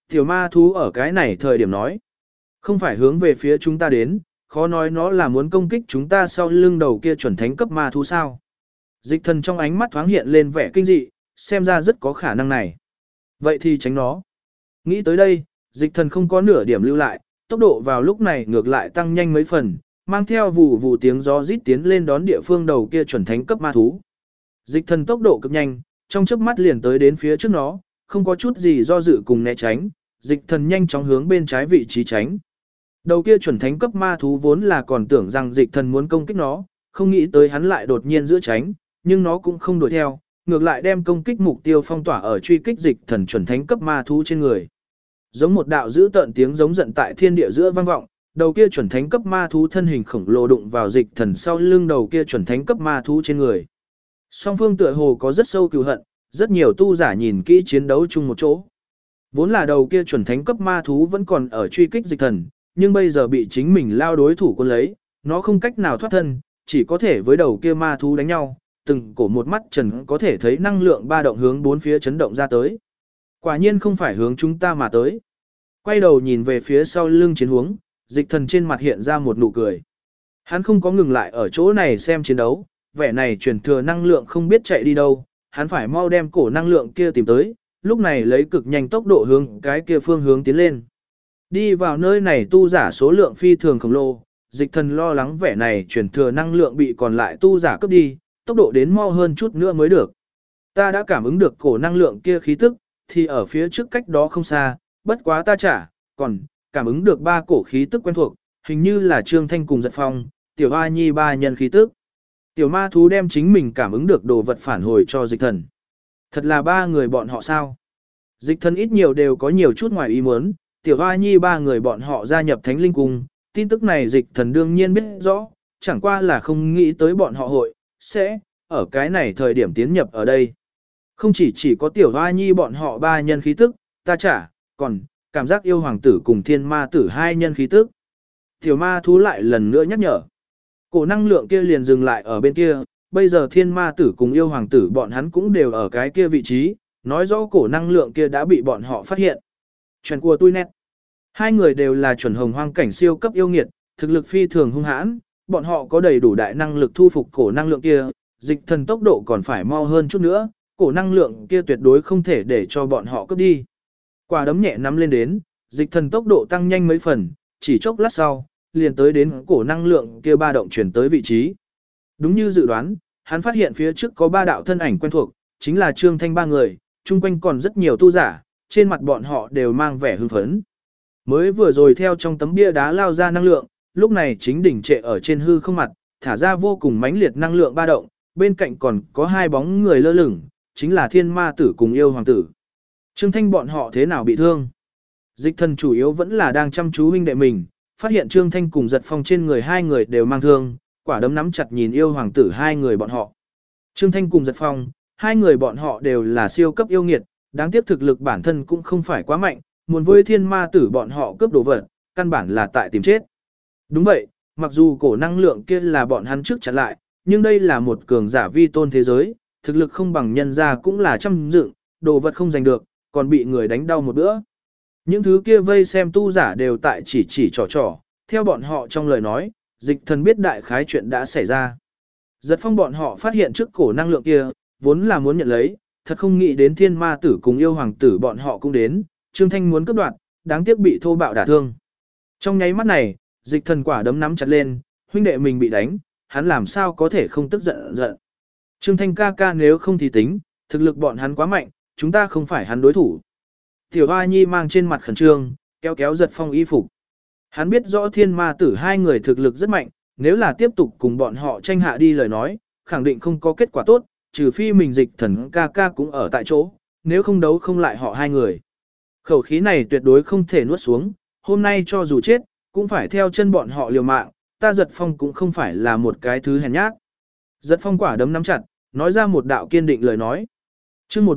Tiểu ma thú ở cái này thời điểm nói. Không phải hướng về phía chúng ta đến, khó nói nó là muốn công kích chúng ta sau lưng đầu kia chuẩn thánh cấp ma thú sao. Dịch thần trong ánh mắt thoáng hiện lên vẻ kinh dị, xem ra rất có khả năng này. Vậy thì tránh nó. Nghĩ tới đây, dịch thần không có nửa điểm lưu lại, tốc độ vào lúc này ngược lại tăng nhanh mấy phần, mang theo vù vù tiếng gió rít tiến lên đón địa phương đầu kia chuẩn thánh cấp ma thú. Dịch thần tốc độ cực nhanh, trong chớp mắt liền tới đến phía trước nó, không có chút gì do dự cùng né tránh, dịch thần nhanh chóng hướng bên trái vị trí tránh. Đầu kia chuẩn thánh cấp ma thú vốn là còn tưởng rằng dịch thần muốn công kích nó, không nghĩ tới hắn lại đột nhiên giữa tránh, nhưng nó cũng không đuổi theo, ngược lại đem công kích mục tiêu phong tỏa ở truy kích dịch thần chuẩn thánh cấp ma thú trên người. Giống một đạo dữ tợn tiếng giống giận tại thiên địa giữa vang vọng, đầu kia chuẩn thánh cấp ma thú thân hình khổng lồ đụng vào dịch thần sau lưng đầu kia chuẩn thánh cấp ma thú trên người. Song phương tựa hồ có rất sâu cừu hận, rất nhiều tu giả nhìn kỹ chiến đấu chung một chỗ. Vốn là đầu kia chuẩn thánh cấp ma thú vẫn còn ở truy kích dịch thần, nhưng bây giờ bị chính mình lao đối thủ quân lấy, nó không cách nào thoát thân, chỉ có thể với đầu kia ma thú đánh nhau, từng cổ một mắt trần có thể thấy năng lượng ba động hướng bốn phía chấn động ra tới. Quả nhiên không phải hướng chúng ta mà tới. Quay đầu nhìn về phía sau lưng chiến huống, dịch thần trên mặt hiện ra một nụ cười. Hắn không có ngừng lại ở chỗ này xem chiến đấu, vẻ này truyền thừa năng lượng không biết chạy đi đâu, hắn phải mau đem cổ năng lượng kia tìm tới, lúc này lấy cực nhanh tốc độ hướng cái kia phương hướng tiến lên. Đi vào nơi này tu giả số lượng phi thường khổng lồ, dịch thần lo lắng vẻ này truyền thừa năng lượng bị còn lại tu giả cướp đi, tốc độ đến mau hơn chút nữa mới được. Ta đã cảm ứng được cổ năng lượng kia khí tức, thì ở phía trước cách đó không xa, bất quá ta còn cảm ứng được ba cổ khí tức quen thuộc, hình như là Trương Thanh cùng Giật Phong, Tiểu Hoa Nhi ba nhân khí tức. Tiểu ma thú đem chính mình cảm ứng được đồ vật phản hồi cho dịch thần. Thật là ba người bọn họ sao? Dịch thần ít nhiều đều có nhiều chút ngoài ý muốn, Tiểu Hoa Nhi ba người bọn họ gia nhập Thánh Linh Cung, tin tức này dịch thần đương nhiên biết rõ, chẳng qua là không nghĩ tới bọn họ sẽ ở cái này thời điểm tiến nhập ở đây. Không chỉ có Tiểu Hoa Nhi bọn họ ba nhân khí tức, ta còn cảm giác yêu hoàng tử cùng thiên ma tử hai nhân khí tức. Tiểu ma thú lại lần nữa nhắc nhở. Cổ năng lượng kia liền dừng lại ở bên kia, bây giờ thiên ma tử cùng yêu hoàng tử bọn hắn cũng đều ở cái kia vị trí, nói rõ cổ năng lượng kia đã bị bọn họ phát hiện. Chuyện của tôi nét. Hai người đều là chuẩn hồng hoang cảnh siêu cấp yêu nghiệt, thực lực phi thường hung hãn, bọn họ có đầy đủ đại năng lực thu phục cổ năng lượng kia, dịch thần tốc độ còn phải mau hơn chút nữa, cổ năng lượng kia tuyệt đối không thể để cho bọn họ cướp đi. Quả đấm nhẹ nắm lên đến, dịch thần tốc độ tăng nhanh mấy phần, chỉ chốc lát sau, liền tới đến cổ năng lượng kia ba động chuyển tới vị trí. Đúng như dự đoán, hắn phát hiện phía trước có ba đạo thân ảnh quen thuộc, chính là Trương Thanh ba người, chung quanh còn rất nhiều tu giả, trên mặt bọn họ đều mang vẻ hưng phấn. Mới vừa rồi theo trong tấm bia đá lao ra năng lượng, lúc này chính đỉnh trệ ở trên hư không mặt, thả ra vô cùng mãnh liệt năng lượng ba động, bên cạnh còn có hai bóng người lơ lửng, chính là thiên ma tử cùng yêu hoàng tử. Trương Thanh bọn họ thế nào bị thương? Dịch thần chủ yếu vẫn là đang chăm chú huynh đệ mình, phát hiện Trương Thanh cùng Giật Phong trên người hai người đều mang thương, quả đấm nắm chặt nhìn yêu hoàng tử hai người bọn họ. Trương Thanh cùng Giật Phong, hai người bọn họ đều là siêu cấp yêu nghiệt, đáng tiếc thực lực bản thân cũng không phải quá mạnh, muốn với thiên ma tử bọn họ cướp đồ vật, căn bản là tại tìm chết. Đúng vậy, mặc dù cổ năng lượng kia là bọn hắn trước chặn lại, nhưng đây là một cường giả vi tôn thế giới, thực lực không bằng nhân ra cũng là trăm dựng, đồ vật không giành được, còn bị người đánh đau một bữa. Những thứ kia vây xem tu giả đều tại chỉ trò, theo bọn họ trong lời nói, dịch thần biết đại khái chuyện đã xảy ra. Giật Phong bọn họ phát hiện trước cổ năng lượng kia, vốn là muốn nhận lấy, thật không nghĩ đến thiên ma tử cùng yêu hoàng tử bọn họ cũng đến, Trương Thanh muốn cướp đoạt, đáng tiếc bị thô bạo đả thương. Trong nháy mắt này, dịch thần quả đấm nắm chặt lên, huynh đệ mình bị đánh, hắn làm sao có thể không tức giận. Trương Thanh ca nếu không thì tính, thực lực bọn hắn quá mạnh, chúng ta không phải hắn đối thủ. Tiểu Hoa Nhi mang trên mặt khẩn trương, kéo Giật Phong y phục. Hắn biết rõ thiên ma tử hai người thực lực rất mạnh, nếu là tiếp tục cùng bọn họ tranh hạ đi lời nói, khẳng định không có kết quả tốt, trừ phi mình dịch thần ca cũng ở tại chỗ, nếu không đấu không lại họ hai người. Khẩu khí này tuyệt đối không thể nuốt xuống, hôm nay cho dù chết, cũng phải theo chân bọn họ liều mạng, ta Giật Phong cũng không phải là một cái thứ hèn nhát. Giật Phong quả đấm nắm chặt, nói ra một đạo kiên định lời nói. Chương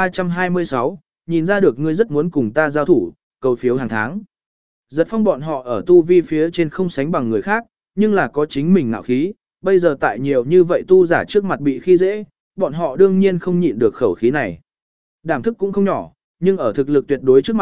1326, nhìn ra được ngươi rất muốn cùng ta giao thủ, cầu phiếu hàng tháng. Giật Phong bọn họ ở tu vi phía trên không sánh bằng người khác, nhưng là có chính mình ngạo khí, bây giờ tại nhiều như vậy tu giả trước mặt bị khi dễ, bọn họ đương nhiên không nhịn được khẩu khí này. Đảm thức cũng không nhỏ, nhưng ở thực lực tuyệt đối trước mặt,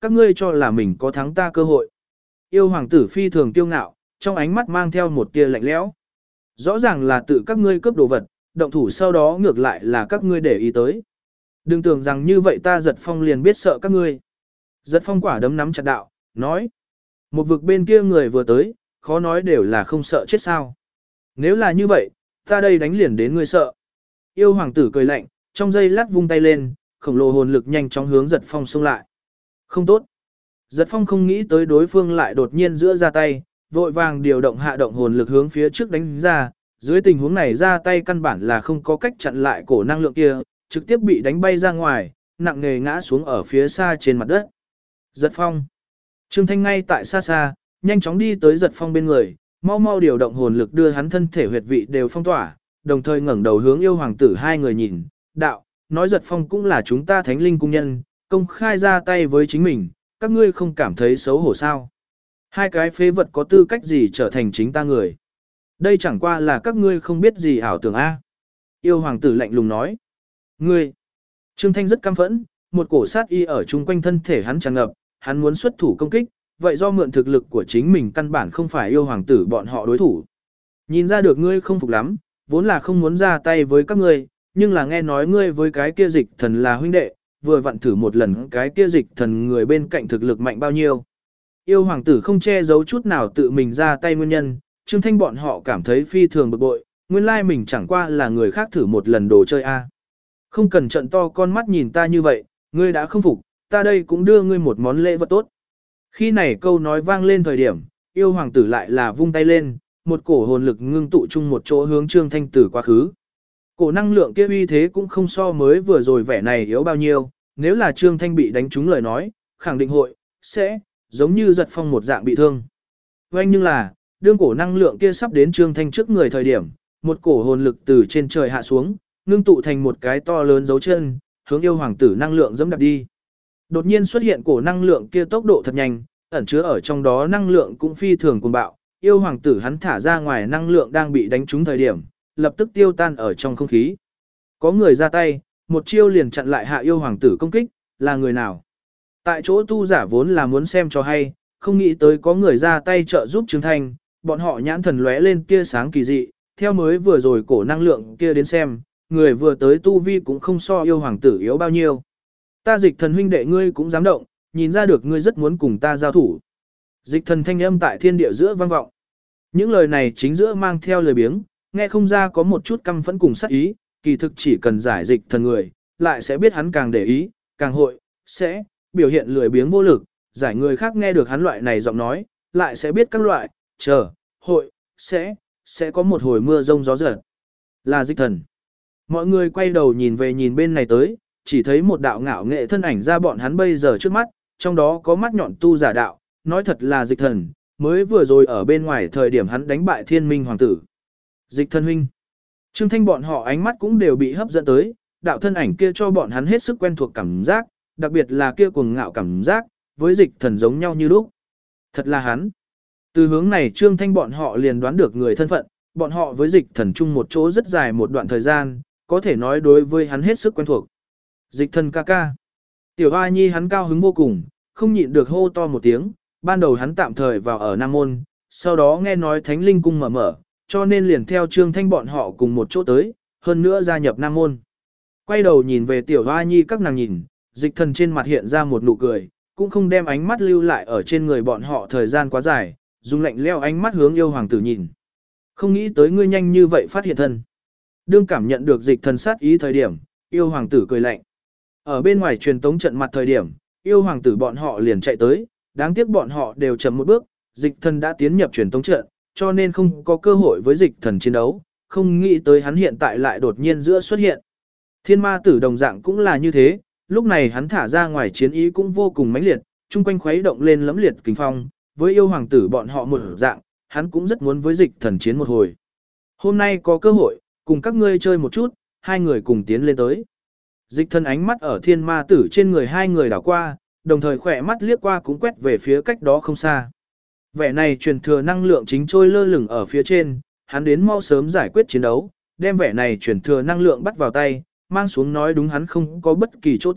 các ngươi cho là mình có thắng ta cơ hội. Yêu hoàng tử phi thường kiêu ngạo, trong ánh mắt mang theo một tia lạnh lẽo. Rõ ràng là tự các ngươi cướp đồ vật, động thủ sau đó ngược lại là các ngươi để ý tới. Đừng tưởng rằng như vậy ta Giật Phong liền biết sợ các ngươi. Giật Phong quả đấm nắm chặt đạo, nói. Một vực bên kia người vừa tới, khó nói đều là không sợ chết sao. Nếu là như vậy, ta đây đánh liền đến ngươi sợ. Yêu hoàng tử cười lạnh, trong giây lát vung tay lên, khổng lồ hồn lực nhanh chóng hướng Giật Phong xông lại. Không tốt. Giật Phong không nghĩ tới đối phương lại đột nhiên giữa ra tay, vội vàng điều động hạ động hồn lực hướng phía trước đánh ra. Dưới tình huống này ra tay căn bản là không có cách chặn lại cổ năng lượng kia, trực tiếp bị đánh bay ra ngoài, nặng nề ngã xuống ở phía xa trên mặt đất. Giật Phong. Trương Thanh ngay tại xa xa, nhanh chóng đi tới Giật Phong bên người, mau mau điều động hồn lực đưa hắn thân thể huyệt vị đều phong tỏa, đồng thời ngẩng đầu hướng yêu hoàng tử hai người nhìn, đạo, nói Giật Phong cũng là chúng ta thánh linh cung nhân, công khai ra tay với chính mình, các ngươi không cảm thấy xấu hổ sao? Hai cái phế vật có tư cách gì trở thành chính ta người? Đây chẳng qua là các ngươi không biết gì ảo tưởng a. Yêu hoàng tử lạnh lùng nói. Ngươi. Trương Thanh rất căm phẫn, một cổ sát y ở chung quanh thân thể hắn tràn ngập, hắn muốn xuất thủ công kích, vậy do mượn thực lực của chính mình căn bản không phải yêu hoàng tử bọn họ đối thủ. Nhìn ra được ngươi không phục lắm, vốn là không muốn ra tay với các ngươi, nhưng là nghe nói ngươi với cái kia dịch thần là huynh đệ, vừa vặn thử một lần cái kia dịch thần người bên cạnh thực lực mạnh bao nhiêu. Yêu hoàng tử không che giấu chút nào tự mình ra tay nguyên nhân, Trương Thanh bọn họ cảm thấy phi thường bực bội, nguyên lai mình chẳng qua là người khác thử một lần đồ chơi a. Không cần trận to con mắt nhìn ta như vậy, ngươi đã không phục, ta đây cũng đưa ngươi một món lễ vật tốt. Khi này câu nói vang lên thời điểm, yêu hoàng tử lại là vung tay lên, một cổ hồn lực ngưng tụ chung một chỗ hướng Trương Thanh tử quá khứ. Cổ năng lượng kia uy thế cũng không so mới vừa rồi vẻ này yếu bao nhiêu, nếu là Trương Thanh bị đánh trúng lời nói, khẳng định hội, sẽ, giống như Giật Phong một dạng bị thương. Vậy nhưng là, đương cổ năng lượng kia sắp đến Trương Thanh trước người thời điểm, một cổ hồn lực từ trên trời hạ xuống, ngưng tụ thành một cái to lớn dấu chân, hướng yêu hoàng tử năng lượng dẫm đạp đi. Đột nhiên xuất hiện cổ năng lượng kia tốc độ thật nhanh, ẩn chứa ở trong đó năng lượng cũng phi thường cuồng bạo, yêu hoàng tử hắn thả ra ngoài năng lượng đang bị đánh trúng thời điểm, lập tức tiêu tan ở trong không khí. Có người ra tay, một chiêu liền chặn lại hạ yêu hoàng tử công kích, là người nào? Tại chỗ tu giả vốn là muốn xem cho hay, không nghĩ tới có người ra tay trợ giúp Trương Thanh, bọn họ nhãn thần lóe lên tia sáng kỳ dị, theo mới vừa rồi cổ năng lượng kia đến xem, người vừa tới tu vi cũng không so yêu hoàng tử yếu bao nhiêu. Ta dịch thần huynh đệ ngươi cũng dám động, nhìn ra được ngươi rất muốn cùng ta giao thủ. Dịch thần thanh âm tại thiên địa giữa vang vọng. Những lời này chính giữa mang theo lời biếng, nghe không ra có một chút căm phẫn cùng sát ý, kỳ thực chỉ cần giải dịch thần người, lại sẽ biết hắn càng để ý, càng hội, sẽ, biểu hiện lười biếng vô lực, giải người khác nghe được hắn loại này giọng nói, lại sẽ biết các loại, chờ, hội, sẽ có một hồi mưa rông gió giật. Là dịch thần. Mọi người quay đầu nhìn về nhìn bên này tới, chỉ thấy một đạo ngạo nghệ thân ảnh ra bọn hắn bây giờ trước mắt, trong đó có mắt nhọn tu giả đạo, nói thật là dịch thần, mới vừa rồi ở bên ngoài thời điểm hắn đánh bại thiên minh hoàng tử. Dịch thần huynh. Trương Thanh bọn họ ánh mắt cũng đều bị hấp dẫn tới, đạo thân ảnh kia cho bọn hắn hết sức quen thuộc cảm giác, đặc biệt là kia cuồng ngạo cảm giác, với dịch thần giống nhau như lúc. Thật là hắn. Từ hướng này Trương Thanh bọn họ liền đoán được người thân phận, bọn họ với dịch thần chung một chỗ rất dài một đoạn thời gian, có thể nói đối với hắn hết sức quen thuộc. Dịch thần ca ca. Tiểu Hoa Nhi hắn cao hứng vô cùng, không nhịn được hô to một tiếng, ban đầu hắn tạm thời vào ở Nam Môn, sau đó nghe nói Thánh Linh Cung mở, cho nên liền theo Trương Thanh bọn họ cùng một chỗ tới, hơn nữa gia nhập Nam Môn. Quay đầu nhìn về Tiểu Hoa Nhi các nàng nhìn, dịch thần trên mặt hiện ra một nụ cười, cũng không đem ánh mắt lưu lại ở trên người bọn họ thời gian quá dài, dùng lạnh leo ánh mắt hướng yêu hoàng tử nhìn. Không nghĩ tới ngươi nhanh như vậy phát hiện thân. Đương cảm nhận được dịch thần sát ý thời điểm, yêu hoàng tử cười lạnh. Ở bên ngoài truyền tống trận mặt thời điểm, yêu hoàng tử bọn họ liền chạy tới, đáng tiếc bọn họ đều chậm một bước, dịch thần đã tiến nhập truyền tống trận, cho nên không có cơ hội với dịch thần chiến đấu, không nghĩ tới hắn hiện tại lại đột nhiên giữa xuất hiện. Thiên ma tử đồng dạng cũng là như thế, lúc này hắn thả ra ngoài chiến ý cũng vô cùng mãnh liệt, chung quanh khuấy động lên lẫm liệt kình phong, với yêu hoàng tử bọn họ một dạng, hắn cũng rất muốn với dịch thần chiến một hồi. Hôm nay có cơ hội, cùng các ngươi chơi một chút, hai người cùng tiến lên tới. Dịch thần ánh mắt ở thiên ma tử trên người hai người đảo qua, đồng thời khỏe mắt liếc qua cũng quét về phía cách đó không xa. Vẻ này truyền thừa năng lượng chính trôi lơ lửng ở phía trên, hắn đến mau sớm giải quyết chiến đấu, đem vẻ này truyền thừa năng lượng bắt vào tay, mang xuống nói đúng hắn không có bất kỳ chỗ tốt,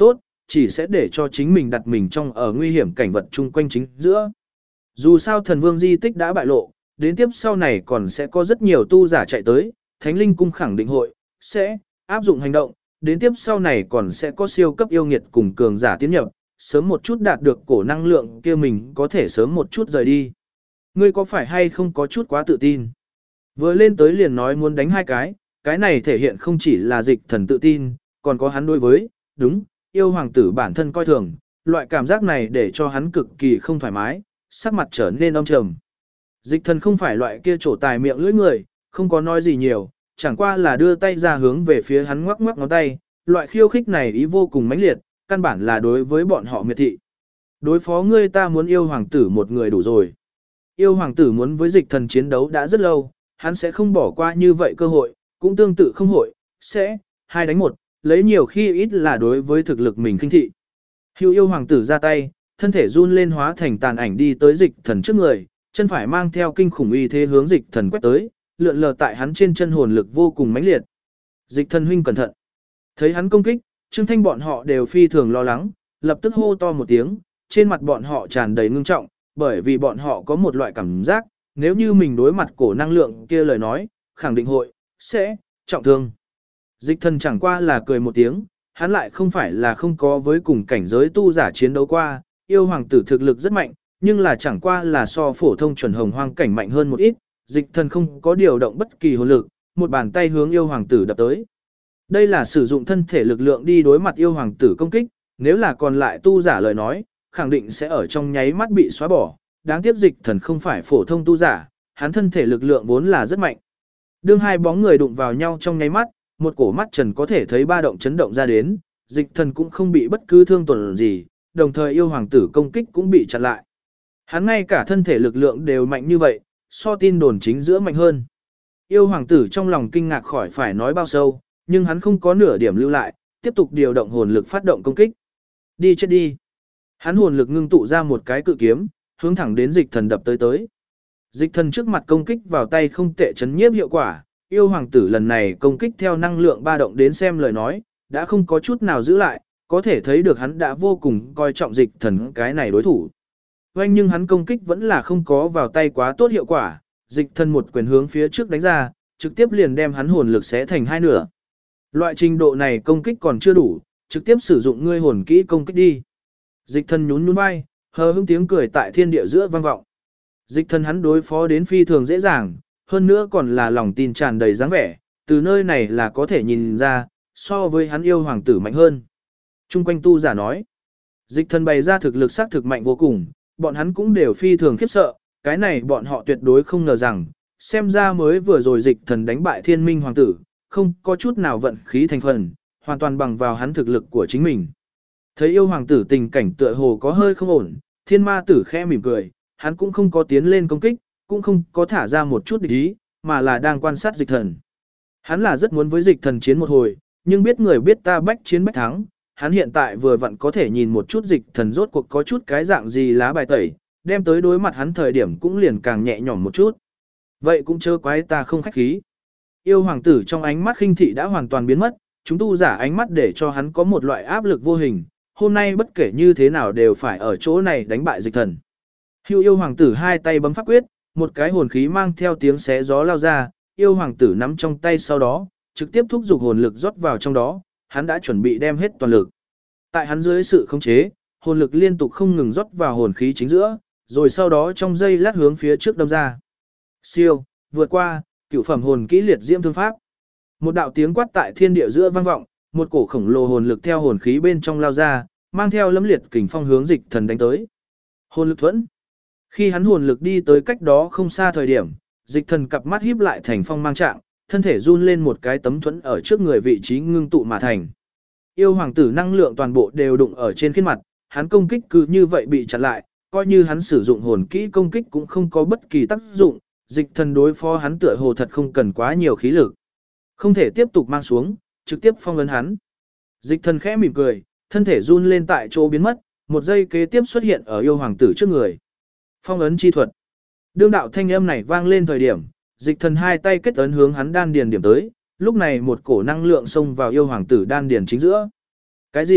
chỉ sẽ để cho chính mình đặt mình trong ở nguy hiểm cảnh vật chung quanh chính giữa. Dù sao thần vương di tích đã bại lộ, đến tiếp sau này còn sẽ có rất nhiều tu giả chạy tới, Thánh Linh Cung khẳng định hội, sẽ áp dụng hành động, đến tiếp sau này còn sẽ có siêu cấp yêu nghiệt cùng cường giả tiến nhập, sớm một chút đạt được cổ năng lượng kia mình có thể sớm một chút rời đi. Ngươi có phải hay không có chút quá tự tin? Vừa lên tới liền nói muốn đánh hai cái này thể hiện không chỉ là dịch thần tự tin, còn có hắn đối với, đúng, yêu hoàng tử bản thân coi thường, loại cảm giác này để cho hắn cực kỳ không thoải mái, sắc mặt trở nên âm trầm. Dịch thần không phải loại kia trổ tài miệng lưỡi người, không có nói gì nhiều, chẳng qua là đưa tay ra hướng về phía hắn ngoắc ngoắc ngón tay, loại khiêu khích này ý vô cùng mãnh liệt, căn bản là đối với bọn họ miệt thị. Đối phó ngươi ta muốn yêu hoàng tử một người đủ rồi. Yêu hoàng tử muốn với dịch thần chiến đấu đã rất lâu, hắn sẽ không bỏ qua như vậy cơ hội, cũng tương tự không hội, sẽ, 2 đánh 1, lấy nhiều khi ít là đối với thực lực mình khinh thị. Hữu yêu hoàng tử ra tay, thân thể run lên hóa thành tàn ảnh đi tới dịch thần trước người, chân phải mang theo kinh khủng uy thế hướng dịch thần quét tới, lượn lờ tại hắn trên chân hồn lực vô cùng mãnh liệt. Dịch thần huynh cẩn thận. Thấy hắn công kích, Trương Thanh bọn họ đều phi thường lo lắng, lập tức hô to một tiếng, trên mặt bọn họ tràn đầy ngưng trọng, bởi vì bọn họ có một loại cảm giác, nếu như mình đối mặt cổ năng lượng kia lời nói, khẳng định hội, sẽ, trọng thương. Dịch thần chẳng qua là cười một tiếng, hắn lại không phải là không có với cùng cảnh giới tu giả chiến đấu qua, yêu hoàng tử thực lực rất mạnh, nhưng là chẳng qua là so phổ thông chuẩn hồng hoang cảnh mạnh hơn một ít, dịch thần không có điều động bất kỳ hồn lực, một bàn tay hướng yêu hoàng tử đập tới. Đây là sử dụng thân thể lực lượng đi đối mặt yêu hoàng tử công kích, nếu là còn lại tu giả lời nói, khẳng định sẽ ở trong nháy mắt bị xóa bỏ, đáng tiếc dịch thần không phải phổ thông tu giả, hắn thân thể lực lượng vốn là rất mạnh. Đương hai bóng người đụng vào nhau trong nháy mắt, một cổ mắt trần có thể thấy ba động chấn động ra đến, dịch thần cũng không bị bất cứ thương tổn gì, đồng thời yêu hoàng tử công kích cũng bị chặn lại. Hắn ngay cả thân thể lực lượng đều mạnh như vậy, so tin đồn chính giữa mạnh hơn. Yêu hoàng tử trong lòng kinh ngạc khỏi phải nói bao sâu, nhưng hắn không có nửa điểm lưu lại, tiếp tục điều động hồn lực phát động công kích. Đi chết đi. Hắn hồn lực ngưng tụ ra một cái cự kiếm, hướng thẳng đến dịch thần đập tới tới. Dịch thần trước mặt công kích vào tay không tệ chấn nhiếp hiệu quả, yêu hoàng tử lần này công kích theo năng lượng ba động đến xem lời nói, đã không có chút nào giữ lại, có thể thấy được hắn đã vô cùng coi trọng dịch thần cái này đối thủ. Oanh nhưng hắn công kích vẫn là không có vào tay quá tốt hiệu quả, dịch thần một quyền hướng phía trước đánh ra, trực tiếp liền đem hắn hồn lực xé thành hai nửa. Loại trình độ này công kích còn chưa đủ, trực tiếp sử dụng ngươi hồn kỹ công kích đi. Dịch thần nhún nhún vai, hờ hững tiếng cười tại thiên địa giữa vang vọng. Dịch thần hắn đối phó đến phi thường dễ dàng, hơn nữa còn là lòng tin tràn đầy dáng vẻ, từ nơi này là có thể nhìn ra, so với hắn yêu hoàng tử mạnh hơn. Trung quanh tu giả nói, dịch thần bày ra thực lực xác thực mạnh vô cùng, bọn hắn cũng đều phi thường khiếp sợ, cái này bọn họ tuyệt đối không ngờ rằng, xem ra mới vừa rồi dịch thần đánh bại thiên minh hoàng tử, không có chút nào vận khí thành phần, hoàn toàn bằng vào hắn thực lực của chính mình. Thấy yêu hoàng tử tình cảnh tựa hồ có hơi không ổn, thiên ma tử khẽ mỉm cười, hắn cũng không có tiến lên công kích, cũng không có thả ra một chút địch ý, mà là đang quan sát dịch thần. Hắn là rất muốn với dịch thần chiến một hồi, nhưng biết người biết ta bách chiến bách thắng, hắn hiện tại vừa vặn có thể nhìn một chút dịch thần rốt cuộc có chút cái dạng gì lá bài tẩy, đem tới đối mặt hắn thời điểm cũng liền càng nhẹ nhõm một chút. Vậy cũng chớ quái ta không khách khí. Yêu hoàng tử trong ánh mắt khinh thị đã hoàn toàn biến mất, chúng tu giả ánh mắt để cho hắn có một loại áp lực vô hình, hôm nay bất kể như thế nào đều phải ở chỗ này đánh bại dịch thần. Hưu yêu hoàng tử hai tay bấm pháp quyết, một cái hồn khí mang theo tiếng xé gió lao ra, yêu hoàng tử nắm trong tay sau đó, trực tiếp thúc giục hồn lực rót vào trong đó, hắn đã chuẩn bị đem hết toàn lực. Tại hắn dưới sự khống chế, hồn lực liên tục không ngừng rót vào hồn khí chính giữa, rồi sau đó trong giây lát hướng phía trước đâm ra. Siêu, vượt qua, cửu phẩm hồn kỹ liệt diễm thương pháp. Một đạo tiếng quát tại thiên địa giữa vang vọng, một cổ khổng lồ hồn lực theo hồn khí bên trong lao ra, mang theo lẫm liệt kình phong hướng dịch thần đánh tới. Hồn lực thuẫn. Khi hắn hồn lực đi tới cách đó không xa thời điểm, dịch thần cặp mắt híp lại thành phong mang trạng, thân thể run lên một cái tấm thuẫn ở trước người vị trí ngưng tụ mà thành. Yêu hoàng tử năng lượng toàn bộ đều đụng ở trên khuôn mặt, hắn công kích cứ như vậy bị chặn lại, coi như hắn sử dụng hồn kỹ công kích cũng không có bất kỳ tác dụng, dịch thần đối phó hắn tựa hồ thật không cần quá nhiều khí lực. Không thể tiếp tục mang xuống, trực tiếp phong ấn hắn. Dịch thần khẽ mỉm cười, thân thể run lên tại chỗ biến mất, một giây kế tiếp xuất hiện ở yêu hoàng tử trước người. Phong ấn chi thuật. Đương đạo thanh âm này vang lên thời điểm, dịch thần hai tay kết ấn hướng hắn đan điền điểm tới, lúc này một cổ năng lượng xông vào yêu hoàng tử đan điền chính giữa. Cái gì?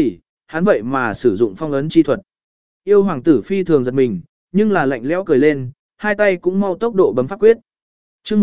hắn vậy mà sử dụng phong ấn chi thuật. Yêu hoàng tử phi thường giật mình, nhưng là lạnh lẽo cười lên, hai tay cũng mau tốc độ bấm pháp quyết. Chương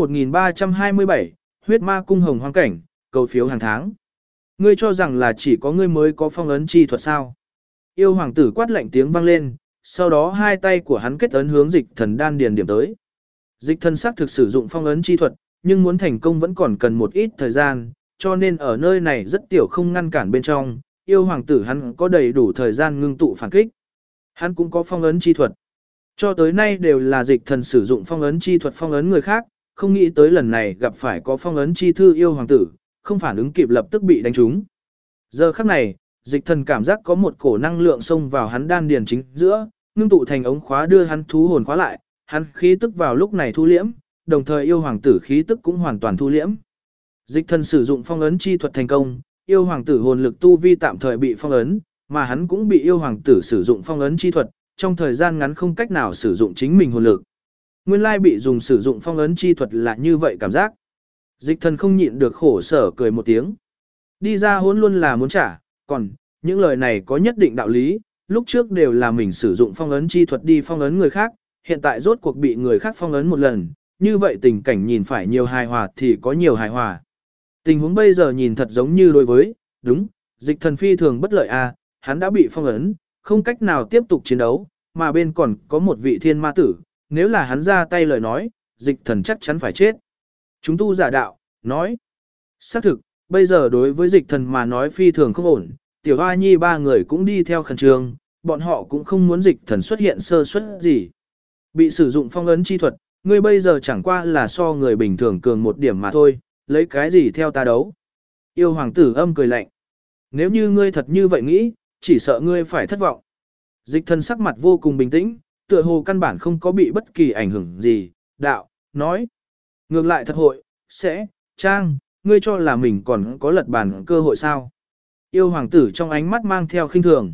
1327, huyết ma cung hồng hoang cảnh, cầu phiếu hàng tháng. Ngươi cho rằng là chỉ có ngươi mới có phong ấn chi thuật sao? Yêu hoàng tử quát lạnh tiếng vang lên, sau đó hai tay của hắn kết ấn hướng dịch thần đan điền điểm tới. Dịch thần xác thực sử dụng phong ấn chi thuật, nhưng muốn thành công vẫn còn cần một ít thời gian, cho nên ở nơi này rất tiểu không ngăn cản bên trong, yêu hoàng tử hắn có đầy đủ thời gian ngưng tụ phản kích. Hắn cũng có phong ấn chi thuật. Cho tới nay đều là dịch thần sử dụng phong ấn chi thuật phong ấn người khác, không nghĩ tới lần này gặp phải có phong ấn chi thư yêu hoàng tử, không phản ứng kịp lập tức bị đánh trúng. Giờ khắc này, dịch thần cảm giác có một cổ năng lượng xông vào hắn đan điền chính giữa, ngưng tụ thành ống khóa đưa hắn thú hồn khóa lại, hắn khí tức vào lúc này thu liễm, đồng thời yêu hoàng tử khí tức cũng hoàn toàn thu liễm. Dịch thần sử dụng phong ấn chi thuật thành công, yêu hoàng tử hồn lực tu vi tạm thời bị phong ấn, mà hắn cũng bị yêu hoàng tử sử dụng phong ấn chi thuật, trong thời gian ngắn không cách nào sử dụng chính mình hồn lực. Nguyên lai bị dùng sử dụng phong ấn chi thuật là như vậy cảm giác. Dịch thần không nhịn được khổ sở cười một tiếng. Đi ra hỗn luôn là muốn trả, còn những lời này có nhất định đạo lý, lúc trước đều là mình sử dụng phong ấn chi thuật đi phong ấn người khác, hiện tại rốt cuộc bị người khác phong ấn một lần, như vậy tình cảnh nhìn phải nhiều hài hòa thì có nhiều hài hòa. Tình huống bây giờ nhìn thật giống như đối với, đúng, dịch thần phi thường bất lợi a, hắn đã bị phong ấn, không cách nào tiếp tục chiến đấu, mà bên còn có một vị thiên ma tử, nếu là hắn ra tay lời nói, dịch thần chắc chắn phải chết. Chúng tu giả đạo, nói, xác thực, bây giờ đối với dịch thần mà nói phi thường không ổn, tiểu hoa nhi ba người cũng đi theo khẩn trương, bọn họ cũng không muốn dịch thần xuất hiện sơ suất gì. Bị sử dụng phong ấn chi thuật, ngươi bây giờ chẳng qua là so người bình thường cường một điểm mà thôi, lấy cái gì theo ta đấu. Yêu hoàng tử âm cười lạnh. Nếu như ngươi thật như vậy nghĩ, chỉ sợ ngươi phải thất vọng. Dịch thần sắc mặt vô cùng bình tĩnh, tựa hồ căn bản không có bị bất kỳ ảnh hưởng gì, đạo, nói. Ngược lại thật hội, sẽ, trang, ngươi cho là mình còn có lật bàn cơ hội sao. Yêu hoàng tử trong ánh mắt mang theo khinh thường.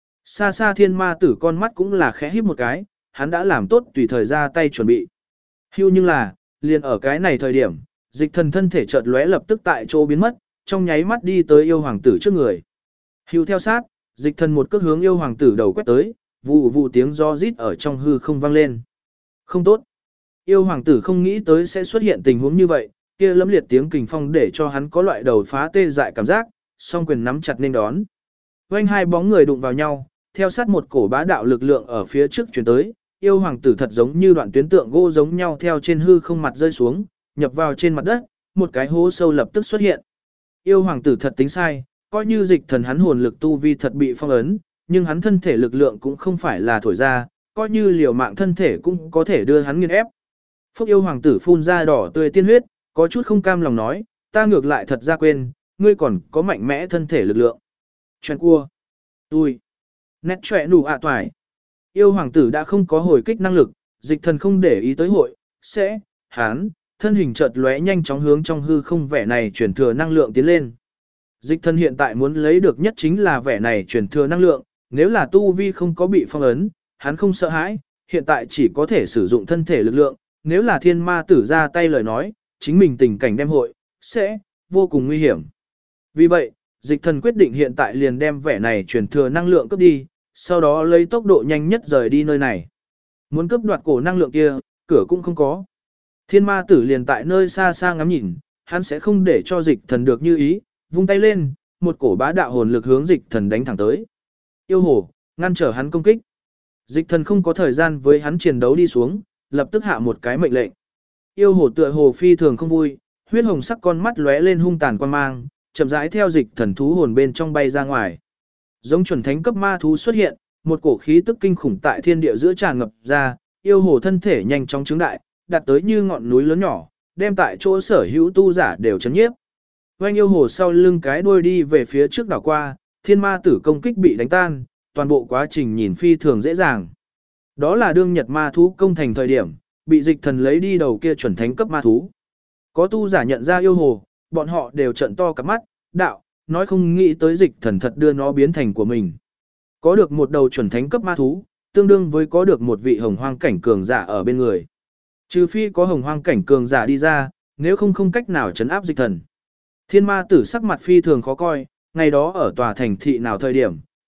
Xa xa thiên ma tử con mắt cũng là khẽ híp một cái, hắn đã làm tốt tùy thời ra tay chuẩn bị. Hưu nhưng là, liền ở cái này thời điểm, dịch thần thân thể chợt lóe lập tức tại chỗ biến mất, trong nháy mắt đi tới yêu hoàng tử trước người. Hưu theo sát, dịch thần một cước hướng yêu hoàng tử đầu quét tới, vù vù tiếng gió rít ở trong hư không vang lên. Không tốt. Yêu hoàng tử không nghĩ tới sẽ xuất hiện tình huống như vậy, kia lẫm liệt tiếng kình phong để cho hắn có loại đầu phá tê dại cảm giác, song quyền nắm chặt nên đón. Vành hai bóng người đụng vào nhau, theo sát một cổ bá đạo lực lượng ở phía trước chuyển tới, yêu hoàng tử thật giống như đoạn tuyến tượng gỗ giống nhau theo trên hư không mặt rơi xuống, nhập vào trên mặt đất, một cái hố sâu lập tức xuất hiện. Yêu hoàng tử thật tính sai, coi như dịch thần hắn hồn lực tu vi thật bị phong ấn, nhưng hắn thân thể lực lượng cũng không phải là thổi ra, coi như liều mạng thân thể cũng có thể đưa hắn nghiền ép. Phúc yêu hoàng tử phun ra đỏ tươi tiên huyết, có chút không cam lòng nói, ta ngược lại thật ra quên, ngươi còn có mạnh mẽ thân thể lực lượng. Chuyện cua. Tôi. Nét trẻ nụ ạ toài. Yêu hoàng tử đã không có hồi kích năng lực, dịch thần không để ý tới hội, sẽ, hắn, thân hình chợt lóe nhanh chóng hướng trong hư không vẻ này chuyển thừa năng lượng tiến lên. Dịch thần hiện tại muốn lấy được nhất chính là vẻ này chuyển thừa năng lượng, nếu là tu vi không có bị phong ấn, hắn không sợ hãi, hiện tại chỉ có thể sử dụng thân thể lực lượng, nếu là thiên ma tử ra tay lời nói, chính mình tình cảnh đem hội, sẽ, vô cùng nguy hiểm. Vì vậy, dịch thần quyết định hiện tại liền đem vẻ này chuyển thừa năng lượng cướp đi, sau đó lấy tốc độ nhanh nhất rời đi nơi này. Muốn cướp đoạt cổ năng lượng kia, cửa cũng không có. Thiên ma tử liền tại nơi xa xa ngắm nhìn, hắn sẽ không để cho dịch thần được như ý, vung tay lên, một cổ bá đạo hồn lực hướng dịch thần đánh thẳng tới. Yêu hồ, ngăn trở hắn công kích. Dịch thần không có thời gian với hắn chiến đấu đi xuống, lập tức hạ một cái mệnh lệnh. Yêu hồ tựa hồ phi thường không vui, huyết hồng sắc con mắt lóe lên hung tàn quan mang, chậm rãi theo dịch thần thú hồn bên trong bay ra ngoài. Giống chuẩn thánh cấp ma thú xuất hiện, một cổ khí tức kinh khủng tại thiên địa giữa tràn ngập ra, yêu hồ thân thể nhanh chóng trứng đại, đạt tới như ngọn núi lớn nhỏ, đem tại chỗ sở hữu tu giả đều chấn nhiếp. Oanh yêu hồ sau lưng cái đuôi đi về phía trước đảo qua, thiên ma tử công kích bị đánh tan, toàn bộ quá trình nhìn phi thường dễ dàng. Đó là đương nhật ma thú công thành thời điểm, bị dịch thần lấy đi đầu kia chuẩn thánh cấp ma thú. Có tu giả nhận ra yêu hồ, bọn họ đều trợn to cả mắt, đạo, nói không nghĩ tới dịch thần thật đưa nó biến thành của mình. Có được một đầu chuẩn thánh cấp ma thú, tương đương với có được một vị hồng hoang cảnh cường giả ở bên người. Trừ phi có hồng hoang cảnh cường giả đi ra, nếu không cách nào trấn áp dịch thần. Thiên ma tử sắc mặt phi thường khó coi, ngày đó ở tòa thành thị nào thời điểm,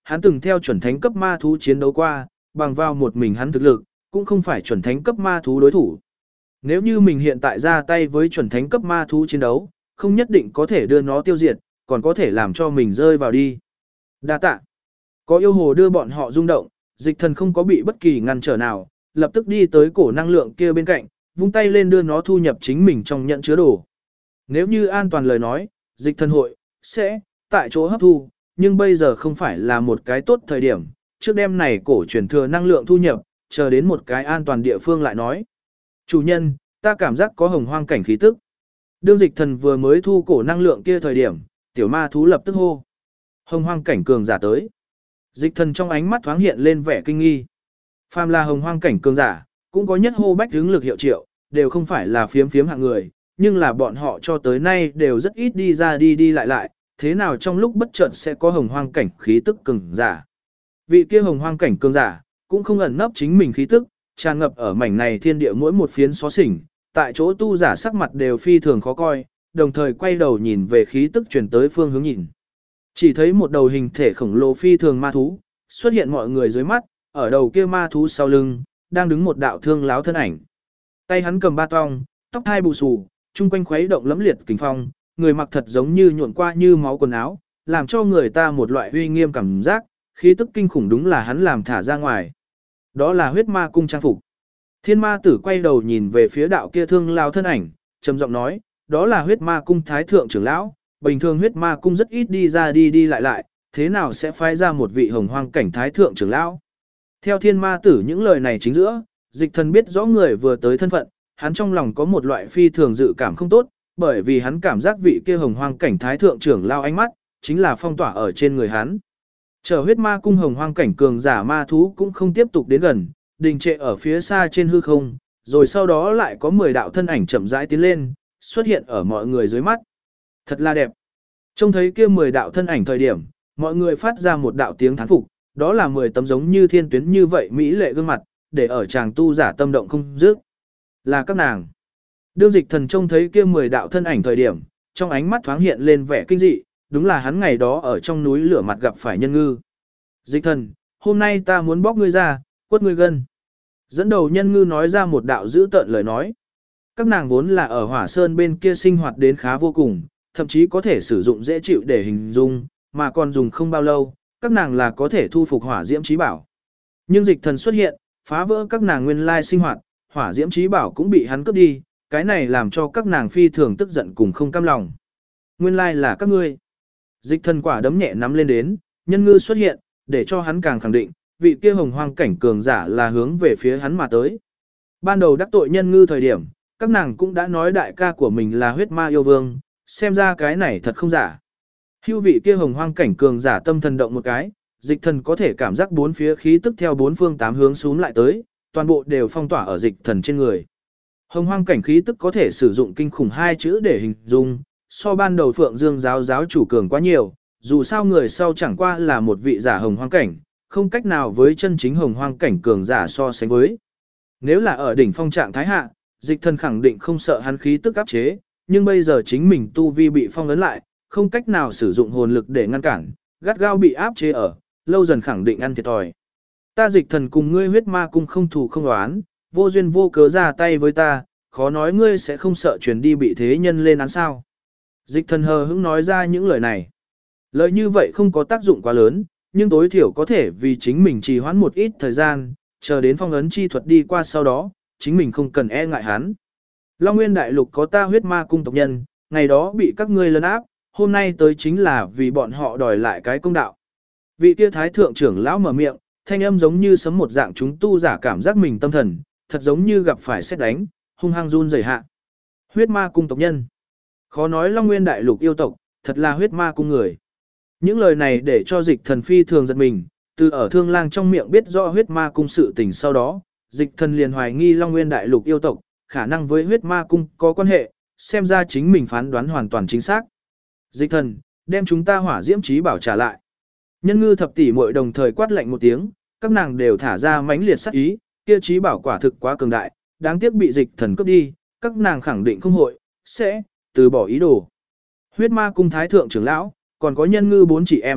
hắn từng theo chuẩn thánh cấp ma thú chiến đấu qua, bằng vào một mình hắn thực lực, cũng không phải chuẩn thánh cấp ma thú đối thủ. Nếu như mình hiện tại ra tay với chuẩn thánh cấp ma thú chiến đấu, không nhất định có thể đưa nó tiêu diệt, còn có thể làm cho mình rơi vào đi. Đa tạ. Có yêu hồ đưa bọn họ rung động, dịch thần không có bị bất kỳ ngăn trở nào, lập tức đi tới cổ năng lượng kia bên cạnh, vung tay lên đưa nó thu nhập chính mình trong nhận chứa đồ. Nếu như an toàn lời nói, dịch thần hội sẽ tại chỗ hấp thu, nhưng bây giờ không phải là một cái tốt thời điểm, trước đêm này cổ truyền thừa năng lượng thu nhập, chờ đến một cái an toàn địa phương lại nói. Chủ nhân, ta cảm giác có hồng hoang cảnh khí tức. Đương dịch thần vừa mới thu cổ năng lượng kia thời điểm, tiểu ma thú lập tức hô. Hồng hoang cảnh cường giả tới. Dịch thần trong ánh mắt thoáng hiện lên vẻ kinh nghi. Phàm là hồng hoang cảnh cường giả, cũng có nhất hô bách hướng lực hiệu triệu, đều không phải là phiếm phiếm hạng người, nhưng là bọn họ cho tới nay đều rất ít đi ra đi lại, thế nào trong lúc bất chợt sẽ có hồng hoang cảnh khí tức cường giả. Vị kia hồng hoang cảnh cường giả, cũng không ẩn nấp chính mình khí tức, tràn ngập ở mảnh này thiên địa mỗi một phiến xó xỉnh, tại chỗ tu giả sắc mặt đều phi thường khó coi, đồng thời quay đầu nhìn về khí tức truyền tới phương hướng nhìn. Chỉ thấy một đầu hình thể khổng lồ phi thường ma thú, xuất hiện mọi người dưới mắt, ở đầu kia ma thú sau lưng, đang đứng một đạo thương láo thân ảnh. Tay hắn cầm ba tong, tóc hai bù xù, chung quanh khuấy động lẫm liệt kình phong, người mặc thật giống như nhuộn qua như máu quần áo, làm cho người ta một loại uy nghiêm cảm giác, khí tức kinh khủng đúng là hắn làm thả ra ngoài. Đó là huyết ma cung trang phục. Thiên ma tử quay đầu nhìn về phía đạo kia thương lao thân ảnh, trầm giọng nói, đó là huyết ma cung thái thượng trưởng lão, bình thường huyết ma cung rất ít đi ra đi lại, thế nào sẽ phái ra một vị hồng hoang cảnh thái thượng trưởng lão. Theo thiên ma tử những lời này chính giữa, dịch thần biết rõ người vừa tới thân phận, hắn trong lòng có một loại phi thường dự cảm không tốt, bởi vì hắn cảm giác vị kia hồng hoang cảnh thái thượng trưởng lao ánh mắt, chính là phong tỏa ở trên người hắn. Chờ huyết ma cung hồng hoang cảnh cường giả ma thú cũng không tiếp tục đến gần, đình trệ ở phía xa trên hư không, rồi sau đó lại có 10 đạo thân ảnh chậm rãi tiến lên, xuất hiện ở mọi người dưới mắt. Thật là đẹp. Trông thấy kia 10 đạo thân ảnh thời điểm, mọi người phát ra một đạo tiếng thán phục, đó là 10 tấm giống như thiên tuyến như vậy mỹ lệ gương mặt, để ở chàng tu giả tâm động không dứt. Là các nàng. Đương dịch thần trông thấy kia 10 đạo thân ảnh thời điểm, trong ánh mắt thoáng hiện lên vẻ kinh dị, đúng là hắn ngày đó ở trong núi lửa mặt gặp phải nhân ngư. Dịch thần, hôm nay ta muốn bóc ngươi ra, quất ngươi gân. Dẫn đầu nhân ngư nói ra một đạo dữ tợn lời nói. Các nàng vốn là ở hỏa sơn bên kia sinh hoạt đến khá vô cùng, thậm chí có thể sử dụng dễ chịu để hình dung, mà còn dùng không bao lâu, các nàng là có thể thu phục hỏa diễm trí bảo. Nhưng dịch thần xuất hiện, phá vỡ các nàng nguyên lai sinh hoạt, hỏa diễm trí bảo cũng bị hắn cướp đi, cái này làm cho các nàng phi thường tức giận cùng không cam lòng. Nguyên lai là các ngươi. Dịch thần quả đấm nhẹ nắm lên đến, nhân ngư xuất hiện, để cho hắn càng khẳng định, vị kia hồng hoang cảnh cường giả là hướng về phía hắn mà tới. Ban đầu đắc tội nhân ngư thời điểm, các nàng cũng đã nói đại ca của mình là huyết ma yêu vương, xem ra cái này thật không giả. Hưu vị kia hồng hoang cảnh cường giả tâm thần động một cái, dịch thần có thể cảm giác bốn phía khí tức theo bốn phương tám hướng xuống lại tới, toàn bộ đều phong tỏa ở dịch thần trên người. Hồng hoang cảnh khí tức có thể sử dụng kinh khủng hai chữ để hình dung, so ban đầu Phượng Dương giáo chủ cường quá nhiều, dù sao người sau chẳng qua là một vị giả hồng hoang cảnh, không cách nào với chân chính hồng hoang cảnh cường giả so sánh với. Nếu là ở đỉnh phong trạng thái hạ, dịch thần khẳng định không sợ hắn khí tức áp chế, nhưng bây giờ chính mình tu vi bị phong ấn lại, không cách nào sử dụng hồn lực để ngăn cản, gắt gao bị áp chế ở, lâu dần khẳng định ăn thiệt thòi. Ta dịch thần cùng ngươi huyết ma cung không thù không oán, vô duyên vô cớ ra tay với ta, khó nói ngươi sẽ không sợ truyền đi bị thế nhân lên án sao. Dịch thần hờ hững nói ra những lời này. Lời như vậy không có tác dụng quá lớn, nhưng tối thiểu có thể vì chính mình trì hoãn một ít thời gian, chờ đến phong ấn chi thuật đi qua sau đó, chính mình không cần e ngại hắn. Long Nguyên Đại Lục có ta huyết ma cung tộc nhân, ngày đó bị các ngươi lấn áp, hôm nay tới chính là vì bọn họ đòi lại cái công đạo. Vị kia thái thượng trưởng lão mở miệng, thanh âm giống như sấm một dạng chúng tu giả cảm giác mình tâm thần, thật giống như gặp phải sét đánh, hung hăng run rẩy hạ. Huyết ma cung tộc nhân. Khó nói Long Nguyên Đại Lục yêu tộc, thật là huyết ma cung người. Những lời này để cho dịch thần phi thường giật mình, từ ở thương lang trong miệng biết rõ huyết ma cung sự tình sau đó, dịch thần liền hoài nghi Long Nguyên Đại Lục yêu tộc, khả năng với huyết ma cung có quan hệ, xem ra chính mình phán đoán hoàn toàn chính xác. Dịch thần, đem chúng ta hỏa diễm trí bảo trả lại. Nhân ngư thập tỷ muội đồng thời quát lạnh một tiếng, các nàng đều thả ra mãnh liệt sát ý, kia trí bảo quả thực quá cường đại, đáng tiếc bị dịch thần cướp đi, các nàng khẳng định không hội, sẽ từ bỏ ý đồ. Huyết ma cung thái thượng trưởng lão, còn có nhân ngư 4 chị em,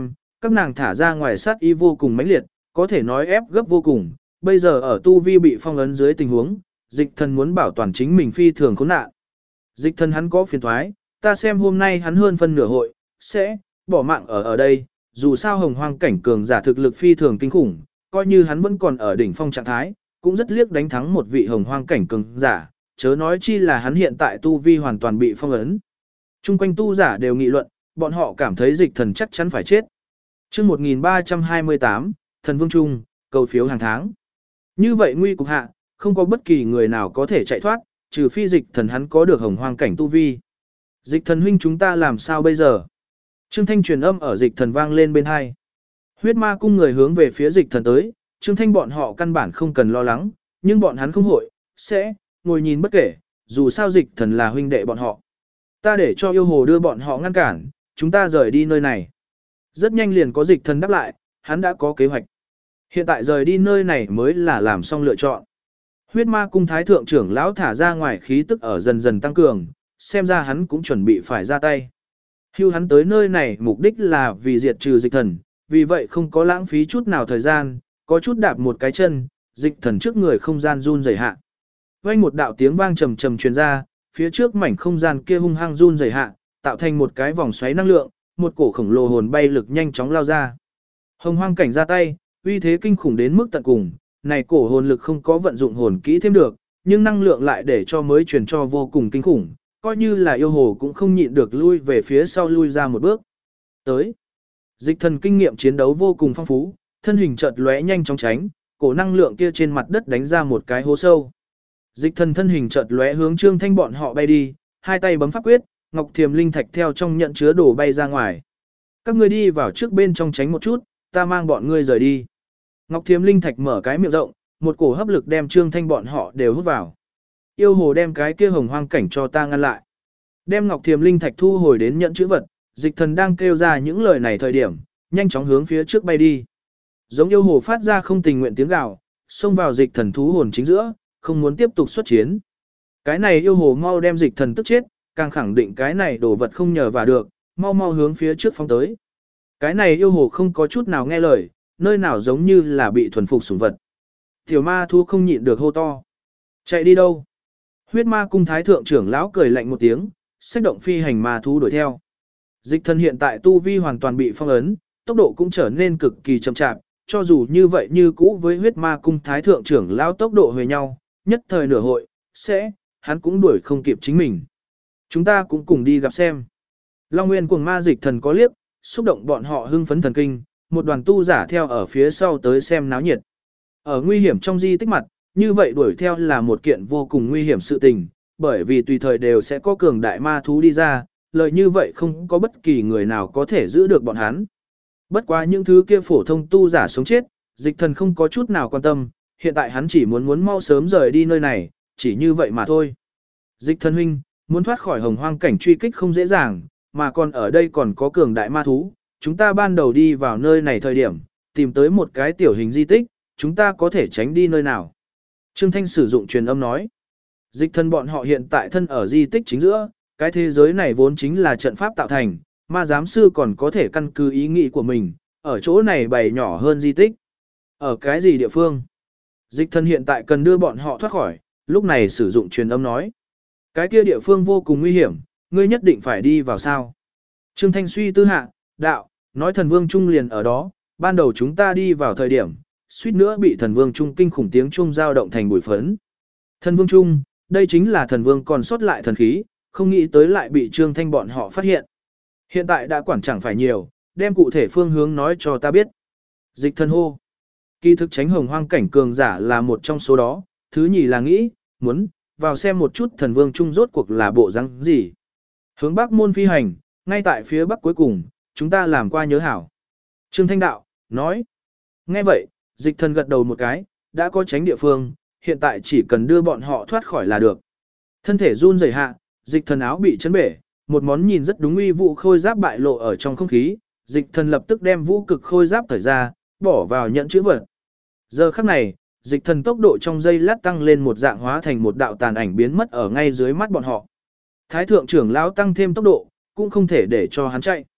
Các nàng thả ra ngoài sát ý vô cùng mãnh liệt, có thể nói ép gấp vô cùng, bây giờ ở tu vi bị phong ấn dưới tình huống, dịch thần muốn bảo toàn chính mình phi thường khốn nạn. Dịch thần hắn có phiền thoái, ta xem hôm nay hắn hơn phân nửa hội, sẽ bỏ mạng ở đây, dù sao hồng hoang cảnh cường giả thực lực phi thường kinh khủng, coi như hắn vẫn còn ở đỉnh phong trạng thái, cũng rất liếc đánh thắng một vị hồng hoang cảnh cường giả, chớ nói chi là hắn hiện tại tu vi hoàn toàn bị phong ấn. Trung quanh tu giả đều nghị luận, bọn họ cảm thấy dịch thần chắc chắn phải chết. Chương 1328, Thần Vương Trung, cầu phiếu hàng tháng. Như vậy nguy cục hạ, không có bất kỳ người nào có thể chạy thoát, trừ phi dịch thần hắn có được hồng hoang cảnh tu vi. Dịch thần huynh chúng ta làm sao bây giờ? Trương Thanh truyền âm ở dịch thần vang lên bên hai. Huyết ma cung người hướng về phía dịch thần tới, Trương Thanh bọn họ căn bản không cần lo lắng, nhưng bọn hắn không hội, sẽ ngồi nhìn bất kể, dù sao dịch thần là huynh đệ bọn họ. Ta để cho yêu hồ đưa bọn họ ngăn cản, chúng ta rời đi nơi này. Rất nhanh liền có dịch thần đáp lại, hắn đã có kế hoạch. Hiện tại rời đi nơi này mới là làm xong lựa chọn. Huyết ma cung thái thượng trưởng lão thả ra ngoài khí tức ở dần dần tăng cường, xem ra hắn cũng chuẩn bị phải ra tay. Hưu hắn tới nơi này mục đích là vì diệt trừ dịch thần, vì vậy không có lãng phí chút nào thời gian, có chút đạp một cái chân, dịch thần trước người không gian run rẩy hạ. Vang một đạo tiếng vang trầm trầm truyền ra, phía trước mảnh không gian kia hung hăng run rẩy hạ, tạo thành một cái vòng xoáy năng lượng, một cổ khổng lồ hồn bay lực nhanh chóng lao ra. Hồng hoang cảnh ra tay, uy thế kinh khủng đến mức tận cùng, này cổ hồn lực không có vận dụng hồn kỹ thêm được, nhưng năng lượng lại để cho mới truyền cho vô cùng kinh khủng, coi như là yêu hồ cũng không nhịn được lui về phía sau lui ra một bước. Tới, dịch thần kinh nghiệm chiến đấu vô cùng phong phú, thân hình chợt lóe nhanh chóng tránh, cổ năng lượng kia trên mặt đất đánh ra một cái hố sâu. Dịch thần thân hình chợt lóe hướng Trương Thanh bọn họ bay đi, hai tay bấm pháp quyết, ngọc thiềm linh thạch theo trong nhận chứa đồ bay ra ngoài. Các ngươi đi vào trước bên trong tránh một chút, ta mang bọn ngươi rời đi. Ngọc thiềm linh thạch mở cái miệng rộng, một cổ hấp lực đem Trương Thanh bọn họ đều hút vào. Yêu hồ đem cái kia hồng hoang cảnh cho ta ngăn lại. Đem ngọc thiềm linh thạch thu hồi đến nhận chữ vật, dịch thần đang kêu ra những lời này thời điểm, nhanh chóng hướng phía trước bay đi. Giống yêu hồ phát ra không tình nguyện tiếng gào, xông vào dịch thần thú hồn chính giữa, không muốn tiếp tục xuất chiến. Cái này yêu hồ mau đem dịch thần tức chết, càng khẳng định cái này đồ vật không nhờ vào được, mau mau hướng phía trước phóng tới. Cái này yêu hồ không có chút nào nghe lời, nơi nào giống như là bị thuần phục sủng vật. Tiểu ma thú không nhịn được hô to. Chạy đi đâu? Huyết ma cung thái thượng trưởng lão cười lạnh một tiếng, xách động phi hành ma thú đuổi theo. Dịch thần hiện tại tu vi hoàn toàn bị phong ấn, tốc độ cũng trở nên cực kỳ chậm chạp, cho dù như vậy như cũ với huyết ma cung thái thượng trưởng lão tốc độ huề nhau, nhất thời nửa hội, hắn cũng đuổi không kịp chính mình. Chúng ta cũng cùng đi gặp xem. Long Nguyên cuồng ma dịch thần có liếc, xúc động bọn họ hưng phấn thần kinh, một đoàn tu giả theo ở phía sau tới xem náo nhiệt. Ở nguy hiểm trong di tích mặt, như vậy đuổi theo là một kiện vô cùng nguy hiểm sự tình, bởi vì tùy thời đều sẽ có cường đại ma thú đi ra, lời như vậy không có bất kỳ người nào có thể giữ được bọn hắn. Bất quá những thứ kia phổ thông tu giả sống chết, dịch thần không có chút nào quan tâm, hiện tại hắn chỉ muốn mau sớm rời đi nơi này, chỉ như vậy mà thôi. Dịch thần huynh, muốn thoát khỏi hồng hoang cảnh truy kích không dễ dàng, mà còn ở đây còn có cường đại ma thú, chúng ta ban đầu đi vào nơi này thời điểm, tìm tới một cái tiểu hình di tích, chúng ta có thể tránh đi nơi nào. Trương Thanh sử dụng truyền âm nói, dịch thần bọn họ hiện tại thân ở di tích chính giữa, cái thế giới này vốn chính là trận pháp tạo thành, ma giám sư còn có thể căn cứ ý nghĩ của mình, ở chỗ này bày nhỏ hơn di tích. Ở cái gì địa phương? Dịch thần hiện tại cần đưa bọn họ thoát khỏi, lúc này sử dụng truyền âm nói. Cái kia địa phương vô cùng nguy hiểm, ngươi nhất định phải đi vào sao. Trương Thanh suy tư hạ, đạo, nói thần vương trung liền ở đó, ban đầu chúng ta đi vào thời điểm, suýt nữa bị thần vương trung kinh khủng tiếng trung dao động thành bụi phấn. Thần vương trung, đây chính là thần vương còn sót lại thần khí, không nghĩ tới lại bị Trương Thanh bọn họ phát hiện. Hiện tại đã quản chẳng phải nhiều, đem cụ thể phương hướng nói cho ta biết. Dịch thần hô. Kỳ thực tránh hồng hoang cảnh cường giả là một trong số đó, thứ nhì là nghĩ, muốn, vào xem một chút thần vương trung rốt cuộc là bộ răng gì. Hướng bắc môn phi hành, ngay tại phía bắc cuối cùng, chúng ta làm qua nhớ hảo. Trương Thanh đạo, nói. Nghe vậy, dịch thần gật đầu một cái, đã có tránh địa phương, hiện tại chỉ cần đưa bọn họ thoát khỏi là được. Thân thể run rẩy hạ, dịch thần áo bị chấn bể, một món nhìn rất đúng uy vũ khôi giáp bại lộ ở trong không khí, dịch thần lập tức đem vũ cực khôi giáp cởi ra, bỏ vào nhận chữ vật. Giờ khắc này, dịch thần tốc độ trong giây lát tăng lên một dạng hóa thành một đạo tàn ảnh biến mất ở ngay dưới mắt bọn họ. Thái thượng trưởng lão tăng thêm tốc độ, cũng không thể để cho hắn chạy.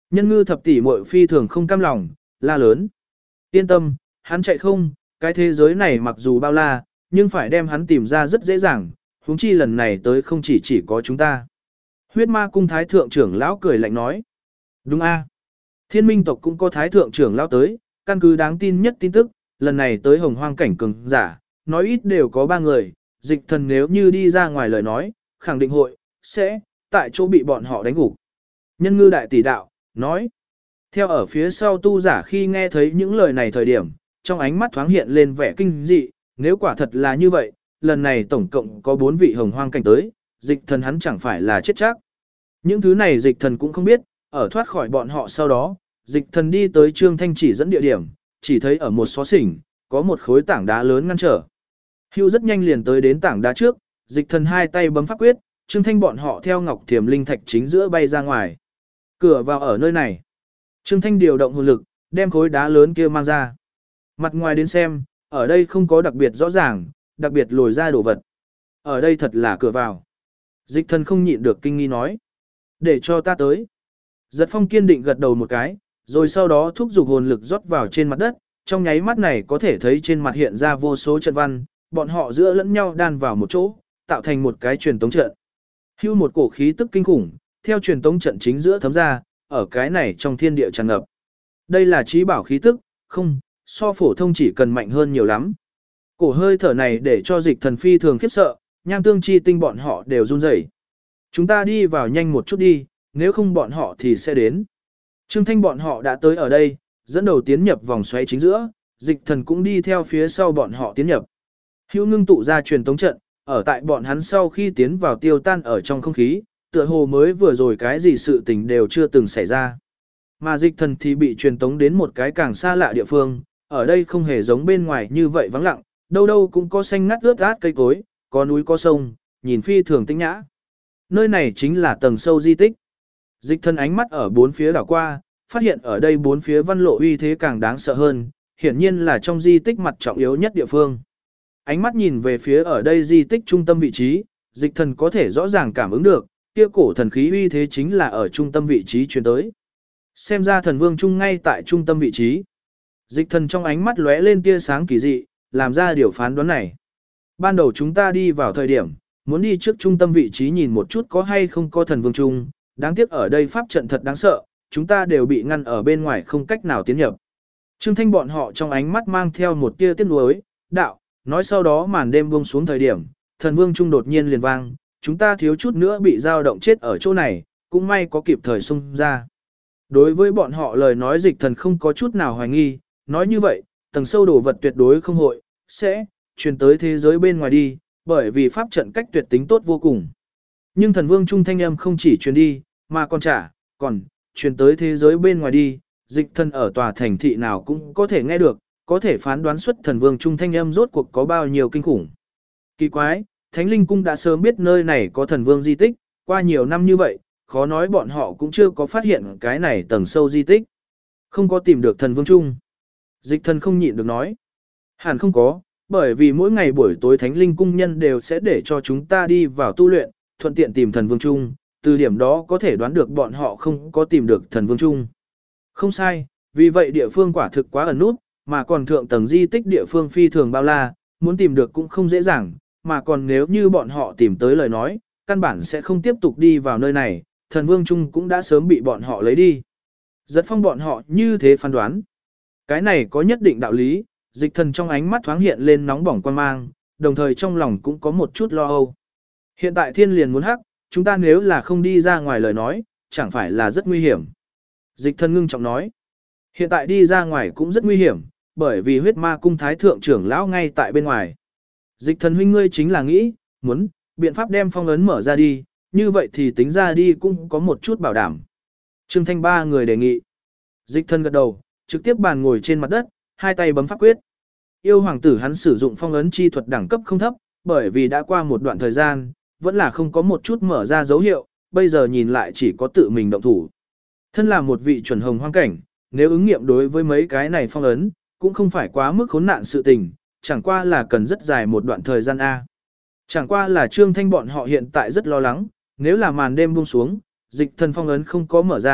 Nhân ngư thập tỷ muội phi thường không cam lòng, la lớn. Yên tâm, hắn chạy không, cái thế giới này mặc dù bao la, nhưng phải đem hắn tìm ra rất dễ dàng, huống chi lần này tới không chỉ có chúng ta. Huyết ma cung thái thượng trưởng lão cười lạnh nói. Đúng a, Thiên minh tộc cũng có thái thượng trưởng lão tới, căn cứ đáng tin nhất tin tức, lần này tới hồng hoang cảnh cường giả, nói ít đều có 3 người, dịch thần nếu như đi ra ngoài lời nói, khẳng định hội, sẽ, tại chỗ bị bọn họ đánh gục. Nhân ngư đại tỷ đạo, nói. Theo ở phía sau tu giả khi nghe thấy những lời này thời điểm, trong ánh mắt thoáng hiện lên vẻ kinh dị, nếu quả thật là như vậy, lần này tổng cộng có 4 vị hồng hoang cảnh tới, dịch thần hắn chẳng phải là chết chắc. Những thứ này dịch thần cũng không biết, ở thoát khỏi bọn họ sau đó, dịch thần đi tới Trương Thanh chỉ dẫn địa điểm, chỉ thấy ở một xó xỉnh, có một khối tảng đá lớn ngăn trở. Hưu rất nhanh liền tới đến tảng đá trước, dịch thần hai tay bấm pháp quyết, Trương Thanh bọn họ theo ngọc thiềm linh thạch chính giữa bay ra ngoài. Cửa vào ở nơi này. Trương Thanh điều động hồn lực, đem khối đá lớn kia mang ra. Mặt ngoài đến xem, ở đây không có đặc biệt rõ ràng, đặc biệt lồi ra đồ vật. Ở đây thật là cửa vào. Dịch thần không nhịn được kinh nghi nói. Để cho ta tới. Giật Phong kiên định gật đầu một cái, rồi sau đó thúc giục hồn lực rót vào trên mặt đất, trong nháy mắt này có thể thấy trên mặt hiện ra vô số trận văn, bọn họ giữa lẫn nhau đan vào một chỗ, tạo thành một cái truyền tống trận. Hưu một cổ khí tức kinh khủng, theo truyền tống trận chính giữa thấm ra, ở cái này trong thiên địa tràn ngập. Đây là trí bảo khí tức, không, so phổ thông chỉ cần mạnh hơn nhiều lắm. Cổ hơi thở này để cho dịch thần phi thường khiếp sợ, nham tương chi tinh bọn họ đều run rẩy. Chúng ta đi vào nhanh một chút đi, nếu không bọn họ thì sẽ đến. Trương Thanh bọn họ đã tới ở đây, dẫn đầu tiến nhập vòng xoáy chính giữa, dịch thần cũng đi theo phía sau bọn họ tiến nhập. Hữu ngưng tụ ra truyền tống trận, ở tại bọn hắn sau khi tiến vào tiêu tan ở trong không khí, tựa hồ mới vừa rồi cái gì sự tình đều chưa từng xảy ra. Mà dịch thần thì bị truyền tống đến một cái càng xa lạ địa phương, ở đây không hề giống bên ngoài như vậy vắng lặng, đâu đâu cũng có xanh ngắt ướt át cây cối, có núi có sông, nhìn phi thường tinh nhã. Nơi này chính là tầng sâu di tích. Dịch thần ánh mắt ở bốn phía đảo qua, phát hiện ở đây bốn phía văn lộ uy thế càng đáng sợ hơn, hiển nhiên là trong di tích mặt trọng yếu nhất địa phương. Ánh mắt nhìn về phía ở đây di tích trung tâm vị trí, dịch thần có thể rõ ràng cảm ứng được, kia cổ thần khí uy thế chính là ở trung tâm vị trí truyền tới. Xem ra thần vương trung ngay tại trung tâm vị trí. Dịch thần trong ánh mắt lóe lên tia sáng kỳ dị, làm ra điều phán đoán này. Ban đầu chúng ta đi vào thời điểm, muốn đi trước trung tâm vị trí nhìn một chút có hay không có thần vương trung, đáng tiếc ở đây pháp trận thật đáng sợ, chúng ta đều bị ngăn ở bên ngoài không cách nào tiến nhập. Trương Thanh bọn họ trong ánh mắt mang theo một tia tiếc nuối, đạo, nói sau đó màn đêm buông xuống thời điểm, thần vương trung đột nhiên liền vang, chúng ta thiếu chút nữa bị dao động chết ở chỗ này, cũng may có kịp thời xung ra. Đối với bọn họ lời nói dịch thần không có chút nào hoài nghi, nói như vậy, tầng sâu đồ vật tuyệt đối không hội, sẽ, truyền tới thế giới bên ngoài đi, bởi vì pháp trận cách tuyệt tính tốt vô cùng. Nhưng thần vương trung thanh âm không chỉ truyền đi, mà còn, truyền tới thế giới bên ngoài đi, dịch thần ở tòa thành thị nào cũng có thể nghe được, có thể phán đoán xuất thần vương trung thanh âm rốt cuộc có bao nhiêu kinh khủng. Kỳ quái, Thánh Linh Cung đã sớm biết nơi này có thần vương di tích, qua nhiều năm như vậy, khó nói bọn họ cũng chưa có phát hiện cái này tầng sâu di tích. Không có tìm được thần vương trung. Dịch thần không nhịn được nói. Hẳn không có, bởi vì mỗi ngày buổi tối Thánh Linh Cung nhân đều sẽ để cho chúng ta đi vào tu luyện, thuận tiện tìm thần vương trung, từ điểm đó có thể đoán được bọn họ không có tìm được thần vương trung. Không sai, vì vậy địa phương quả thực quá ẩn nút, mà còn thượng tầng di tích địa phương phi thường bao la, muốn tìm được cũng không dễ dàng, mà còn nếu như bọn họ tìm tới lời nói, căn bản sẽ không tiếp tục đi vào nơi này, thần vương trung cũng đã sớm bị bọn họ lấy đi. Giật Phong bọn họ như thế phán đoán. Cái này có nhất định đạo lý, dịch thần trong ánh mắt thoáng hiện lên nóng bỏng quan mang, đồng thời trong lòng cũng có một chút lo âu. Hiện tại thiên liền muốn hắc, chúng ta nếu là không đi ra ngoài lời nói, chẳng phải là rất nguy hiểm. Dịch thần ngưng trọng nói, hiện tại đi ra ngoài cũng rất nguy hiểm, bởi vì huyết ma cung thái thượng trưởng lão ngay tại bên ngoài. Dịch thần huynh ngươi chính là nghĩ, muốn, biện pháp đem phong ấn mở ra đi, như vậy thì tính ra đi cũng có một chút bảo đảm. Trương Thanh ba người đề nghị. Dịch thần gật đầu, trực tiếp bàn ngồi trên mặt đất, hai tay bấm pháp quyết. Yêu hoàng tử hắn sử dụng phong ấn chi thuật đẳng cấp không thấp, bởi vì đã qua một đoạn thời gian, vẫn là không có một chút mở ra dấu hiệu, bây giờ nhìn lại chỉ có tự mình động thủ. Thân là một vị chuẩn hồng hoang cảnh, nếu ứng nghiệm đối với mấy cái này phong ấn, cũng không phải quá mức khốn nạn sự tình, chẳng qua là cần rất dài một đoạn thời gian A. Chẳng qua là Trương Thanh bọn họ hiện tại rất lo lắng, nếu là màn đêm buông xuống, dịch thần phong ấn không có mở ra,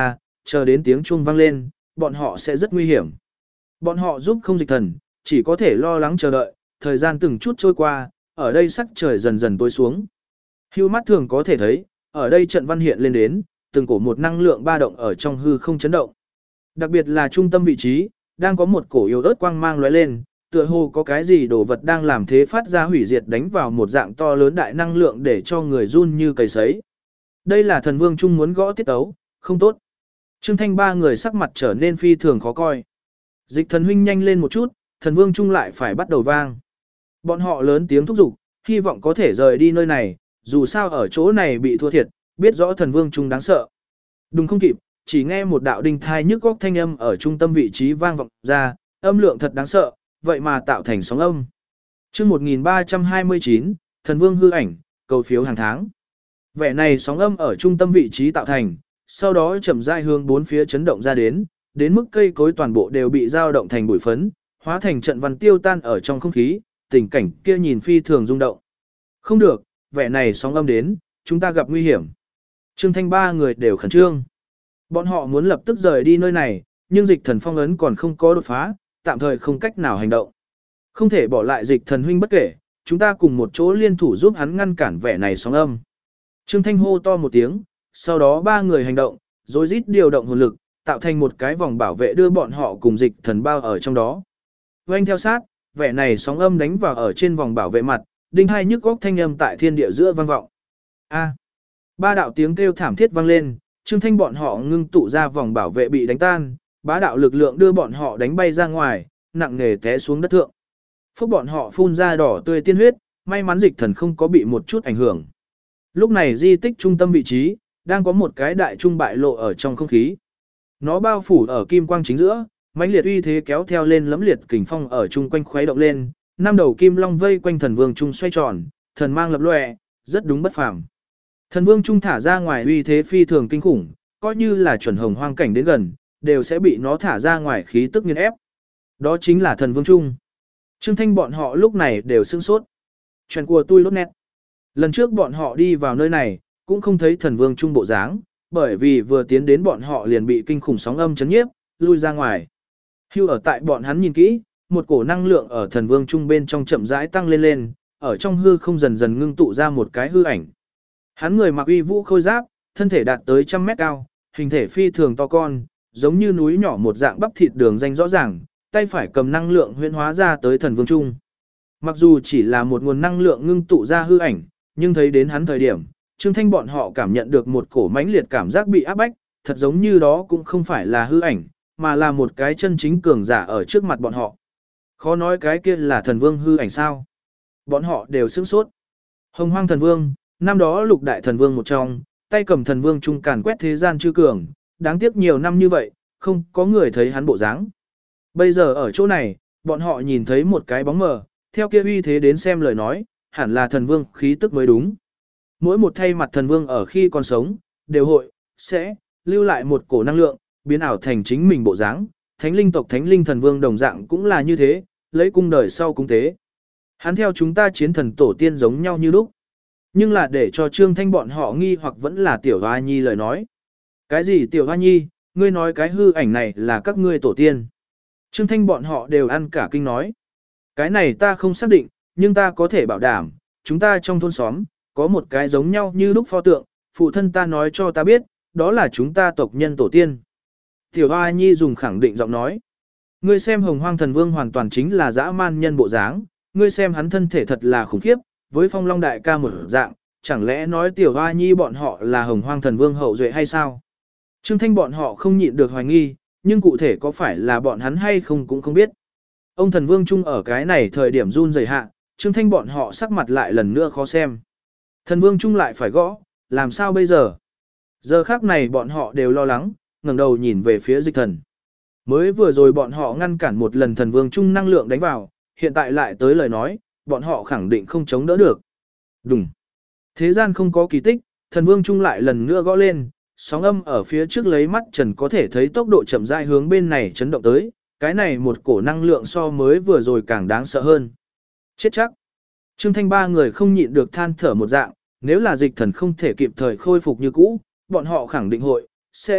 chờ đến tiếng chuông vang lên, bọn họ sẽ rất nguy hiểm. Bọn họ giúp không dịch thần, chỉ có thể lo lắng chờ đợi, thời gian từng chút trôi qua, ở đây sắc trời dần dần tối xuống. Hưu mắt thường có thể thấy, ở đây trận văn hiện lên đến, từng cổ một năng lượng ba động ở trong hư không chấn động. Đặc biệt là trung tâm vị trí, đang có một cổ yếu ớt quang mang lóe lên, tựa hồ có cái gì đồ vật đang làm thế phát ra hủy diệt đánh vào một dạng to lớn đại năng lượng để cho người run như cầy sấy. Đây là thần vương trung muốn gõ tiết tấu, không tốt. Trương Thanh ba người sắc mặt trở nên phi thường khó coi. Dịch thần huynh nhanh lên một chút, thần vương trung lại phải bắt đầu vang. Bọn họ lớn tiếng thúc giục, hy vọng có thể rời đi nơi này, dù sao ở chỗ này bị thua thiệt, biết rõ thần vương trung đáng sợ. Đừng không kịp, chỉ nghe một đạo đinh thai nhức góc thanh âm ở trung tâm vị trí vang vọng ra, âm lượng thật đáng sợ, vậy mà tạo thành sóng âm. Chương 1329, thần vương hư ảnh, cầu phiếu hàng tháng. Vẻ này sóng âm ở trung tâm vị trí tạo thành, sau đó chậm rãi hướng bốn phía chấn động ra đến mức cây cối toàn bộ đều bị dao động thành bụi phấn, hóa thành trận văn tiêu tan ở trong không khí, tình cảnh kia nhìn phi thường rung động. Không được, vẻ này sóng âm đến, chúng ta gặp nguy hiểm. Trương Thanh ba người đều khẩn trương. Bọn họ muốn lập tức rời đi nơi này, nhưng dịch thần phong ấn còn không có đột phá, tạm thời không cách nào hành động. Không thể bỏ lại dịch thần huynh bất kể, chúng ta cùng một chỗ liên thủ giúp hắn ngăn cản vẻ này sóng âm. Trương Thanh hô to một tiếng, sau đó ba người hành động, rồi rít điều động hồn lực, tạo thành một cái vòng bảo vệ đưa bọn họ cùng dịch thần bao ở trong đó. Oanh theo sát, vẻ này sóng âm đánh vào ở trên vòng bảo vệ mặt, đinh hai nhức góc thanh âm tại thiên địa giữa vang vọng. A. Ba đạo tiếng kêu thảm thiết vang lên, Trương Thanh bọn họ ngưng tụ ra vòng bảo vệ bị đánh tan, bá đạo lực lượng đưa bọn họ đánh bay ra ngoài, nặng nề té xuống đất thượng. Phúc bọn họ phun ra đỏ tươi tiên huyết, may mắn dịch thần không có bị một chút ảnh hưởng. Lúc này di tích trung tâm vị trí, đang có một cái đại trung bại lộ ở trong không khí. Nó bao phủ ở kim quang chính giữa, mãnh liệt uy thế kéo theo lên lấm liệt kình phong ở chung quanh khuấy động lên, năm đầu kim long vây quanh thần vương trung xoay tròn, thần mang lập lòe, rất đúng bất phàm. Thần vương trung thả ra ngoài uy thế phi thường kinh khủng, coi như là chuẩn hồng hoang cảnh đến gần, đều sẽ bị nó thả ra ngoài khí tức nghiền ép. Đó chính là thần vương trung. Trương Thanh bọn họ lúc này đều sửng sốt. Chuyện của tôi lốt nét. Lần trước bọn họ đi vào nơi này, cũng không thấy thần vương trung bộ dáng, bởi vì vừa tiến đến bọn họ liền bị kinh khủng sóng âm chấn nhiếp, lui ra ngoài. Hưu ở tại bọn hắn nhìn kỹ, một cổ năng lượng ở thần vương trung bên trong chậm rãi tăng lên lên, ở trong hư không dần dần ngưng tụ ra một cái hư ảnh. Hắn người mặc uy vũ khôi giáp, thân thể đạt tới 100 mét cao, hình thể phi thường to con, giống như núi nhỏ một dạng bắp thịt đường danh rõ ràng, tay phải cầm năng lượng huyễn hóa ra tới thần vương trung. Mặc dù chỉ là một nguồn năng lượng ngưng tụ ra hư ảnh, nhưng thấy đến hắn thời điểm, Trương Thanh bọn họ cảm nhận được một cổ mãnh liệt cảm giác bị áp bách, thật giống như đó cũng không phải là hư ảnh, mà là một cái chân chính cường giả ở trước mặt bọn họ. Khó nói cái kia là thần vương hư ảnh sao? Bọn họ đều sửng sốt. Hồng Hoang thần vương, năm đó lục đại thần vương một trong, tay cầm thần vương trung càn quét thế gian chư cường, đáng tiếc nhiều năm như vậy, không có người thấy hắn bộ dáng. Bây giờ ở chỗ này, bọn họ nhìn thấy một cái bóng mờ, theo kia uy thế đến xem lời nói, hẳn là thần vương khí tức mới đúng. Mỗi một thay mặt thần vương ở khi còn sống, đều hội, sẽ, lưu lại một cổ năng lượng, biến ảo thành chính mình bộ dáng. Thánh linh tộc thánh linh thần vương đồng dạng cũng là như thế, lấy cung đời sau cung tế. Hắn theo chúng ta chiến thần tổ tiên giống nhau như lúc. Nhưng là để cho Trương Thanh bọn họ nghi hoặc vẫn là Tiểu Hoa Nhi lời nói. Cái gì Tiểu Hoa Nhi, ngươi nói cái hư ảnh này là các ngươi tổ tiên. Trương Thanh bọn họ đều ăn cả kinh nói. Cái này ta không xác định, nhưng ta có thể bảo đảm, chúng ta trong thôn xóm, có một cái giống nhau như lúc pho tượng, phụ thân ta nói cho ta biết, đó là chúng ta tộc nhân tổ tiên. Tiểu Hoa Nhi dùng khẳng định giọng nói. Ngươi xem Hồng Hoang thần vương hoàn toàn chính là dã man nhân bộ dáng, ngươi xem hắn thân thể thật là khủng khiếp, với Phong Long đại ca một dạng, chẳng lẽ nói Tiểu Hoa Nhi bọn họ là Hồng Hoang thần vương hậu duệ hay sao? Trương Thanh bọn họ không nhịn được hoài nghi, nhưng cụ thể có phải là bọn hắn hay không cũng không biết. Ông thần vương chung ở cái này thời điểm run rẩy hạ, Trương Thanh bọn họ sắc mặt lại lần nữa khó xem. Thần vương chung lại phải gõ, làm sao bây giờ? Giờ khác này bọn họ đều lo lắng, ngẩng đầu nhìn về phía dịch thần. Mới vừa rồi bọn họ ngăn cản một lần thần vương chung năng lượng đánh vào, hiện tại lại tới lời nói, bọn họ khẳng định không chống đỡ được. Đúng. Thế gian không có kỳ tích, thần vương chung lại lần nữa gõ lên, sóng âm ở phía trước lấy mắt trần có thể thấy tốc độ chậm rãi hướng bên này chấn động tới, cái này một cổ năng lượng so mới vừa rồi càng đáng sợ hơn. Chết chắc. Trương Thanh ba người không nhịn được than thở một dạng, nếu là dịch thần không thể kịp thời khôi phục như cũ, bọn họ khẳng định hội, sẽ,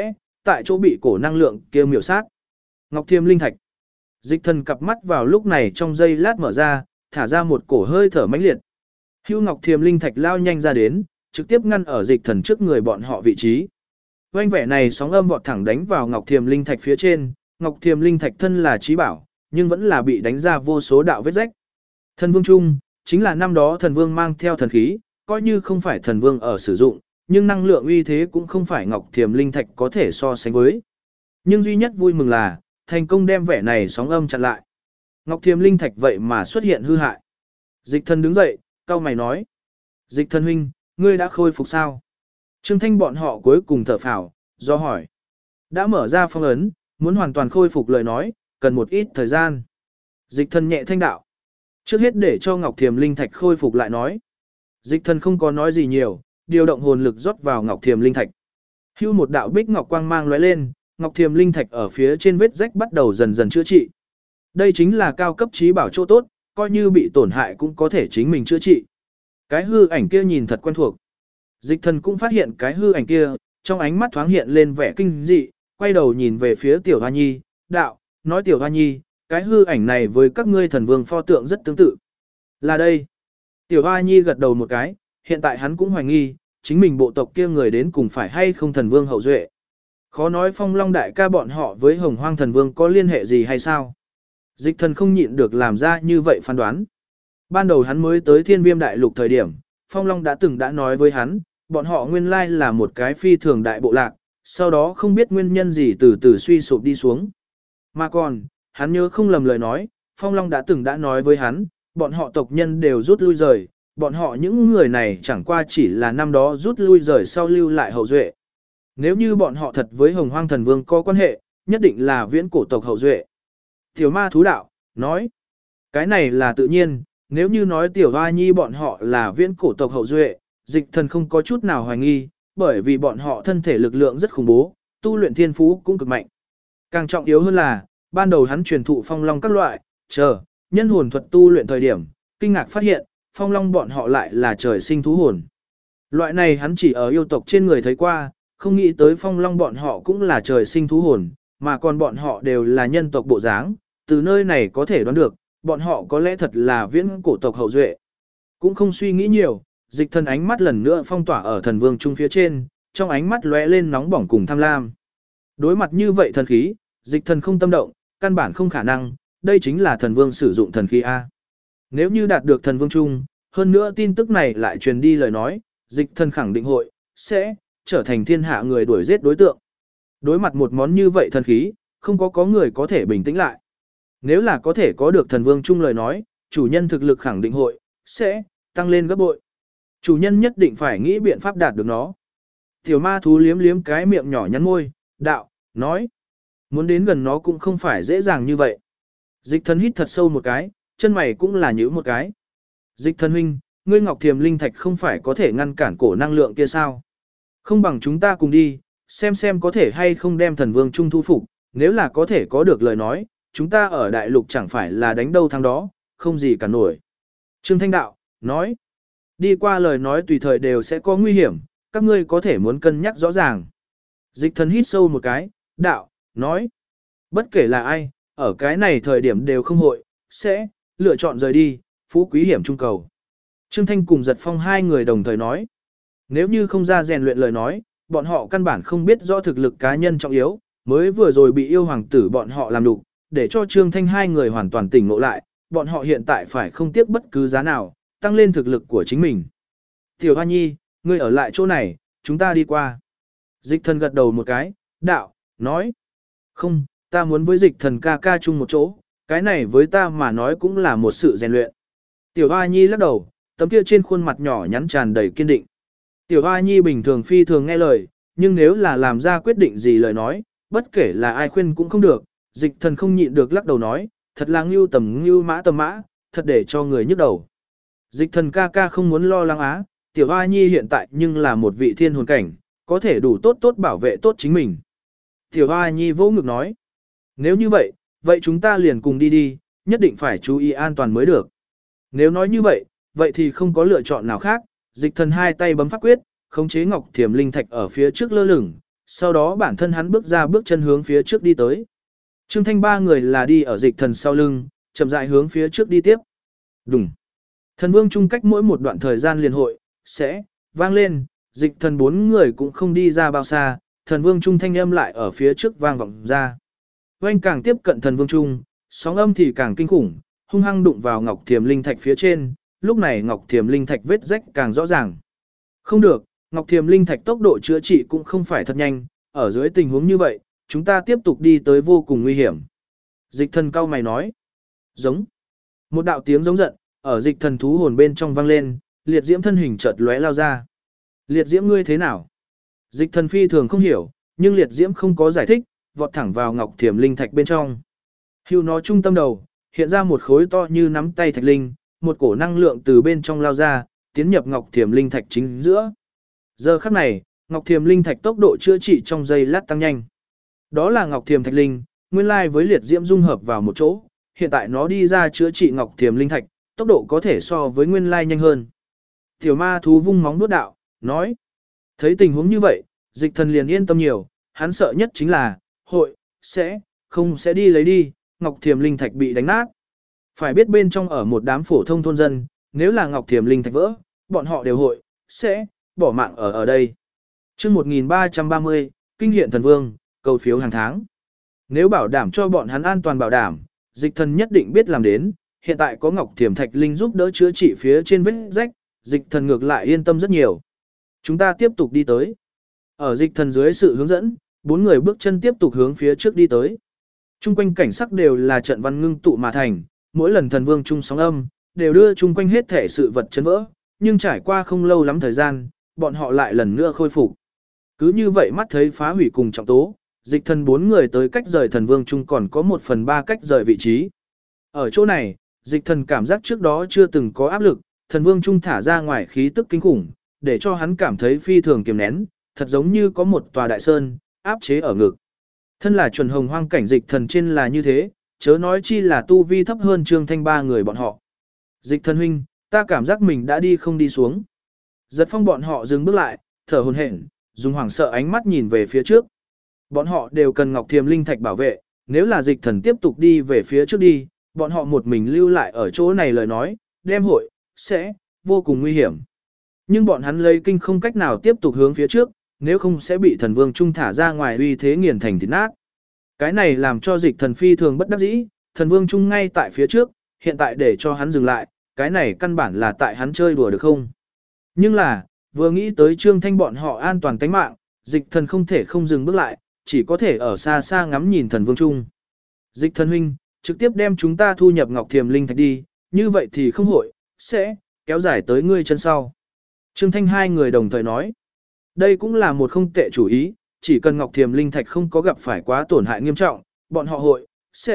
tại chỗ bị cổ năng lượng kia miểu sát. Ngọc Thiềm Linh Thạch. Dịch thần cặp mắt vào lúc này trong giây lát mở ra, thả ra một cổ hơi thở mãnh liệt. Hưu Ngọc Thiềm Linh Thạch lao nhanh ra đến, trực tiếp ngăn ở dịch thần trước người bọn họ vị trí. Oanh vẻ này sóng âm vọt thẳng đánh vào Ngọc Thiềm Linh Thạch phía trên, Ngọc Thiềm Linh Thạch thân là trí bảo, nhưng vẫn là bị đánh ra vô số đạo vết rách. Thần Vương Trung, chính là năm đó thần vương mang theo thần khí, coi như không phải thần vương ở sử dụng, nhưng năng lượng uy thế cũng không phải Ngọc Thiềm Linh Thạch có thể so sánh với. Nhưng duy nhất vui mừng là, thành công đem vẻ này sóng âm chặn lại. Ngọc Thiềm Linh Thạch vậy mà xuất hiện hư hại. Dịch thần đứng dậy, cau mày nói. Dịch thần huynh, ngươi đã khôi phục sao? Trương Thanh bọn họ cuối cùng thở phào, do hỏi. Đã mở ra phong ấn, muốn hoàn toàn khôi phục lời nói, cần một ít thời gian. Dịch thần nhẹ thanh đạo. Trước hết để cho Ngọc Thiềm Linh Thạch khôi phục lại nói. Dịch thần không có nói gì nhiều, điều động hồn lực rót vào Ngọc Thiềm Linh Thạch. Hưu một đạo bích ngọc quang mang lóe lên, Ngọc Thiềm Linh Thạch ở phía trên vết rách bắt đầu dần dần chữa trị. Đây chính là cao cấp trí bảo chỗ tốt, coi như bị tổn hại cũng có thể chính mình chữa trị. Cái hư ảnh kia nhìn thật quen thuộc. Dịch thần cũng phát hiện cái hư ảnh kia, trong ánh mắt thoáng hiện lên vẻ kinh dị, quay đầu nhìn về phía Tiểu Hoa Nhi, đạo, nói Tiểu Hoa Nhi, cái hư ảnh này với các ngươi thần vương pho tượng rất tương tự. Là đây. Tiểu Hoa Nhi gật đầu một cái, hiện tại hắn cũng hoài nghi, chính mình bộ tộc kia người đến cùng phải hay không thần vương hậu duệ. Khó nói Phong Long đại ca bọn họ với Hồng Hoang thần vương có liên hệ gì hay sao? Dịch thần không nhịn được làm ra như vậy phán đoán. Ban đầu hắn mới tới Thiên Viêm đại lục thời điểm, Phong Long đã nói với hắn, bọn họ nguyên lai là một cái phi thường đại bộ lạc, sau đó không biết nguyên nhân gì từ từ suy sụp đi xuống. Mà còn, hắn nhớ không lầm lời nói, Phong Long đã nói với hắn, bọn họ tộc nhân đều rút lui rời, bọn họ những người này chẳng qua chỉ là năm đó rút lui rời sau lưu lại hậu duệ. Nếu như bọn họ thật với Hồng Hoang thần vương có quan hệ, nhất định là viễn cổ tộc hậu duệ. Tiểu ma thú đạo, nói, cái này là tự nhiên, nếu như nói Tiểu Hoa Nhi bọn họ là viễn cổ tộc hậu duệ, dịch thần không có chút nào hoài nghi, bởi vì bọn họ thân thể lực lượng rất khủng bố, tu luyện thiên phú cũng cực mạnh. Càng trọng yếu hơn là, ban đầu hắn truyền thụ phong long các loại, nhân hồn thuật tu luyện thời điểm, kinh ngạc phát hiện, phong long bọn họ lại là trời sinh thú hồn. Loại này hắn chỉ ở yêu tộc trên người thấy qua, không nghĩ tới phong long bọn họ cũng là trời sinh thú hồn, mà còn bọn họ đều là nhân tộc bộ dáng, từ nơi này có thể đoán được, bọn họ có lẽ thật là viễn cổ tộc hậu duệ. Cũng không suy nghĩ nhiều, dịch thần ánh mắt lần nữa phong tỏa ở thần vương trung phía trên, trong ánh mắt lóe lên nóng bỏng cùng tham lam. Đối mặt như vậy thần khí, dịch thần không tâm động, căn bản không khả năng, đây chính là thần vương sử dụng thần khí A. Nếu như đạt được thần vương trung, hơn nữa tin tức này lại truyền đi lời nói, dịch thần khẳng định hội, sẽ trở thành thiên hạ người đuổi giết đối tượng. Đối mặt một món như vậy thần khí, không có người có thể bình tĩnh lại. Nếu là có thể có được thần vương trung lời nói, chủ nhân thực lực khẳng định hội, sẽ tăng lên gấp bội. Chủ nhân nhất định phải nghĩ biện pháp đạt được nó. Tiểu ma thú liếm liếm cái miệng nhỏ nhắn môi, đạo, nói. Muốn đến gần nó cũng không phải dễ dàng như vậy. Dịch thần hít thật sâu một cái, chân mày cũng là nhíu một cái. Dịch thần huynh, ngươi Ngọc Thiềm Linh Thạch không phải có thể ngăn cản cổ năng lượng kia sao? Không bằng chúng ta cùng đi, xem có thể hay không đem thần vương trung thu phục, nếu là có thể có được lời nói, chúng ta ở đại lục chẳng phải là đánh đâu thắng đó, không gì cả nổi. Trương Thanh Đạo, nói, đi qua lời nói tùy thời đều sẽ có nguy hiểm, các ngươi có thể muốn cân nhắc rõ ràng. Dịch thần hít sâu một cái, đạo, nói, bất kể là ai, ở cái này thời điểm đều không hội, sẽ lựa chọn rời đi, phú quý hiểm trung cầu. Trương Thanh cùng Giật Phong hai người đồng thời nói, nếu như không ra rèn luyện lời nói, bọn họ căn bản không biết rõ thực lực cá nhân trọng yếu, mới vừa rồi bị yêu hoàng tử bọn họ làm đục, để cho Trương Thanh hai người hoàn toàn tỉnh ngộ lại, bọn họ hiện tại phải không tiếc bất cứ giá nào, tăng lên thực lực của chính mình. Tiểu Hoa Nhi, ngươi ở lại chỗ này, chúng ta đi qua. Dịch thần gật đầu một cái, đạo, nói, không, ta muốn với dịch thần ca ca chung một chỗ, cái này với ta mà nói cũng là một sự rèn luyện. Tiểu Hoa Nhi lắc đầu, tấm kia trên khuôn mặt nhỏ nhắn tràn đầy kiên định. Tiểu Hoa Nhi bình thường phi thường nghe lời, nhưng nếu là làm ra quyết định gì lời nói, bất kể là ai khuyên cũng không được, dịch thần không nhịn được lắc đầu nói, thật là ngưu tầm mã, thật để cho người nhức đầu. Dịch thần ca ca không muốn lo lắng á, Tiểu Hoa Nhi hiện tại nhưng là một vị thiên hồn cảnh, có thể đủ tốt bảo vệ tốt chính mình. Tiểu Hoa Nhi vỗ ngực nói, nếu như vậy chúng ta liền cùng đi, nhất định phải chú ý an toàn mới được. Nếu nói như vậy thì không có lựa chọn nào khác, dịch thần hai tay bấm pháp quyết, khống chế Ngọc Thiềm Linh Thạch ở phía trước lơ lửng, sau đó bản thân hắn bước ra bước chân hướng phía trước đi tới. Trương Thanh ba người là đi ở dịch thần sau lưng, chậm rãi hướng phía trước đi tiếp. Đùng. Thần vương chung cách mỗi một đoạn thời gian liền hội, sẽ, vang lên, dịch thần bốn người cũng không đi ra bao xa, thần vương trung thanh âm lại ở phía trước vang vọng ra. Oanh càng tiếp cận thần vương trung, sóng âm thì càng kinh khủng, hung hăng đụng vào ngọc thiềm linh thạch phía trên, lúc này ngọc thiềm linh thạch vết rách càng rõ ràng. Không được, ngọc thiềm linh thạch tốc độ chữa trị cũng không phải thật nhanh, ở dưới tình huống như vậy, chúng ta tiếp tục đi tới vô cùng nguy hiểm. Dịch thần cao mày nói. Giống. Một đạo tiếng giống giận, ở dịch thần thú hồn bên trong vang lên, liệt diễm thân hình chợt lóe lao ra. Liệt diễm ngươi thế nào? Dịch thần phi thường không hiểu, nhưng liệt diễm không có giải thích, vọt thẳng vào ngọc thiềm linh thạch bên trong. Hưu nó trung tâm đầu, hiện ra một khối to như nắm tay thạch linh, một cổ năng lượng từ bên trong lao ra, tiến nhập ngọc thiềm linh thạch chính giữa. Giờ khắc này, ngọc thiềm linh thạch tốc độ chữa trị trong giây lát tăng nhanh. Đó là ngọc thiềm thạch linh, nguyên lai với liệt diễm dung hợp vào một chỗ, hiện tại nó đi ra chữa trị ngọc thiềm linh thạch, tốc độ có thể so với nguyên lai nhanh hơn. Tiểu ma thú vung móng vuốt đạo, nói. Thấy tình huống như vậy, dịch thần liền yên tâm nhiều, hắn sợ nhất chính là, hội, không sẽ đi lấy đi, ngọc thiềm linh thạch bị đánh nát. Phải biết bên trong ở một đám phổ thông thôn dân, nếu là ngọc thiềm linh thạch vỡ, bọn họ đều hội, bỏ mạng ở đây. Chương 1330, Kinh hiện thần vương, cầu phiếu hàng tháng. Nếu bảo đảm cho bọn hắn an toàn bảo đảm, dịch thần nhất định biết làm đến, hiện tại có ngọc thiềm thạch linh giúp đỡ chữa trị phía trên vết rách, dịch thần ngược lại yên tâm rất nhiều. Chúng ta tiếp tục đi tới. Ở dịch thần dưới sự hướng dẫn, bốn người bước chân tiếp tục hướng phía trước đi tới. Trung quanh cảnh sắc đều là trận văn ngưng tụ mà thành, mỗi lần thần vương trung sóng âm, đều đưa chung quanh hết thể sự vật chấn vỡ, nhưng trải qua không lâu lắm thời gian, bọn họ lại lần nữa khôi phục. Cứ như vậy mắt thấy phá hủy cùng trọng tố, dịch thần bốn người tới cách rời thần vương trung còn có 1/3 cách rời vị trí. Ở chỗ này, dịch thần cảm giác trước đó chưa từng có áp lực, thần vương trung thả ra ngoài khí tức kinh khủng, để cho hắn cảm thấy phi thường kiềm nén, thật giống như có một tòa đại sơn, áp chế ở ngực. Thân là chuẩn hồng hoang cảnh dịch thần trên là như thế, chớ nói chi là tu vi thấp hơn Trương Thanh ba người bọn họ. Dịch thần huynh, ta cảm giác mình đã đi không đi xuống. Giật phong bọn họ dừng bước lại, thở hổn hển, dùng hoảng sợ ánh mắt nhìn về phía trước. Bọn họ đều cần ngọc thiềm linh thạch bảo vệ, nếu là dịch thần tiếp tục đi về phía trước đi, bọn họ một mình lưu lại ở chỗ này lời nói, đem hội, vô cùng nguy hiểm. Nhưng bọn hắn lấy kinh không cách nào tiếp tục hướng phía trước, nếu không sẽ bị thần vương trung thả ra ngoài uy thế nghiền thành thịt nát. Cái này làm cho dịch thần phi thường bất đắc dĩ, thần vương trung ngay tại phía trước, hiện tại để cho hắn dừng lại, cái này căn bản là tại hắn chơi đùa được không. Nhưng là, vừa nghĩ tới Trương Thanh bọn họ an toàn tánh mạng, dịch thần không thể không dừng bước lại, chỉ có thể ở xa xa ngắm nhìn thần vương trung. Dịch thần huynh, trực tiếp đem chúng ta thu nhập ngọc thiềm linh thạch đi, như vậy thì không hội, kéo dài tới ngươi chân sau. Trương Thanh hai người đồng thời nói, đây cũng là một không tệ chủ ý, chỉ cần ngọc thiềm linh thạch không có gặp phải quá tổn hại nghiêm trọng, bọn họ hội,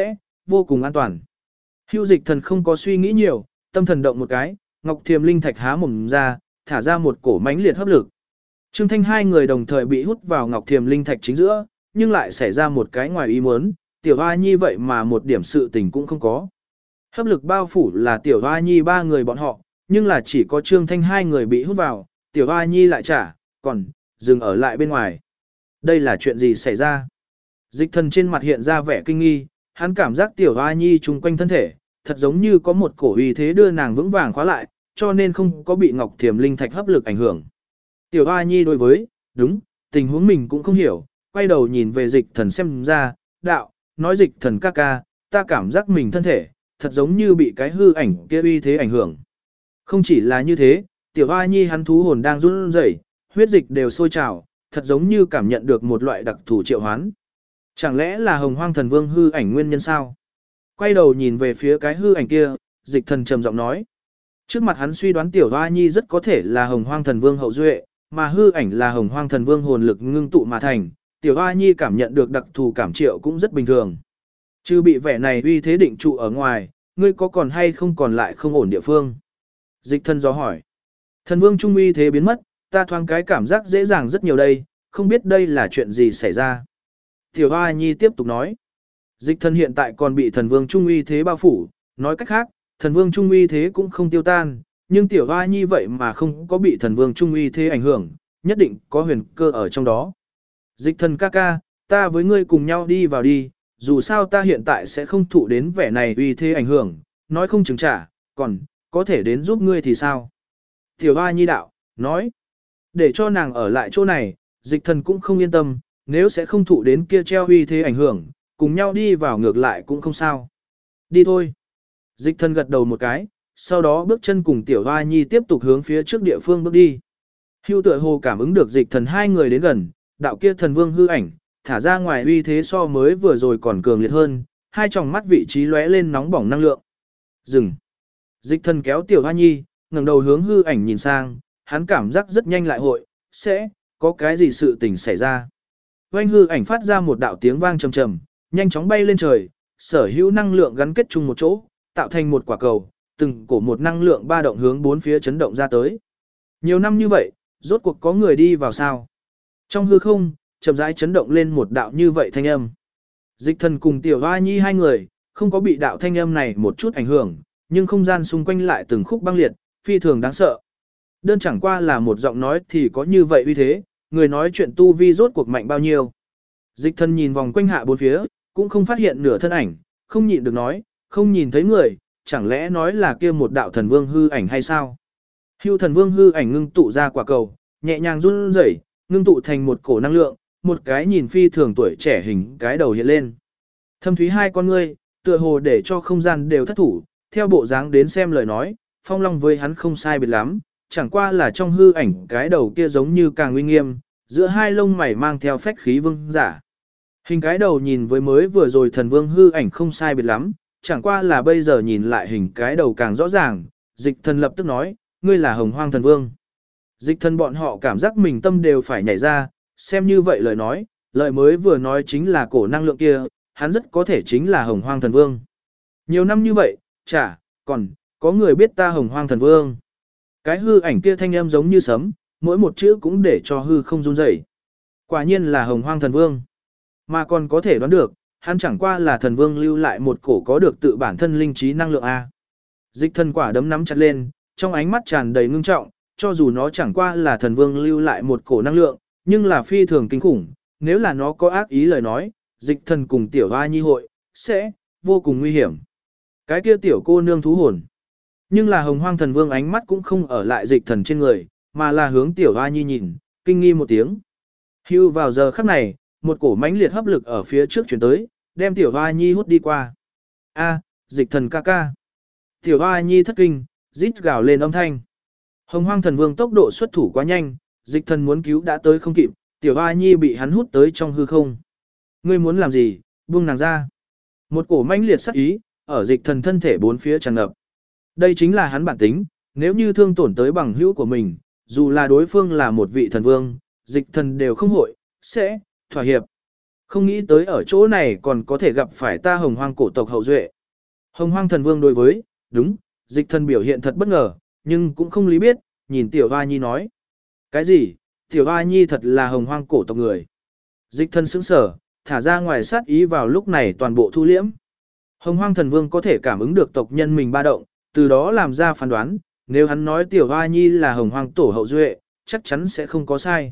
vô cùng an toàn. Hưu dịch thần không có suy nghĩ nhiều, tâm thần động một cái, ngọc thiềm linh thạch há mồm ra, thả ra một cổ mãnh liệt hấp lực. Trương Thanh hai người đồng thời bị hút vào ngọc thiềm linh thạch chính giữa, nhưng lại xảy ra một cái ngoài ý muốn, tiểu hoa nhi vậy mà một điểm sự tình cũng không có. Hấp lực bao phủ là tiểu hoa nhi ba người bọn họ, nhưng là chỉ có Trương Thanh hai người bị hút vào, tiểu hoa nhi lại trả, còn dừng ở lại bên ngoài. Đây là chuyện gì xảy ra? Dịch thần trên mặt hiện ra vẻ kinh nghi, hắn cảm giác tiểu hoa nhi chung quanh thân thể, thật giống như có một cổ uy thế đưa nàng vững vàng khóa lại, cho nên không có bị ngọc thiềm linh thạch hấp lực ảnh hưởng. Tiểu hoa nhi đối với, đúng, tình huống mình cũng không hiểu, quay đầu nhìn về dịch thần xem ra, đạo, nói dịch thần ca ca, ta cảm giác mình thân thể, thật giống như bị cái hư ảnh kia uy thế ảnh hưởng. Không chỉ là như thế, tiểu hoa nhi hắn thú hồn đang run rẩy, huyết dịch đều sôi trào, thật giống như cảm nhận được một loại đặc thù triệu hoán. Chẳng lẽ là hồng hoang thần vương hư ảnh nguyên nhân sao? Quay đầu nhìn về phía cái hư ảnh kia, dịch thần trầm giọng nói. Trước mặt hắn suy đoán tiểu hoa nhi rất có thể là hồng hoang thần vương hậu duệ, mà hư ảnh là hồng hoang thần vương hồn lực ngưng tụ mà thành, tiểu hoa nhi cảm nhận được đặc thù cảm triệu cũng rất bình thường. Chứ bị vẻ này uy thế định trụ ở ngoài, ngươi có còn hay không còn lại không ổn địa phương? Dịch thần do hỏi. Thần vương trung uy thế biến mất, ta thoáng cái cảm giác dễ dàng rất nhiều đây, không biết đây là chuyện gì xảy ra. Tiểu hoa nhi tiếp tục nói. Dịch thần hiện tại còn bị thần vương trung uy thế bao phủ, nói cách khác, thần vương trung uy thế cũng không tiêu tan, nhưng tiểu hoa nhi vậy mà không có bị thần vương trung uy thế ảnh hưởng, nhất định có huyền cơ ở trong đó. Dịch thần ca ca, ta với ngươi cùng nhau đi vào đi, dù sao ta hiện tại sẽ không thụ đến vẻ này uy thế ảnh hưởng, nói không chừng trả, còn, có thể đến giúp ngươi thì sao? Tiểu Hoa Nhi đạo, nói, để cho nàng ở lại chỗ này, dịch thần cũng không yên tâm, nếu sẽ không thụ đến kia treo uy thế ảnh hưởng, cùng nhau đi vào ngược lại cũng không sao. Đi thôi. Dịch thần gật đầu một cái, sau đó bước chân cùng Tiểu Hoa Nhi tiếp tục hướng phía trước địa phương bước đi. Hưu tựa hồ cảm ứng được dịch thần hai người đến gần, đạo kia thần vương hư ảnh, thả ra ngoài uy thế so mới vừa rồi còn cường liệt hơn, hai tròng mắt vị trí lóe lên nóng bỏng năng lượng. Dừng. Dịch thần kéo Tiểu Hoa Nhi, ngẩng đầu hướng hư ảnh nhìn sang, hắn cảm giác rất nhanh lại hội, sẽ có cái gì sự tình xảy ra. Oanh hư ảnh phát ra một đạo tiếng vang trầm trầm, nhanh chóng bay lên trời, sở hữu năng lượng gắn kết chung một chỗ, tạo thành một quả cầu, từng cổ một năng lượng ba động hướng bốn phía chấn động ra tới. Nhiều năm như vậy, rốt cuộc có người đi vào sao? Trong hư không, chậm rãi chấn động lên một đạo như vậy thanh âm. Dịch thần cùng Tiểu Hoa Nhi hai người, không có bị đạo thanh âm này một chút ảnh hưởng, nhưng không gian xung quanh lại từng khúc băng liệt, phi thường đáng sợ. Đơn chẳng qua là một giọng nói thì có như vậy uy thế, người nói chuyện tu vi rốt cuộc mạnh bao nhiêu. Dịch thần nhìn vòng quanh hạ bốn phía, cũng không phát hiện nửa thân ảnh, không nhịn được nói, không nhìn thấy người, chẳng lẽ nói là kia một đạo thần vương hư ảnh hay sao? Hưu thần vương hư ảnh ngưng tụ ra quả cầu, nhẹ nhàng run rẩy, ngưng tụ thành một cổ năng lượng, một cái nhìn phi thường tuổi trẻ hình cái đầu hiện lên. Thâm thúy hai con ngươi, tựa hồ để cho không gian đều thất thủ, theo bộ dáng đến xem lời nói, Phong Long với hắn không sai biệt lắm, chẳng qua là trong hư ảnh cái đầu kia giống như càng uy nghiêm, giữa hai lông mày mang theo phách khí vương giả. Hình cái đầu nhìn với mới vừa rồi thần vương hư ảnh không sai biệt lắm, chẳng qua là bây giờ nhìn lại hình cái đầu càng rõ ràng, dịch thần lập tức nói, ngươi là Hồng Hoang thần vương. Dịch thần bọn họ cảm giác mình tâm đều phải nhảy ra, xem như vậy lời nói, lời mới vừa nói chính là cổ năng lượng kia, hắn rất có thể chính là Hồng Hoang thần vương. Nhiều năm như vậy, còn, có người biết ta Hồng Hoang thần vương. Cái hư ảnh kia thanh âm giống như sấm, mỗi một chữ cũng để cho hư không run rẩy. Quả nhiên là Hồng Hoang thần vương. Mà còn có thể đoán được, hắn chẳng qua là thần vương lưu lại một cổ có được tự bản thân linh trí năng lượng A. Dịch thần quả đấm nắm chặt lên, trong ánh mắt tràn đầy ngưng trọng, cho dù nó chẳng qua là thần vương lưu lại một cổ năng lượng, nhưng là phi thường kinh khủng, nếu là nó có ác ý lời nói, dịch thần cùng Tiểu Hoa Nhi hội, sẽ, vô cùng nguy hiểm. Cái kia tiểu cô nương thú hồn. Nhưng là Hồng Hoang thần vương ánh mắt cũng không ở lại dịch thần trên người, mà là hướng Tiểu Hoa Nhi nhìn, kinh nghi một tiếng. Hưu vào giờ khắc này, một cổ mãnh liệt hấp lực ở phía trước chuyển tới, đem Tiểu Hoa Nhi hút đi qua. A, dịch thần ca ca. Tiểu Hoa Nhi thất kinh, rít gào lên âm thanh. Hồng Hoang thần vương tốc độ xuất thủ quá nhanh, dịch thần muốn cứu đã tới không kịp, Tiểu Hoa Nhi bị hắn hút tới trong hư không. Ngươi muốn làm gì, buông nàng ra. Một cổ mãnh liệt sát ý, ở dịch thần thân thể bốn phía tràn ngập. Đây chính là hắn bản tính, nếu như thương tổn tới bằng hữu của mình, dù là đối phương là một vị thần vương, dịch thần đều không hội, sẽ, thỏa hiệp. Không nghĩ tới ở chỗ này còn có thể gặp phải ta Hồng Hoang cổ tộc hậu duệ. Hồng Hoang thần vương đối với, đúng, dịch thần biểu hiện thật bất ngờ, nhưng cũng không lý biết, nhìn Tiểu Hoa Nhi nói. Cái gì, Tiểu Hoa Nhi thật là Hồng Hoang cổ tộc người. Dịch thần sững sở, thả ra ngoài sát ý vào lúc này toàn bộ thu liễm. Hồng Hoang thần vương có thể cảm ứng được tộc nhân mình ba động, từ đó làm ra phán đoán, nếu hắn nói Tiểu Hoa Nhi là Hồng Hoang tổ hậu duệ, chắc chắn sẽ không có sai.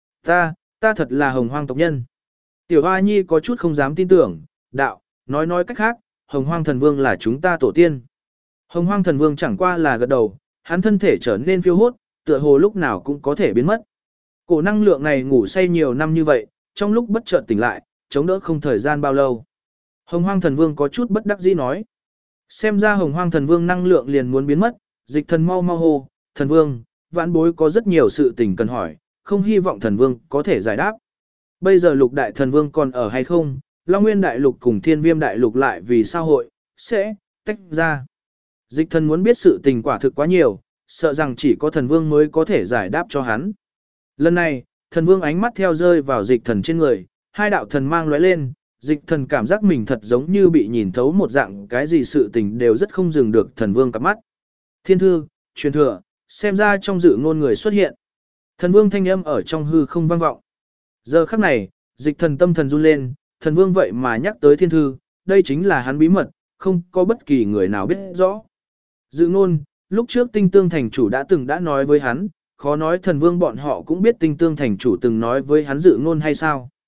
Ta thật là Hồng Hoang tộc nhân. Tiểu Hoa Nhi có chút không dám tin tưởng, đạo, nói cách khác, Hồng Hoang thần vương là chúng ta tổ tiên. Hồng Hoang thần vương chẳng qua là gật đầu, hắn thân thể trở nên phiêu hốt, tựa hồ lúc nào cũng có thể biến mất. Cổ năng lượng này ngủ say nhiều năm như vậy, trong lúc bất chợt tỉnh lại, chống đỡ không thời gian bao lâu. Hồng Hoang thần vương có chút bất đắc dĩ nói. Xem ra Hồng Hoang thần vương năng lượng liền muốn biến mất, dịch thần mau hô, thần vương, vãn bối có rất nhiều sự tình cần hỏi, không hy vọng thần vương có thể giải đáp. Bây giờ lục đại thần vương còn ở hay không, Long Nguyên đại lục cùng Thiên Viêm đại lục lại vì sao hội, sẽ, tách ra. Dịch thần muốn biết sự tình quả thực quá nhiều, sợ rằng chỉ có thần vương mới có thể giải đáp cho hắn. Lần này, thần vương ánh mắt theo rơi vào dịch thần trên người, hai đạo thần mang lóe lên, dịch thần cảm giác mình thật giống như bị nhìn thấu một dạng cái gì sự tình đều rất không dừng được thần vương cặp mắt. Thiên thư, truyền thừa, xem ra trong dự ngôn người xuất hiện. Thần vương thanh âm ở trong hư không vang vọng. Giờ khắc này, dịch thần tâm thần run lên, thần vương vậy mà nhắc tới thiên thư, đây chính là hắn bí mật, không có bất kỳ người nào biết rõ. Dự ngôn, lúc trước tinh tương thành chủ đã nói với hắn, khó nói thần vương bọn họ cũng biết tinh tương thành chủ từng nói với hắn dự ngôn hay sao.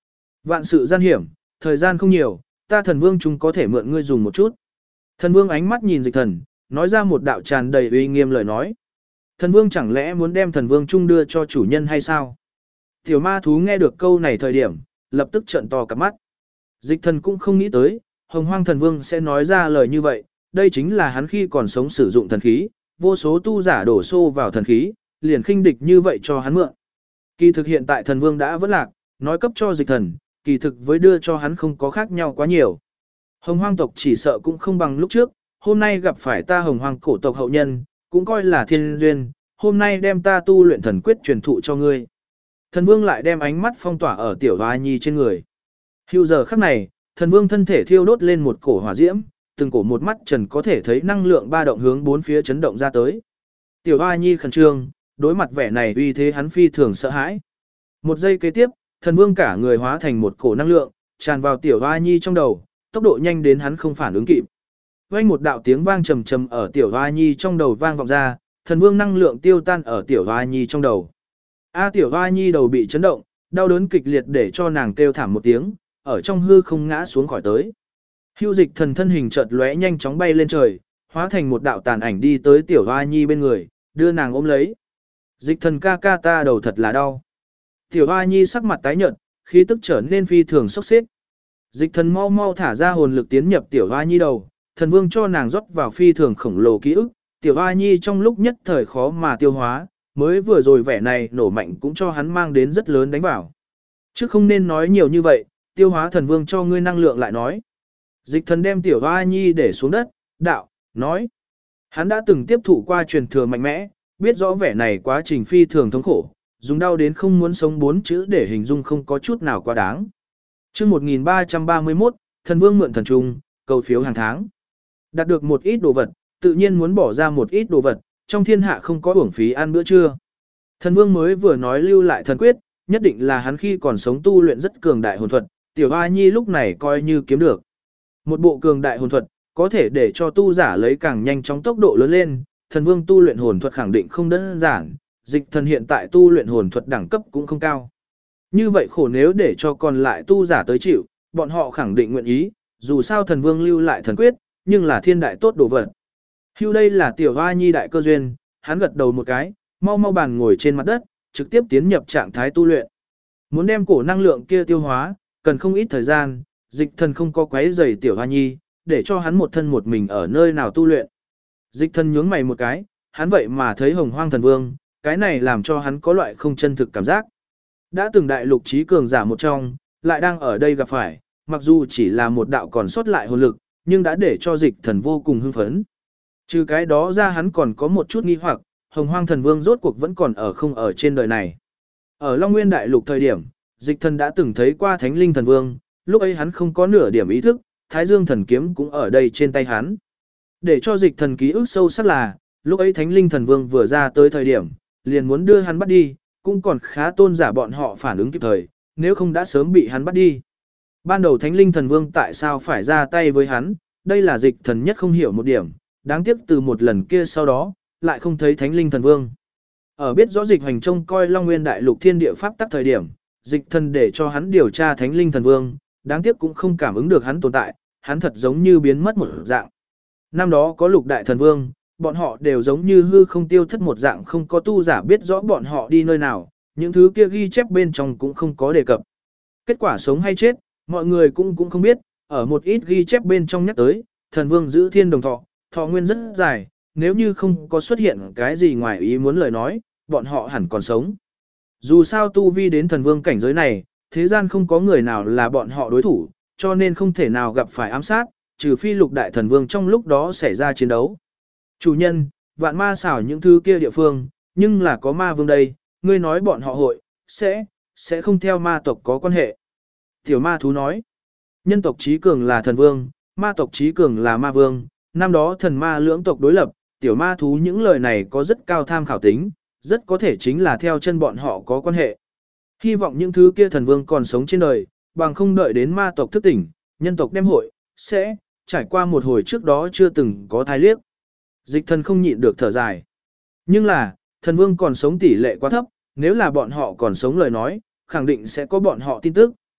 Vạn sự gian hiểm, thời gian không nhiều, ta thần vương chúng có thể mượn ngươi dùng một chút. Thần vương ánh mắt nhìn dịch thần, nói ra một đạo tràn đầy uy nghiêm lời nói. Thần vương chẳng lẽ muốn đem thần vương trung đưa cho chủ nhân hay sao? Tiểu ma thú nghe được câu này thời điểm, lập tức trợn to cả mắt. Dịch thần cũng không nghĩ tới, hồng hoang thần vương sẽ nói ra lời như vậy, đây chính là hắn khi còn sống sử dụng thần khí, vô số tu giả đổ xô vào thần khí, liền khinh địch như vậy cho hắn mượn. Kỳ thực hiện tại thần vương đã vỡ lạc, nói cấp cho dịch thần, kỳ thực với đưa cho hắn không có khác nhau quá nhiều. Hồng hoang tộc chỉ sợ cũng không bằng lúc trước, hôm nay gặp phải ta hồng hoang cổ tộc hậu nhân, cũng coi là thiên duyên, hôm nay đem ta tu luyện thần quyết truyền thụ cho ngươi. Thần vương lại đem ánh mắt phong tỏa ở tiểu hoa nhi trên người. Hưu giờ khắc này, thần vương thân thể thiêu đốt lên một cổ hỏa diễm, từng cổ một mắt trần có thể thấy năng lượng ba động hướng bốn phía chấn động ra tới. Tiểu hoa nhi khẩn trương, đối mặt vẻ này uy thế hắn phi thường sợ hãi. Một giây kế tiếp, thần vương cả người hóa thành một cổ năng lượng, tràn vào tiểu hoa nhi trong đầu, tốc độ nhanh đến hắn không phản ứng kịp. Vang một đạo tiếng vang trầm trầm ở tiểu hoa nhi trong đầu vang vọng ra, thần vương năng lượng tiêu tan ở tiểu hoa nhi trong đầu. Tiểu hoa nhi đầu bị chấn động, đau đớn kịch liệt để cho nàng kêu thảm một tiếng, ở trong hư không ngã xuống khỏi tới. Hưu dịch thần thân hình chợt lóe nhanh chóng bay lên trời, hóa thành một đạo tàn ảnh đi tới tiểu hoa nhi bên người, đưa nàng ôm lấy. Dịch thần ca ca ta đầu thật là đau. Tiểu hoa nhi sắc mặt tái nhợt, khí tức trở nên phi thường sốc xếp. Dịch thần mau mau thả ra hồn lực tiến nhập tiểu hoa nhi đầu, thần vương cho nàng rót vào phi thường khổng lồ ký ức, tiểu hoa nhi trong lúc nhất thời khó mà tiêu hóa, mới vừa rồi vẻ này nổ mạnh cũng cho hắn mang đến rất lớn đánh vào. Chứ không nên nói nhiều như vậy, tiêu hóa thần vương cho ngươi năng lượng lại nói. Dịch thần đem tiểu hoa nhi để xuống đất, đạo, nói. Hắn đã từng tiếp thụ qua truyền thừa mạnh mẽ, biết rõ vẻ này quá trình phi thường thống khổ, dùng đau đến không muốn sống 4 chữ để hình dung không có chút nào quá đáng. Chương 1331, thần vương mượn thần trung, cầu phiếu hàng tháng. Đạt được một ít đồ vật, tự nhiên muốn bỏ ra một ít đồ vật, trong thiên hạ không có uổng phí ăn bữa trưa. Thần vương mới vừa nói lưu lại thần quyết, nhất định là hắn khi còn sống tu luyện rất cường đại hồn thuật, tiểu hoa nhi lúc này coi như kiếm được. Một bộ cường đại hồn thuật, có thể để cho tu giả lấy càng nhanh chóng tốc độ lớn lên, thần vương tu luyện hồn thuật khẳng định không đơn giản, dịch thần hiện tại tu luyện hồn thuật đẳng cấp cũng không cao. Như vậy khổ nếu để cho còn lại tu giả tới chịu, bọn họ khẳng định nguyện ý, dù sao thần vương lưu lại thần quyết, nhưng là thiên đại tốt đồ vật. Hưu đây là tiểu hoa nhi đại cơ duyên, hắn gật đầu một cái, mau mau bàn ngồi trên mặt đất, trực tiếp tiến nhập trạng thái tu luyện. Muốn đem cổ năng lượng kia tiêu hóa, cần không ít thời gian, dịch thần không có quấy rầy tiểu hoa nhi, để cho hắn một thân một mình ở nơi nào tu luyện. Dịch thần nhướng mày một cái, hắn vậy mà thấy hồng hoang thần vương, cái này làm cho hắn có loại không chân thực cảm giác. Đã từng đại lục trí cường giả một trong, lại đang ở đây gặp phải, mặc dù chỉ là một đạo còn sót lại hồn lực, nhưng đã để cho dịch thần vô cùng hưng phấn. Trừ cái đó ra hắn còn có một chút nghi hoặc, hồng hoang thần vương rốt cuộc vẫn còn ở không ở trên đời này. Ở Long Nguyên đại lục thời điểm, dịch thần đã từng thấy qua thánh linh thần vương, lúc ấy hắn không có nửa điểm ý thức, thái dương thần kiếm cũng ở đây trên tay hắn. Để cho dịch thần ký ức sâu sắc là, lúc ấy thánh linh thần vương vừa ra tới thời điểm, liền muốn đưa hắn bắt đi, cũng còn khá tôn giả bọn họ phản ứng kịp thời, nếu không đã sớm bị hắn bắt đi. Ban đầu thánh linh thần vương tại sao phải ra tay với hắn, đây là dịch thần nhất không hiểu một điểm, đáng tiếc từ một lần kia sau đó, lại không thấy thánh linh thần vương. Ở biết rõ dịch hành trông coi Long Nguyên đại lục thiên địa pháp tắc thời điểm, dịch thần để cho hắn điều tra thánh linh thần vương, đáng tiếc cũng không cảm ứng được hắn tồn tại, hắn thật giống như biến mất một dạng. Năm đó có lục đại thần vương, bọn họ đều giống như hư không tiêu thất một dạng, không có tu giả biết rõ bọn họ đi nơi nào, những thứ kia ghi chép bên trong cũng không có đề cập. Kết quả sống hay chết, mọi người cũng không biết, ở một ít ghi chép bên trong nhắc tới, thần vương giữ thiên đồng thọ, thọ nguyên rất dài, nếu như không có xuất hiện cái gì ngoài ý muốn lời nói, bọn họ hẳn còn sống. Dù sao tu vi đến thần vương cảnh giới này, thế gian không có người nào là bọn họ đối thủ, cho nên không thể nào gặp phải ám sát, trừ phi lục đại thần vương trong lúc đó xảy ra chiến đấu. Chủ nhân, vạn ma xảo những thứ kia địa phương, nhưng là có ma vương đây, ngươi nói bọn họ hội, sẽ không theo ma tộc có quan hệ. Tiểu ma thú nói, nhân tộc trí cường là thần vương, ma tộc trí cường là ma vương, năm đó thần ma lưỡng tộc đối lập, tiểu ma thú những lời này có rất cao tham khảo tính, rất có thể chính là theo chân bọn họ có quan hệ. Hy vọng những thứ kia thần vương còn sống trên đời, bằng không đợi đến ma tộc thức tỉnh, nhân tộc đem hội, sẽ trải qua một hồi trước đó chưa từng có thai liếc. Dịch thần không nhịn được thở dài. Nhưng là, thần vương còn sống tỷ lệ quá thấp, nếu là bọn họ còn sống lời nói, khẳng định sẽ có bọn họ tin tức,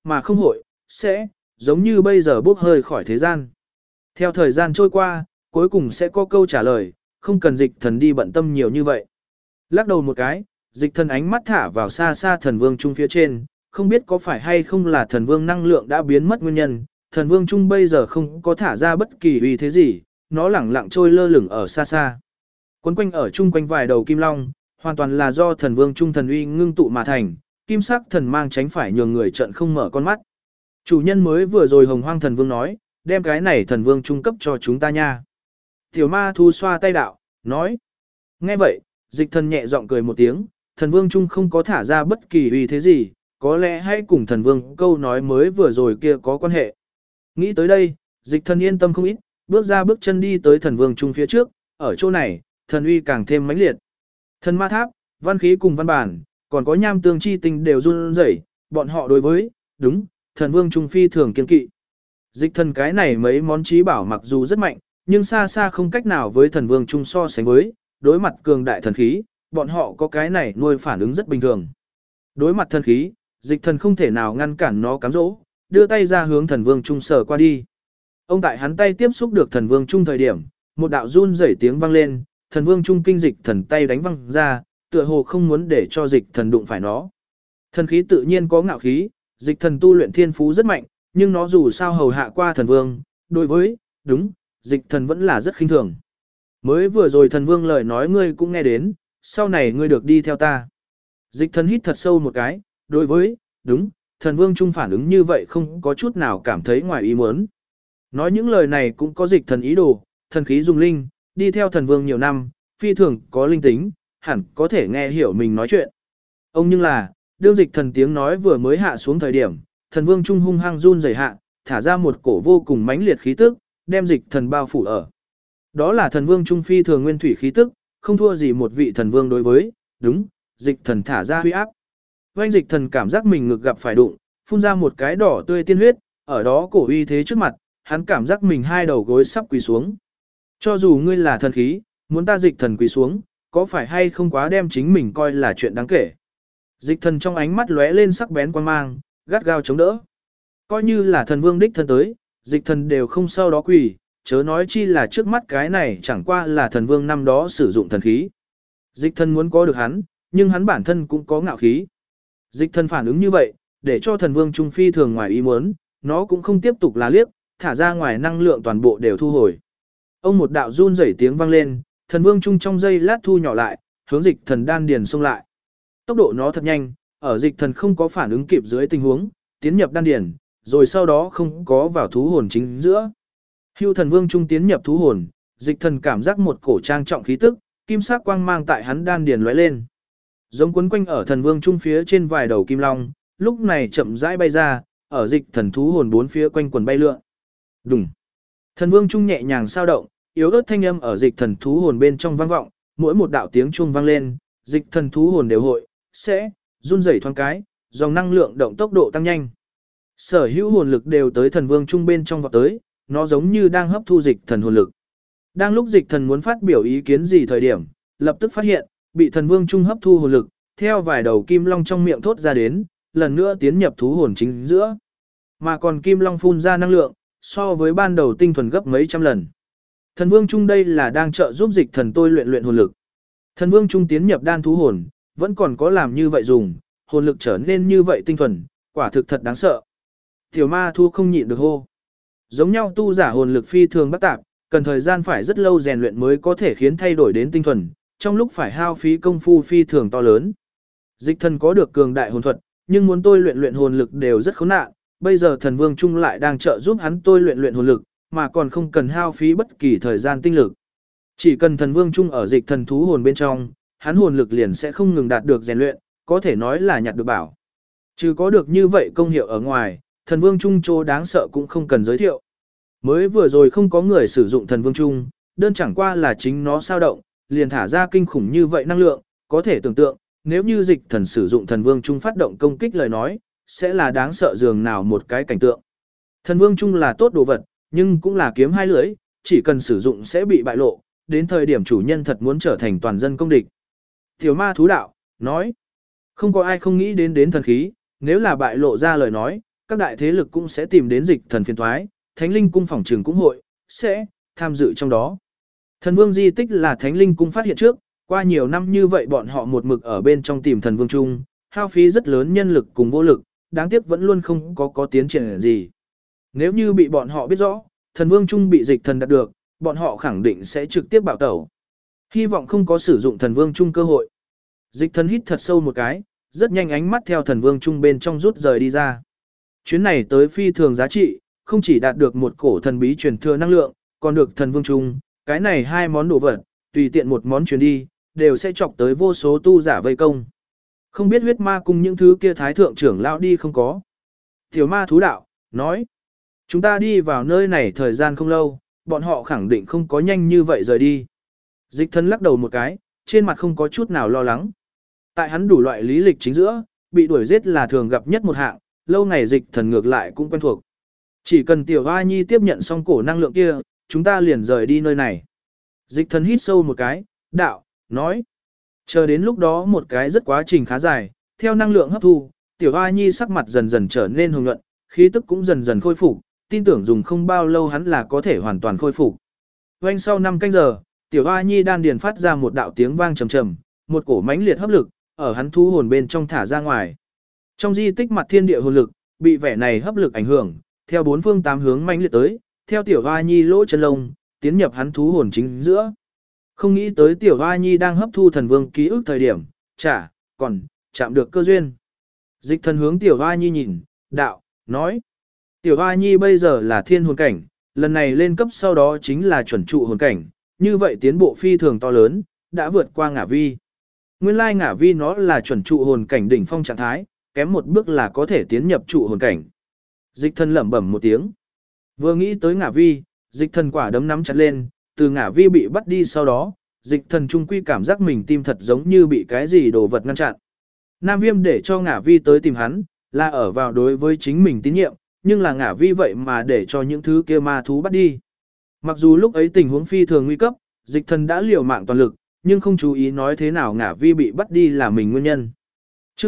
mà không hội, sẽ, giống như bây giờ bốc hơi khỏi thế gian. Theo thời gian trôi qua, cuối cùng sẽ có câu trả lời, không cần dịch thần đi bận tâm nhiều như vậy. Lắc đầu một cái, dịch thần ánh mắt thả vào xa xa thần vương trung phía trên, không biết có phải hay không là thần vương năng lượng đã biến mất nguyên nhân, thần vương trung bây giờ không có thả ra bất kỳ uy thế gì, nó lẳng lặng trôi lơ lửng ở xa xa. Quấn quanh ở chung quanh vài đầu kim long, hoàn toàn là do thần vương trung thần uy ngưng tụ mà thành, kim sắc thần mang tránh phải nhường người trận không mở con mắt. Chủ nhân mới vừa rồi hồng hoang thần vương nói, đem cái này thần vương trung cấp cho chúng ta nha. Tiểu ma thú xoa tay đạo, nói. Nghe vậy, dịch thần nhẹ giọng cười một tiếng, thần vương trung không có thả ra bất kỳ uy thế gì, có lẽ hãy cùng thần vương câu nói mới vừa rồi kia có quan hệ. Nghĩ tới đây, dịch thần yên tâm không ít, bước ra bước chân đi tới thần vương trung phía trước, ở chỗ này, thần uy càng thêm mãnh liệt. Thần ma tháp, văn khí cùng văn bản, còn có nham tương chi tinh đều run rẩy, bọn họ đối với, đúng, thần vương trung phi thường kiên kỵ. Dịch thần cái này mấy món trí bảo mặc dù rất mạnh, nhưng xa xa không cách nào với thần vương trung so sánh với, đối mặt cường đại thần khí, bọn họ có cái này nuôi phản ứng rất bình thường. Đối mặt thần khí, dịch thần không thể nào ngăn cản nó cám dỗ, đưa tay ra hướng thần vương trung sờ qua đi. Ông tại hắn tay tiếp xúc được thần vương trung thời điểm, một đạo run rẩy tiếng vang lên, thần vương trung kinh dịch thần tay đánh văng ra, tựa hồ không muốn để cho dịch thần đụng phải nó. Thần khí tự nhiên có ngạo khí, dịch thần tu luyện thiên phú rất mạnh, nhưng nó dù sao hầu hạ qua thần vương, đối với, đúng, dịch thần vẫn là rất khinh thường. Mới vừa rồi thần vương lời nói ngươi cũng nghe đến, sau này ngươi được đi theo ta. Dịch thần hít thật sâu một cái, đối với, đúng, thần vương trung phản ứng như vậy không có chút nào cảm thấy ngoài ý muốn. Nói những lời này cũng có dịch thần ý đồ, thần khí dùng linh, đi theo thần vương nhiều năm, phi thường có linh tính, hẳn có thể nghe hiểu mình nói chuyện. Ông nhưng là, đương dịch thần tiếng nói vừa mới hạ xuống thời điểm, thần vương trung hung hăng run rẩy hạ, thả ra một cổ vô cùng mãnh liệt khí tức, đem dịch thần bao phủ ở. Đó là thần vương trung phi thường nguyên thủy khí tức, không thua gì một vị thần vương đối với, đúng, dịch thần thả ra huy áp. Oanh dịch thần cảm giác mình ngực gặp phải đụng, phun ra một cái đỏ tươi tiên huyết, ở đó cổ uy thế trước mặt, hắn cảm giác mình hai đầu gối sắp quỳ xuống. Cho dù ngươi là thần khí, muốn ta dịch thần quỳ xuống, có phải hay không quá đem chính mình coi là chuyện đáng kể. Dịch thần trong ánh mắt lóe lên sắc bén quan mang, gắt gao chống đỡ. Coi như là thần vương đích thân tới, dịch thần đều không sau đó quỳ, chớ nói chi là trước mắt cái này chẳng qua là thần vương năm đó sử dụng thần khí. Dịch thần muốn có được hắn, nhưng hắn bản thân cũng có ngạo khí. Dịch thần phản ứng như vậy, để cho thần vương trung phi thường ngoài ý muốn, nó cũng không tiếp tục là liếc, thả ra ngoài năng lượng toàn bộ đều thu hồi. Ông một đạo run rẩy tiếng vang lên, thần vương trung trong giây lát thu nhỏ lại, hướng dịch thần đan điền xông lại. Tốc độ nó thật nhanh, ở dịch thần không có phản ứng kịp dưới tình huống, tiến nhập đan điền, rồi sau đó không có vào thú hồn chính giữa. Hưu thần vương trung tiến nhập thú hồn, dịch thần cảm giác một cổ trang trọng khí tức, kim sắc quang mang tại hắn đan điền lóe lên. Giống quấn quanh ở thần vương trung phía trên vài đầu kim long, lúc này chậm rãi bay ra, ở dịch thần thú hồn bốn phía quanh quần bay lượn. Đùng. Thần vương trung nhẹ nhàng sao động, yếu ớt thanh âm ở dịch thần thú hồn bên trong vang vọng, mỗi một đạo tiếng chuông vang lên, dịch thần thú hồn đều hội sẽ run rẩy thoáng cái, dòng năng lượng động tốc độ tăng nhanh. Sở hữu hồn lực đều tới thần vương trung bên trong vọt tới, nó giống như đang hấp thu dịch thần hồn lực. Đang lúc dịch thần muốn phát biểu ý kiến gì thời điểm, lập tức phát hiện, bị thần vương trung hấp thu hồn lực, theo vài đầu kim long trong miệng thốt ra đến, lần nữa tiến nhập thú hồn chính giữa. Mà còn kim long phun ra năng lượng, so với ban đầu tinh thuần gấp mấy trăm lần. Thần vương trung đây là đang trợ giúp dịch thần tôi luyện hồn lực. Thần vương trung tiến nhập đan thú hồn, vẫn còn có làm như vậy dùng, hồn lực trở nên như vậy tinh thuần, quả thực thật đáng sợ. Tiểu ma thu không nhịn được hô. Giống nhau tu giả hồn lực phi thường bất tạp, cần thời gian phải rất lâu rèn luyện mới có thể khiến thay đổi đến tinh thuần, trong lúc phải hao phí công phu phi thường to lớn. Dịch thần có được cường đại hồn thuật, nhưng muốn tôi luyện hồn lực đều rất khốn nạn, bây giờ thần vương trung lại đang trợ giúp hắn tôi luyện hồn lực, mà còn không cần hao phí bất kỳ thời gian tinh lực. Chỉ cần thần vương trung ở dịch thần thú hồn bên trong, hắn hồn lực liền sẽ không ngừng đạt được rèn luyện, có thể nói là nhặt được bảo. Chứ có được như vậy công hiệu ở ngoài, thần vương trung chỗ đáng sợ cũng không cần giới thiệu. Mới vừa rồi không có người sử dụng thần vương trung, đơn chẳng qua là chính nó sao động, liền thả ra kinh khủng như vậy năng lượng, có thể tưởng tượng, nếu như dịch thần sử dụng thần vương trung phát động công kích lời nói, sẽ là đáng sợ dường nào một cái cảnh tượng. Thần vương trung là tốt đồ vật, nhưng cũng là kiếm hai lưỡi, chỉ cần sử dụng sẽ bị bại lộ, đến thời điểm chủ nhân thật muốn trở thành toàn dân công địch. Tiểu ma thú đạo, nói, không có ai không nghĩ đến thần khí, nếu là bại lộ ra lời nói, các đại thế lực cũng sẽ tìm đến dịch thần phiền thoái, Thánh Linh cung phòng trường cũng hội, sẽ tham dự trong đó. Thần vương di tích là Thánh Linh cung phát hiện trước, qua nhiều năm như vậy bọn họ một mực ở bên trong tìm thần vương chung, hao phí rất lớn nhân lực cùng vô lực, đáng tiếc vẫn luôn không có tiến triển gì. Nếu như bị bọn họ biết rõ, thần vương chung bị dịch thần đạt được, bọn họ khẳng định sẽ trực tiếp bạo tẩu. Hy vọng không có sử dụng thần vương chung cơ hội. Dịch thần hít thật sâu một cái, rất nhanh ánh mắt theo thần vương chung bên trong rút rời đi ra. Chuyến này tới phi thường giá trị, không chỉ đạt được một cổ thần bí truyền thừa năng lượng, còn được thần vương chung, cái này hai món đồ vật, tùy tiện một món truyền đi, đều sẽ chọc tới vô số tu giả vây công. Không biết huyết ma cùng những thứ kia thái thượng trưởng lão đi không có. Tiểu ma thú đạo, nói, chúng ta đi vào nơi này thời gian không lâu, bọn họ khẳng định không có nhanh như vậy rời đi. Dịch thần lắc đầu một cái, trên mặt không có chút nào lo lắng. Tại hắn đủ loại lý lịch chính giữa, bị đuổi giết là thường gặp nhất một hạng, lâu ngày dịch thần ngược lại cũng quen thuộc. Chỉ cần tiểu hoa nhi tiếp nhận xong cổ năng lượng kia, chúng ta liền rời đi nơi này. Dịch thần hít sâu một cái, đạo, nói. Chờ đến lúc đó một cái rất quá trình khá dài, theo năng lượng hấp thu, tiểu hoa nhi sắc mặt dần dần trở nên hồng nhuận, khí tức cũng dần dần khôi phục, tin tưởng dùng không bao lâu hắn là có thể hoàn toàn khôi phục. Quanh sau 5 canh giờ, tiểu hoa nhi đan điền phát ra một đạo tiếng vang trầm trầm, một cổ mãnh liệt hấp lực, ở hắn thu hồn bên trong thả ra ngoài. Trong di tích mặt thiên địa hồn lực, bị vẻ này hấp lực ảnh hưởng, theo bốn phương tám hướng mãnh liệt tới, theo tiểu hoa nhi lỗ chân lông, tiến nhập hắn thú hồn chính giữa. Không nghĩ tới tiểu hoa nhi đang hấp thu thần vương ký ức thời điểm, còn chạm được cơ duyên. Dịch thần hướng tiểu hoa nhi nhìn, đạo, nói. Tiểu hoa nhi bây giờ là thiên hồn cảnh, lần này lên cấp sau đó chính là chuẩn trụ hồn cảnh, như vậy tiến bộ phi thường to lớn, đã vượt qua ngả vi. Nguyên lai ngả vi nó là chuẩn trụ hồn cảnh đỉnh phong trạng thái, kém một bước là có thể tiến nhập trụ hồn cảnh. Dịch thần lẩm bẩm một tiếng. Vừa nghĩ tới ngả vi, dịch thần quả đấm nắm chặt lên, từ ngả vi bị bắt đi sau đó, dịch thần trung quy cảm giác mình tim thật giống như bị cái gì đồ vật ngăn chặn. Nam Viêm để cho ngả vi tới tìm hắn, là ở vào đối với chính mình tín nhiệm, nhưng là ngả vi vậy mà để cho những thứ kia ma thú bắt đi. Mặc dù lúc ấy tình huống phi thường nguy cấp, dịch thần đã liều mạng toàn lực, nhưng không chú ý nói thế nào ngả vi bị bắt đi là mình nguyên nhân. Chương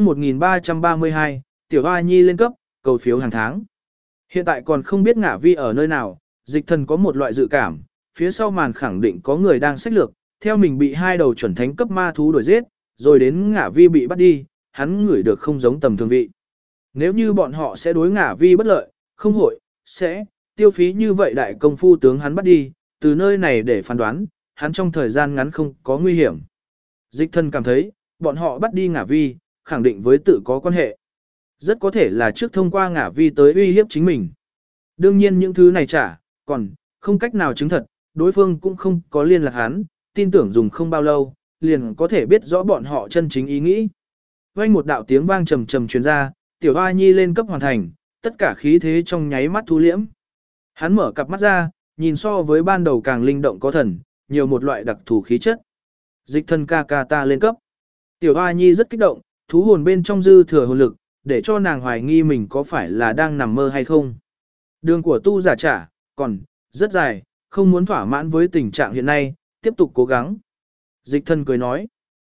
1332, Tiểu Hoa Nhi lên cấp, cầu phiếu hàng tháng. Hiện tại còn không biết ngả vi ở nơi nào, dịch thần có một loại dự cảm, phía sau màn khẳng định có người đang sách lược, theo mình bị hai đầu chuẩn thánh cấp ma thú đuổi giết, rồi đến ngả vi bị bắt đi, hắn ngửi được không giống tầm thường vị. Nếu như bọn họ sẽ đối ngả vi bất lợi, không hội, sẽ tiêu phí như vậy đại công phu tướng hắn bắt đi, từ nơi này để phán đoán, hắn trong thời gian ngắn không có nguy hiểm. Dịch thần cảm thấy, bọn họ bắt đi ngả vi, khẳng định với tự có quan hệ. Rất có thể là trước thông qua ngả vi tới uy hiếp chính mình. Đương nhiên những thứ này còn không cách nào chứng thật, đối phương cũng không có liên lạc hắn, tin tưởng dùng không bao lâu, liền có thể biết rõ bọn họ chân chính ý nghĩ. Vang một đạo tiếng vang trầm trầm truyền ra, Tiểu Hoa Nhi lên cấp hoàn thành, tất cả khí thế trong nháy mắt thu liễm. Hắn mở cặp mắt ra, nhìn so với ban đầu càng linh động có thần, nhiều một loại đặc thù khí chất. Dịch thần ca ca ta lên cấp. Tiểu Hoa Nhi rất kích động, thú hồn bên trong dư thừa hồn lực, để cho nàng hoài nghi mình có phải là đang nằm mơ hay không. Đường của tu giả còn rất dài, không muốn thỏa mãn với tình trạng hiện nay, tiếp tục cố gắng. Dịch thần cười nói,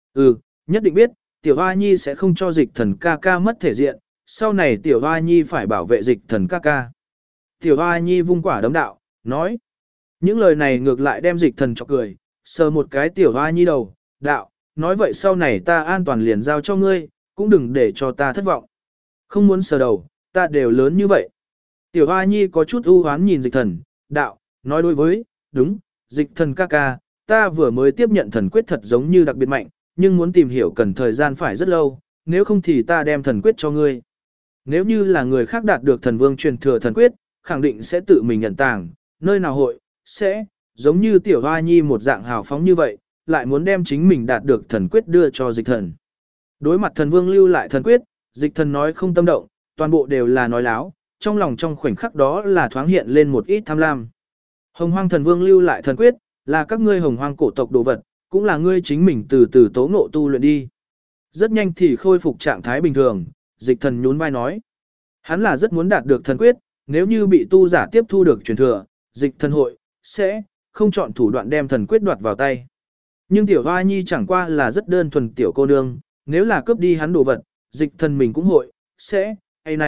nhất định biết, Tiểu Hoa Nhi sẽ không cho dịch thần ca ca mất thể diện, sau này Tiểu Hoa Nhi phải bảo vệ dịch thần ca ca. Tiểu Hoa Nhi vung quả đấm đạo, nói, những lời này ngược lại đem dịch thần chọc cười, sờ một cái Tiểu Hoa Nhi đầu, đạo, nói vậy sau này ta an toàn liền giao cho ngươi, cũng đừng để cho ta thất vọng. Không muốn sờ đầu, ta đều lớn như vậy. Tiểu Hoa Nhi có chút ưu hoán nhìn dịch thần, đạo, nói đối với, đúng, dịch thần ca ca, ta vừa mới tiếp nhận thần quyết thật giống như đặc biệt mạnh, nhưng muốn tìm hiểu cần thời gian phải rất lâu, nếu không thì ta đem thần quyết cho ngươi. Nếu như là người khác đạt được thần vương truyền thừa thần quyết, khẳng định sẽ tự mình nhận tàng, nơi nào hội, sẽ, giống như Tiểu Hoa Nhi một dạng hào phóng như vậy, lại muốn đem chính mình đạt được thần quyết đưa cho dịch thần. Đối mặt thần vương lưu lại thần quyết, dịch thần nói không tâm động, toàn bộ đều là nói láo, trong lòng trong khoảnh khắc đó là thoáng hiện lên một ít tham lam. Hồng Hoang thần vương lưu lại thần quyết, là các ngươi Hồng Hoang cổ tộc đồ vật, cũng là ngươi chính mình từ từ tố ngộ tu luyện đi. Rất nhanh thì khôi phục trạng thái bình thường, dịch thần nhún vai nói. Hắn là rất muốn đạt được thần quyết, nếu như bị tu giả tiếp thu được truyền thừa, dịch thần hội, sẽ không chọn thủ đoạn đem thần quyết đoạt vào tay. Nhưng Tiểu Hoa Nhi chẳng qua là rất đơn thuần tiểu cô nương, nếu là cướp đi hắn đồ vật, dịch thần mình cũng hội, sẽ, ấy nấy,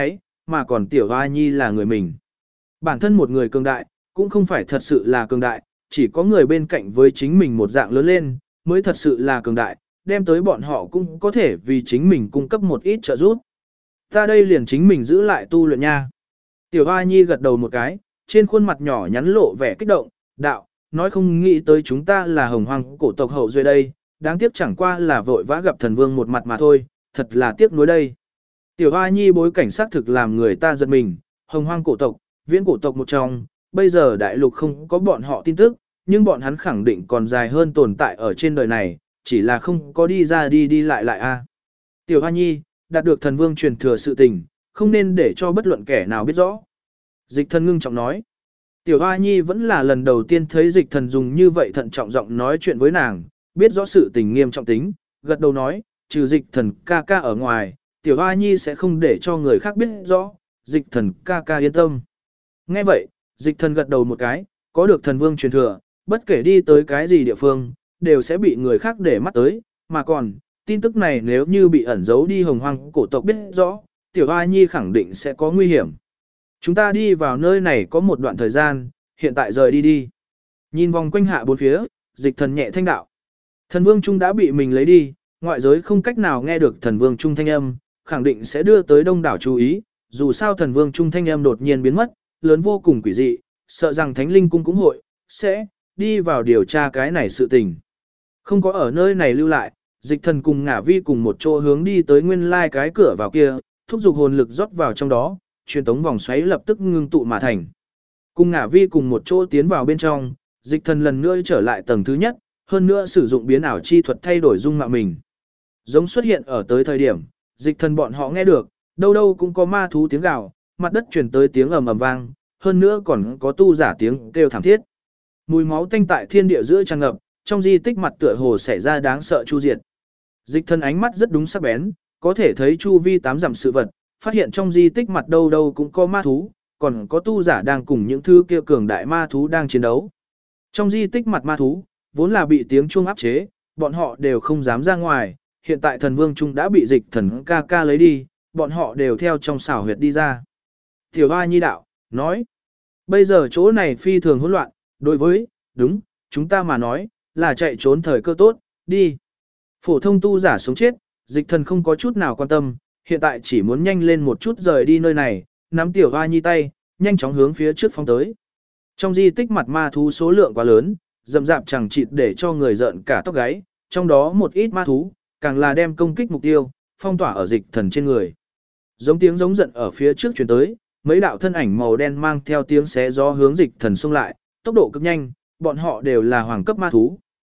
mà còn tiểu hoa nhi là người mình. Bản thân một người cường đại, cũng không phải thật sự là cường đại, chỉ có người bên cạnh với chính mình một dạng lớn lên, mới thật sự là cường đại, đem tới bọn họ cũng có thể vì chính mình cung cấp một ít trợ giúp. Ta đây liền chính mình giữ lại tu luyện nha. Tiểu Hoa Nhi gật đầu một cái, trên khuôn mặt nhỏ nhắn lộ vẻ kích động, đạo, nói không nghĩ tới chúng ta là hồng hoang cổ tộc hậu duệ đây, đáng tiếc chẳng qua là vội vã gặp thần vương một mặt mà thôi, thật là tiếc nuối đây. Tiểu Hoa Nhi bối cảnh xác thực làm người ta giật mình, hồng hoang cổ tộc, viễn cổ tộc một trong, bây giờ đại lục không có bọn họ tin tức, nhưng bọn hắn khẳng định còn dài hơn tồn tại ở trên đời này, chỉ là không có đi ra đi lại a. Tiểu Hoa Nhi, đạt được thần vương truyền thừa sự tình, không nên để cho bất luận kẻ nào biết rõ. Dịch thần ngưng trọng nói. Tiểu Hoa Nhi vẫn là lần đầu tiên thấy dịch thần dùng như vậy thận trọng giọng nói chuyện với nàng, biết rõ sự tình nghiêm trọng tính, gật đầu nói, trừ dịch thần ca ca ở ngoài, Tiểu Hoa Nhi sẽ không để cho người khác biết rõ, dịch thần ca ca yên tâm. Nghe vậy, dịch thần gật đầu một cái, có được thần vương truyền thừa, bất kể đi tới cái gì địa phương, đều sẽ bị người khác để mắt tới, mà còn, tin tức này nếu như bị ẩn giấu đi hồng hoang cổ tộc biết rõ, Tiểu Hoa Nhi khẳng định sẽ có nguy hiểm. Chúng ta đi vào nơi này có một đoạn thời gian, hiện tại rời đi. Nhìn vòng quanh hạ bốn phía, dịch thần nhẹ thanh đạo. Thần vương trung đã bị mình lấy đi, ngoại giới không cách nào nghe được thần vương trung thanh âm, khẳng định sẽ đưa tới đông đảo chú ý, dù sao thần vương trung thanh âm đột nhiên biến mất, lớn vô cùng quỷ dị, sợ rằng thánh linh cung cũng hội, sẽ đi vào điều tra cái này sự tình. Không có ở nơi này lưu lại, dịch thần cùng ngả vi cùng một chỗ hướng đi tới nguyên lai cái cửa vào kia, thúc giục hồn lực rót vào trong đó, truyền tống vòng xoáy lập tức ngưng tụ mà thành. Cùng ngả vi cùng một chỗ tiến vào bên trong, dịch thần lần nữa trở lại tầng thứ nhất, hơn nữa sử dụng biến ảo chi thuật thay đổi dung mạo mình. Giống xuất hiện ở tới thời điểm, dịch thần bọn họ nghe được, đâu đâu cũng có ma thú tiếng gào, mặt đất truyền tới tiếng ầm ầm vang, hơn nữa còn có tu giả tiếng kêu thảm thiết. Mùi máu tanh tại thiên địa giữa tràn ngập, trong di tích mặt tựa hồ xảy ra đáng sợ chu diệt. Dịch thần ánh mắt rất đúng sắc bén, có thể thấy chu vi 8 dặm sự vật, phát hiện trong di tích mặt đâu đâu cũng có ma thú, còn có tu giả đang cùng những thứ kia cường đại ma thú đang chiến đấu. Trong di tích mặt ma thú, vốn là bị tiếng chuông áp chế, bọn họ đều không dám ra ngoài, hiện tại thần vương trung đã bị dịch thần ca ca lấy đi, bọn họ đều theo trong xảo huyệt đi ra. Tiểu Hoa Nhi đạo, nói, bây giờ chỗ này phi thường hỗn loạn, đối với, đúng, chúng ta mà nói, là chạy trốn thời cơ tốt, đi. Phổ thông tu giả sống chết, dịch thần không có chút nào quan tâm, hiện tại chỉ muốn nhanh lên một chút rời đi nơi này, nắm Tiểu Hoa Nhi tay, nhanh chóng hướng phía trước phóng tới. Trong di tích mặt ma thú số lượng quá lớn, rậm rạp chẳng chịt để cho người giận cả tóc gáy, trong đó một ít ma thú, càng là đem công kích mục tiêu, phong tỏa ở dịch thần trên người. Giống tiếng giống giận ở phía trước truyền tới, mấy đạo thân ảnh màu đen mang theo tiếng xé gió hướng dịch thần xông lại, tốc độ cực nhanh, bọn họ đều là hoàng cấp ma thú.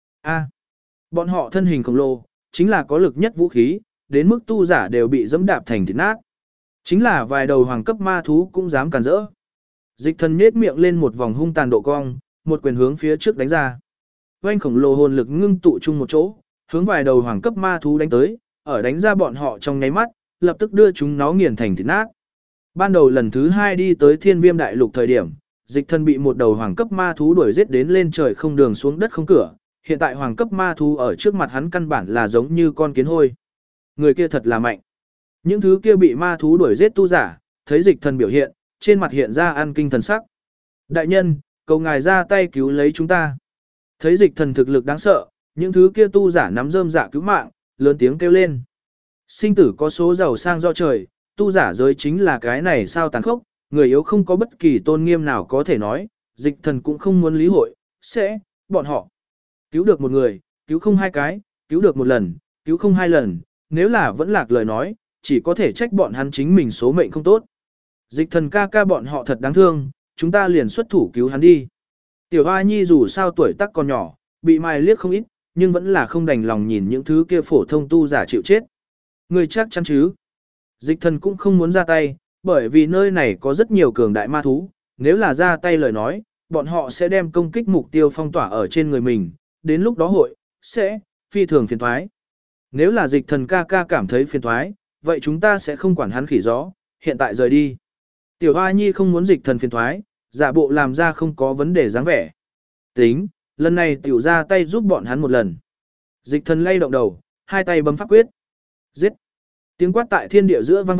Bọn họ thân hình khổng lồ, chính là có lực nhất vũ khí, đến mức tu giả đều bị dẫm đạp thành thịt nát. Chính là vài đầu hoàng cấp ma thú cũng dám cản rỡ. Dịch thần nhếch miệng lên một vòng hung tàn độ cong, một quyền hướng phía trước đánh ra. Oanh khổng lồ hồn lực ngưng tụ chung một chỗ, hướng vài đầu hoàng cấp ma thú đánh tới, ở đánh ra bọn họ trong nháy mắt, lập tức đưa chúng nó nghiền thành thịt nát. Ban đầu lần thứ 2 đi tới Thiên Viêm Đại Lục thời điểm, dịch thần bị một đầu hoàng cấp ma thú đuổi giết đến lên trời không đường xuống đất không cửa, hiện tại hoàng cấp ma thú ở trước mặt hắn căn bản là giống như con kiến hôi. Người kia thật là mạnh. Những thứ kia bị ma thú đuổi giết tu giả, thấy dịch thần biểu hiện, trên mặt hiện ra an kinh thần sắc. Đại nhân, cầu ngài ra tay cứu lấy chúng ta. Thấy dịch thần thực lực đáng sợ, những thứ kia tu giả nắm rơm dạ cứu mạng, lớn tiếng kêu lên. Sinh tử có số giàu sang do trời, tu giả giới chính là cái này sao tàn khốc, người yếu không có bất kỳ tôn nghiêm nào có thể nói, dịch thần cũng không muốn lý hội, sẽ, bọn họ. Cứu được một người, cứu không 2 cái, cứu được 1 lần, cứu không 2 lần, nếu là vẫn lạc lời nói, chỉ có thể trách bọn hắn chính mình số mệnh không tốt. Dịch thần ca ca bọn họ thật đáng thương, chúng ta liền xuất thủ cứu hắn đi. Tiểu Hoa Nhi dù sao tuổi tác còn nhỏ, bị mài liếc không ít, nhưng vẫn là không đành lòng nhìn những thứ kia phổ thông tu giả chịu chết. Người chắc chắn chứ? Dịch thần cũng không muốn ra tay, bởi vì nơi này có rất nhiều cường đại ma thú, nếu là ra tay lời nói, bọn họ sẽ đem công kích mục tiêu phong tỏa ở trên người mình, đến lúc đó hội, sẽ, phi thường phiền thoái. Nếu là dịch thần ca ca cảm thấy phiền thoái, vậy chúng ta sẽ không quản hắn khỉ gió, hiện tại rời đi. Tiểu Hoa Nhi không muốn dịch thần phiền thoái, giả bộ làm ra không có vấn đề dáng vẻ. Tính, lần này tiểu ra tay giúp bọn hắn một lần. Dịch thần lay động đầu, 2 tay bấm pháp quyết. Giết. Tiếng quát tại thiên địa giữa vang vọng,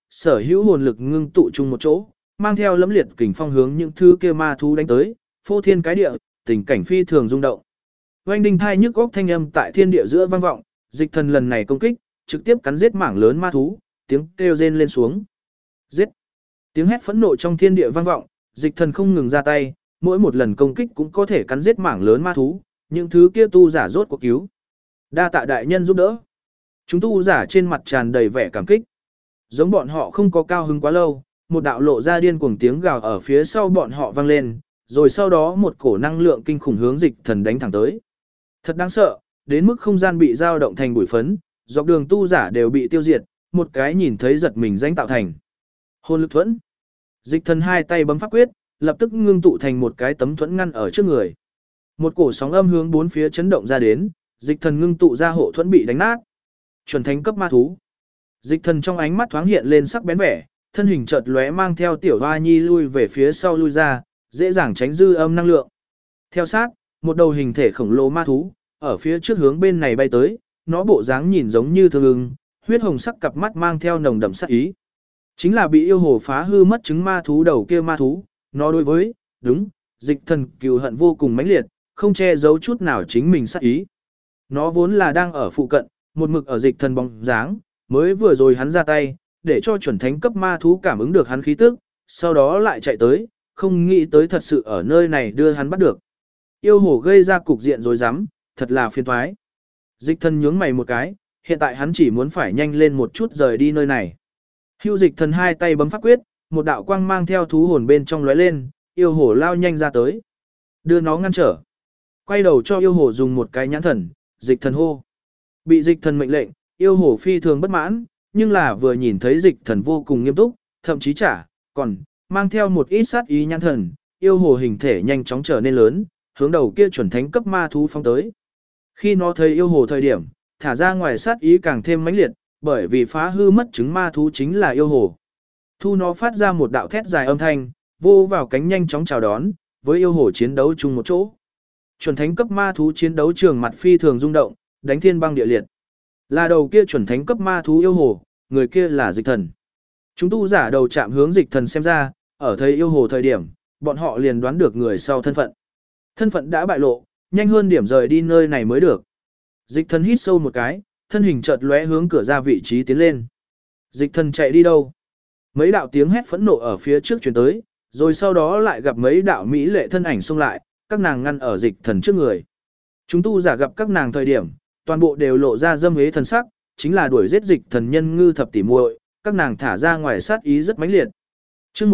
sở hữu hồn lực ngưng tụ chung một chỗ, mang theo lẫm liệt kình phong hướng những thứ kia ma thú đánh tới, phô thiên cái địa, tình cảnh phi thường rung động. Oanh đinh thai nhức góc thanh âm tại thiên địa giữa vang vọng, dịch thần lần này công kích, trực tiếp cắn giết mảng lớn ma thú, tiếng kêu rên lên xuống. Giết! Tiếng hét phẫn nộ trong thiên địa vang vọng, dịch thần không ngừng ra tay, mỗi một lần công kích cũng có thể cắn giết mảng lớn ma thú, những thứ kia tu giả rốt cuộc cứu. Đa tạ đại nhân giúp đỡ. Chúng tu giả trên mặt tràn đầy vẻ cảm kích. Giống bọn họ không có cao hứng quá lâu, một đạo lộ ra điên cuồng tiếng gào ở phía sau bọn họ vang lên, rồi sau đó một cổ năng lượng kinh khủng hướng dịch thần đánh thẳng tới. Thật đáng sợ, đến mức không gian bị dao động thành bụi phấn, dọc đường tu giả đều bị tiêu diệt, một cái nhìn thấy giật mình danh tạo thành. Hồn lực thuẫn. Dịch thần hai tay bấm pháp quyết, lập tức ngưng tụ thành một cái tấm thuẫn ngăn ở trước người. Một cổ sóng âm hướng bốn phía chấn động ra đến, dịch thần ngưng tụ ra hộ thuẫn bị đánh nát. Chuẩn thánh cấp ma thú. Dịch thần trong ánh mắt thoáng hiện lên sắc bén vẻ, thân hình chợt lóe mang theo tiểu hoa nhi lui về phía sau lui ra, dễ dàng tránh dư âm năng lượng. Theo sát, một đầu hình thể khổng lồ ma thú, ở phía trước hướng bên này bay tới, nó bộ dáng nhìn giống như thương ưng, huyết hồng sắc cặp mắt mang theo nồng đậm sát ý. Chính là bị yêu hồ phá hư mất trứng ma thú đầu kia ma thú, nó đối với, đúng, dịch thần cừu hận vô cùng mãnh liệt, không che giấu chút nào chính mình sát ý. Nó vốn là đang ở phụ cận, một mực ở dịch thần bóng dáng, mới vừa rồi hắn ra tay, để cho chuẩn thánh cấp ma thú cảm ứng được hắn khí tức, sau đó lại chạy tới, không nghĩ tới thật sự ở nơi này đưa hắn bắt được. Yêu hồ gây ra cục diện rối rắm, thật là phiền toái. Dịch thần nhướng mày một cái, hiện tại hắn chỉ muốn phải nhanh lên một chút rời đi nơi này. Hưu dịch thần hai tay bấm pháp quyết, một đạo quang mang theo thú hồn bên trong lóe lên, yêu hồ lao nhanh ra tới. Đưa nó ngăn trở. Quay đầu cho yêu hồ dùng một cái nhãn thần, dịch thần hô. Bị dịch thần mệnh lệnh, yêu hồ phi thường bất mãn, nhưng là vừa nhìn thấy dịch thần vô cùng nghiêm túc, thậm chí còn mang theo một ít sát ý nhãn thần, yêu hồ hình thể nhanh chóng trở nên lớn, hướng đầu kia chuẩn thánh cấp ma thú phóng tới. Khi nó thấy yêu hồ thời điểm, thả ra ngoài sát ý càng thêm mãnh liệt, bởi vì phá hư mất trứng ma thú chính là yêu hồ. Thu nó phát ra một đạo thét dài âm thanh, vô vào cánh nhanh chóng chào đón, với yêu hồ chiến đấu chung một chỗ. Chuẩn thánh cấp ma thú chiến đấu trường mặt phi thường rung động, đánh thiên băng địa liệt. Là đầu kia chuẩn thánh cấp ma thú yêu hồ, người kia là dịch thần. Chúng tu giả đầu chạm hướng dịch thần xem ra, ở thấy yêu hồ thời điểm, bọn họ liền đoán được người sau thân phận. Thân phận đã bại lộ, nhanh hơn điểm rời đi nơi này mới được. Dịch thần hít sâu một cái, thân hình chợt lóe hướng cửa ra vị trí tiến lên. Dịch thần chạy đi đâu? Mấy đạo tiếng hét phẫn nộ ở phía trước truyền tới, rồi sau đó lại gặp mấy đạo mỹ lệ thân ảnh xông lại, các nàng ngăn ở dịch thần trước người. Chúng tu giả gặp các nàng thời điểm, toàn bộ đều lộ ra dâm hế thần sắc, chính là đuổi giết dịch thần nhân ngư thập tỷ muội, các nàng thả ra ngoài sát ý rất mãnh liệt. Chương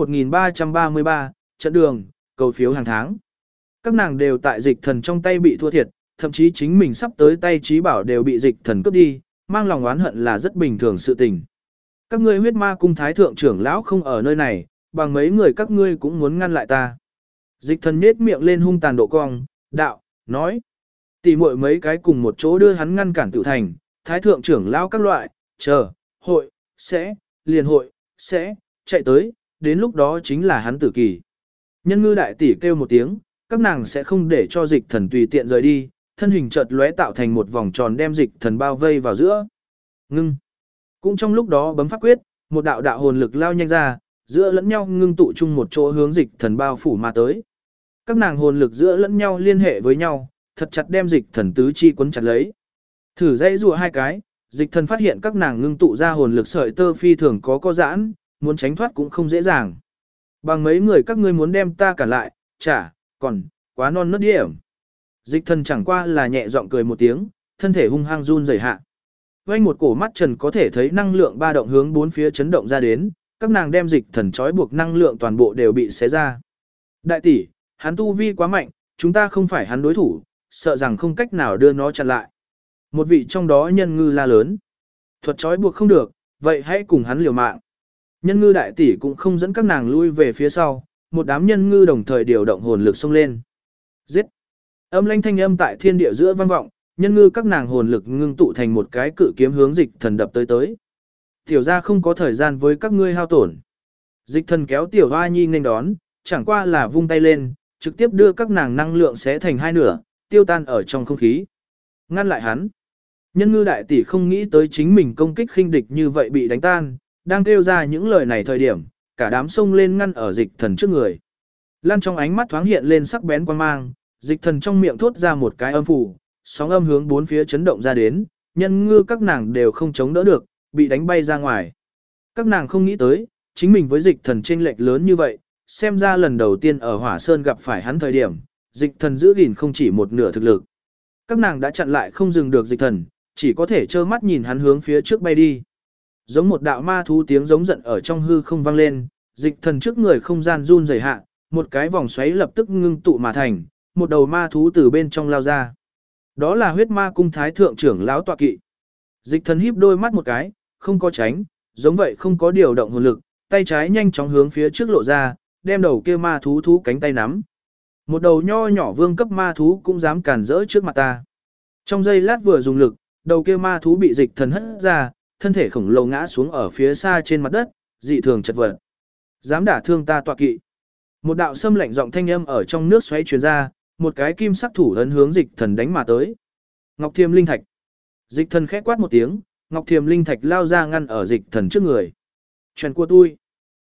1333, trận đường, cầu phiếu hàng tháng. Các nàng đều tại dịch thần trong tay bị thua thiệt, thậm chí chính mình sắp tới tay trí bảo đều bị dịch thần cướp đi, mang lòng oán hận là rất bình thường sự tình. Các ngươi huyết ma cung thái thượng trưởng lão không ở nơi này, bằng mấy người các ngươi cũng muốn ngăn lại ta. Dịch thần nhếch miệng lên hung tàn độ cong, đạo, nói. Tỷ muội mấy cái cùng một chỗ đưa hắn ngăn cản tự thành, thái thượng trưởng lão các loại, chờ, hội, sẽ, chạy tới, đến lúc đó chính là hắn tử kỳ. Nhân ngư đại tỷ kêu một tiếng, các nàng sẽ không để cho dịch thần tùy tiện rời đi, thân hình chợt lóe tạo thành một vòng tròn đem dịch thần bao vây vào giữa. Ngưng. Cũng trong lúc đó bấm pháp quyết, một đạo đạo hồn lực lao nhanh ra, giữa lẫn nhau ngưng tụ chung một chỗ hướng dịch thần bao phủ mà tới. Các nàng hồn lực giữa lẫn nhau liên hệ với nhau, thật chặt đem dịch thần tứ chi quấn chặt lấy. Thử dây rùa hai cái, dịch thần phát hiện các nàng ngưng tụ ra hồn lực sợi tơ phi thường có giãn, muốn tránh thoát cũng không dễ dàng. Bằng mấy người các ngươi muốn đem ta cản lại, còn, quá non nớt điểm. Dịch thần chẳng qua là nhẹ giọng cười một tiếng, thân thể hung hăng run rẩy hạ. Vành một cổ mắt trần có thể thấy năng lượng ba động hướng bốn phía chấn động ra đến, các nàng đem dịch thần trói buộc năng lượng toàn bộ đều bị xé ra. Đại tỷ, hắn tu vi quá mạnh, chúng ta không phải hắn đối thủ, sợ rằng không cách nào đưa nó chặn lại. Một vị trong đó nhân ngư la lớn. Thuật trói buộc không được, vậy hãy cùng hắn liều mạng. Nhân ngư đại tỷ cũng không dẫn các nàng lui về phía sau, một đám nhân ngư đồng thời điều động hồn lực xông lên. Giết! Âm lanh thanh âm tại thiên địa giữa vang vọng, nhân ngư các nàng hồn lực ngưng tụ thành một cái cự kiếm hướng dịch thần đập tới. Tiểu gia không có thời gian với các ngươi hao tổn. Dịch thần kéo tiểu hoa nhi nghênh đón, chẳng qua là vung tay lên, trực tiếp đưa các nàng năng lượng xé thành hai nửa, tiêu tan ở trong không khí. Ngăn lại hắn. Nhân ngư đại tỷ không nghĩ tới chính mình công kích khinh địch như vậy bị đánh tan, đang kêu ra những lời này thời điểm, cả đám xông lên ngăn ở dịch thần trước người. Lan trong ánh mắt thoáng hiện lên sắc bén quan mang, dịch thần trong miệng thốt ra một cái âm phủ, sóng âm hướng bốn phía chấn động ra đến, nhân ngư các nàng đều không chống đỡ được, bị đánh bay ra ngoài. Các nàng không nghĩ tới, chính mình với dịch thần chênh lệch lớn như vậy, xem ra lần đầu tiên ở Hỏa Sơn gặp phải hắn thời điểm, dịch thần giữ gìn không chỉ một nửa thực lực. Các nàng đã chặn lại không dừng được dịch thần, chỉ có thể trơ mắt nhìn hắn hướng phía trước bay đi. Giống một đạo ma thú tiếng giống giận ở trong hư không vang lên, dịch thần trước người không gian run rẩy hạ, một cái vòng xoáy lập tức ngưng tụ mà thành, một đầu ma thú từ bên trong lao ra. Đó là huyết ma cung thái thượng trưởng lão tọa kỵ. Dịch thần híp đôi mắt một cái, không có tránh, giống vậy không có điều động hồn lực, tay trái nhanh chóng hướng phía trước lộ ra, đem đầu kia ma thú thú cánh tay nắm. Một đầu nho nhỏ vương cấp ma thú cũng dám cản rỡ trước mặt ta. Trong giây lát vừa dùng lực, đầu kia ma thú bị dịch thần hất ra, thân thể khổng lồ ngã xuống ở phía xa trên mặt đất, dị thường chật vật. Dám đả thương ta tọa kỵ. Một đạo xâm lạnh giọng thanh âm ở trong nước xoáy truyền ra, một cái kim sắc thủ ấn hướng dịch thần đánh mà tới. Ngọc Thiềm Linh Thạch. Dịch thần khẽ quát một tiếng, Ngọc Thiềm Linh Thạch lao ra ngăn ở dịch thần trước người. Chuyện của tôi.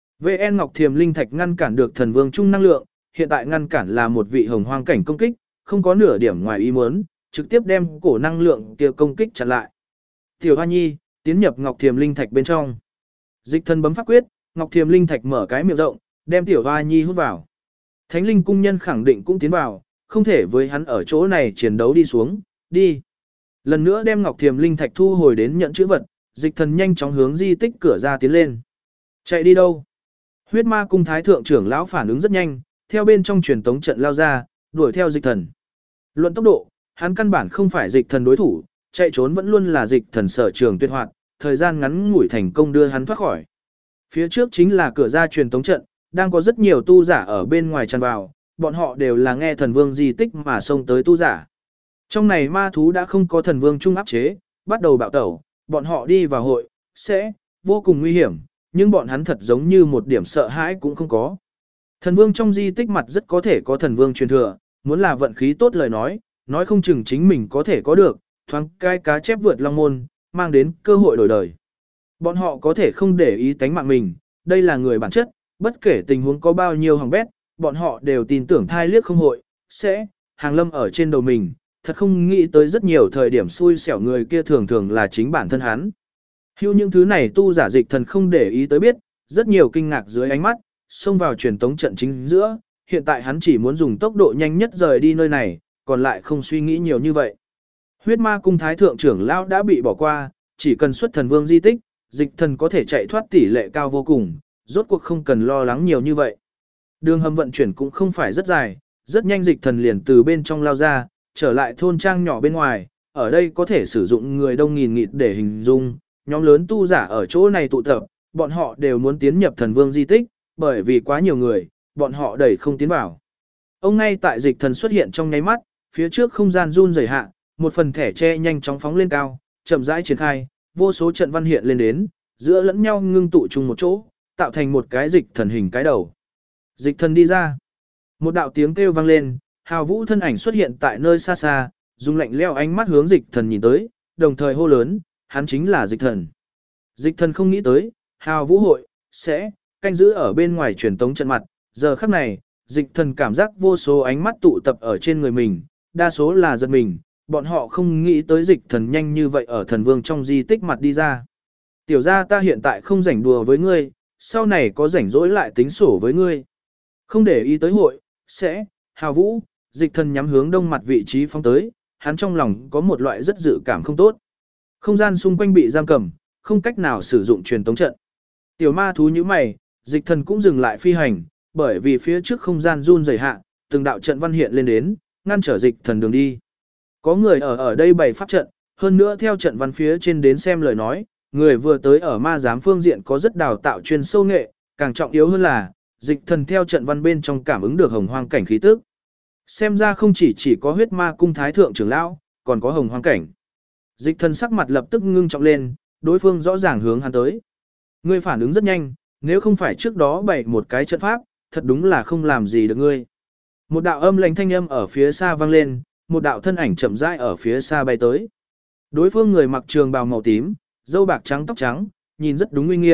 VN Ngọc Thiềm Linh Thạch ngăn cản được thần vương trung năng lượng, hiện tại ngăn cản là một vị hồng hoang cảnh công kích, không có nửa điểm ngoài ý muốn, trực tiếp đem cổ năng lượng kia công kích chặn lại. Tiểu Hoa Nhi, tiến nhập Ngọc Thiềm Linh Thạch bên trong. Dịch thần bấm pháp quyết, Ngọc Thiềm Linh Thạch mở cái miệng rộng, đem Tiểu Hoa Nhi hút vào. Thánh Linh cung nhân khẳng định cũng tiến vào, không thể với hắn ở chỗ này chiến đấu đi xuống, đi. Lần nữa đem Ngọc Thiềm Linh Thạch thu hồi đến nhận chữ vật, dịch thần nhanh chóng hướng di tích cửa ra tiến lên. Chạy đi đâu? Huyết ma cung thái thượng trưởng lão phản ứng rất nhanh, theo bên trong truyền tống trận lao ra, đuổi theo dịch thần. Luận tốc độ, hắn căn bản không phải dịch thần đối thủ, chạy trốn vẫn luôn là dịch thần sở trường tuyệt hoạt, thời gian ngắn ngủi thành công đưa hắn thoát khỏi. Phía trước chính là cửa ra truyền tống trận, đang có rất nhiều tu giả ở bên ngoài tràn vào, bọn họ đều là nghe thần vương di tích mà xông tới tu giả. Trong này ma thú đã không có thần vương trung áp chế, bắt đầu bạo tẩu, bọn họ đi vào hội, sẽ vô cùng nguy hiểm, nhưng bọn hắn thật giống như một điểm sợ hãi cũng không có. Thần vương trong di tích mặt rất có thể có thần vương truyền thừa, muốn là vận khí tốt lời nói không chừng chính mình có thể có được, thoáng cái cá chép vượt long môn, mang đến cơ hội đổi đời. Bọn họ có thể không để ý tánh mạng mình, đây là người bản chất, bất kể tình huống có bao nhiêu hỏng bét, bọn họ đều tin tưởng thai liếc không hội, sẽ hàng lâm ở trên đầu mình, thật không nghĩ tới rất nhiều thời điểm xui xẻo người kia thường thường là chính bản thân hắn. Hưu những thứ này tu giả dịch thần không để ý tới biết, rất nhiều kinh ngạc dưới ánh mắt, xông vào truyền tống trận chính giữa, hiện tại hắn chỉ muốn dùng tốc độ nhanh nhất rời đi nơi này, còn lại không suy nghĩ nhiều như vậy. Huyết ma cung thái thượng trưởng lão đã bị bỏ qua, chỉ cần xuất thần vương di tích, dịch thần có thể chạy thoát tỷ lệ cao vô cùng, rốt cuộc không cần lo lắng nhiều như vậy. Đường hầm vận chuyển cũng không phải rất dài, rất nhanh dịch thần liền từ bên trong lao ra, trở lại thôn trang nhỏ bên ngoài, ở đây có thể sử dụng người đông nghìn nghịt để hình dung, nhóm lớn tu giả ở chỗ này tụ tập, bọn họ đều muốn tiến nhập thần vương di tích, bởi vì quá nhiều người, bọn họ đẩy không tiến vào. Ông ngay tại dịch thần xuất hiện trong nháy mắt, phía trước không gian run rẩy hạ, một phần thẻ tre nhanh chóng phóng lên cao, chậm rãi triển khai, vô số trận văn hiện lên đến, giữa lẫn nhau ngưng tụ chung một chỗ, tạo thành một cái dịch thần hình cái đầu. Dịch thần đi ra. Một đạo tiếng kêu vang lên, Hào Vũ thân ảnh xuất hiện tại nơi xa xa, dùng lạnh lẽo ánh mắt hướng dịch thần nhìn tới, đồng thời hô lớn, hắn chính là dịch thần. Dịch thần không nghĩ tới, Hào Vũ hội, sẽ, canh giữ ở bên ngoài truyền tống trận mặt, giờ khắc này, dịch thần cảm giác vô số ánh mắt tụ tập ở trên người mình, đa số là giật mình, bọn họ không nghĩ tới dịch thần nhanh như vậy ở thần vương trong di tích mặt đi ra. Tiểu gia ta hiện tại không rảnh đùa với ngươi, sau này có rảnh rỗi lại tính sổ với ngươi. Không để ý tới hội, sẽ, Hào Vũ, dịch thần nhắm hướng đông mặt vị trí phóng tới, hắn trong lòng có một loại rất dự cảm không tốt. Không gian xung quanh bị giam cầm, không cách nào sử dụng truyền tống trận. Tiểu ma thú như mày, dịch thần cũng dừng lại phi hành, bởi vì phía trước không gian run rẩy hạ, từng đạo trận văn hiện lên đến, ngăn trở dịch thần đường đi. Có người ở đây bày pháp trận, hơn nữa theo trận văn phía trên đến xem lời nói, người vừa tới ở ma giám phương diện có rất đào tạo chuyên sâu nghệ, càng trọng yếu hơn là, dịch thần theo trận văn bên trong cảm ứng được hồng hoang cảnh khí tức. Xem ra không chỉ có huyết ma cung thái thượng trưởng lão, còn có hồng hoang cảnh. Dịch thần sắc mặt lập tức ngưng trọng lên, đối phương rõ ràng hướng hắn tới. Ngươi phản ứng rất nhanh, nếu không phải trước đó bày một cái trận pháp, thật đúng là không làm gì được ngươi. Một đạo âm lạnh thanh âm ở phía xa vang lên, một đạo thân ảnh chậm rãi ở phía xa bay tới. Đối phương người mặc trường bào màu tím, râu bạc trắng tóc trắng, nhìn rất đúng uy nghiêm,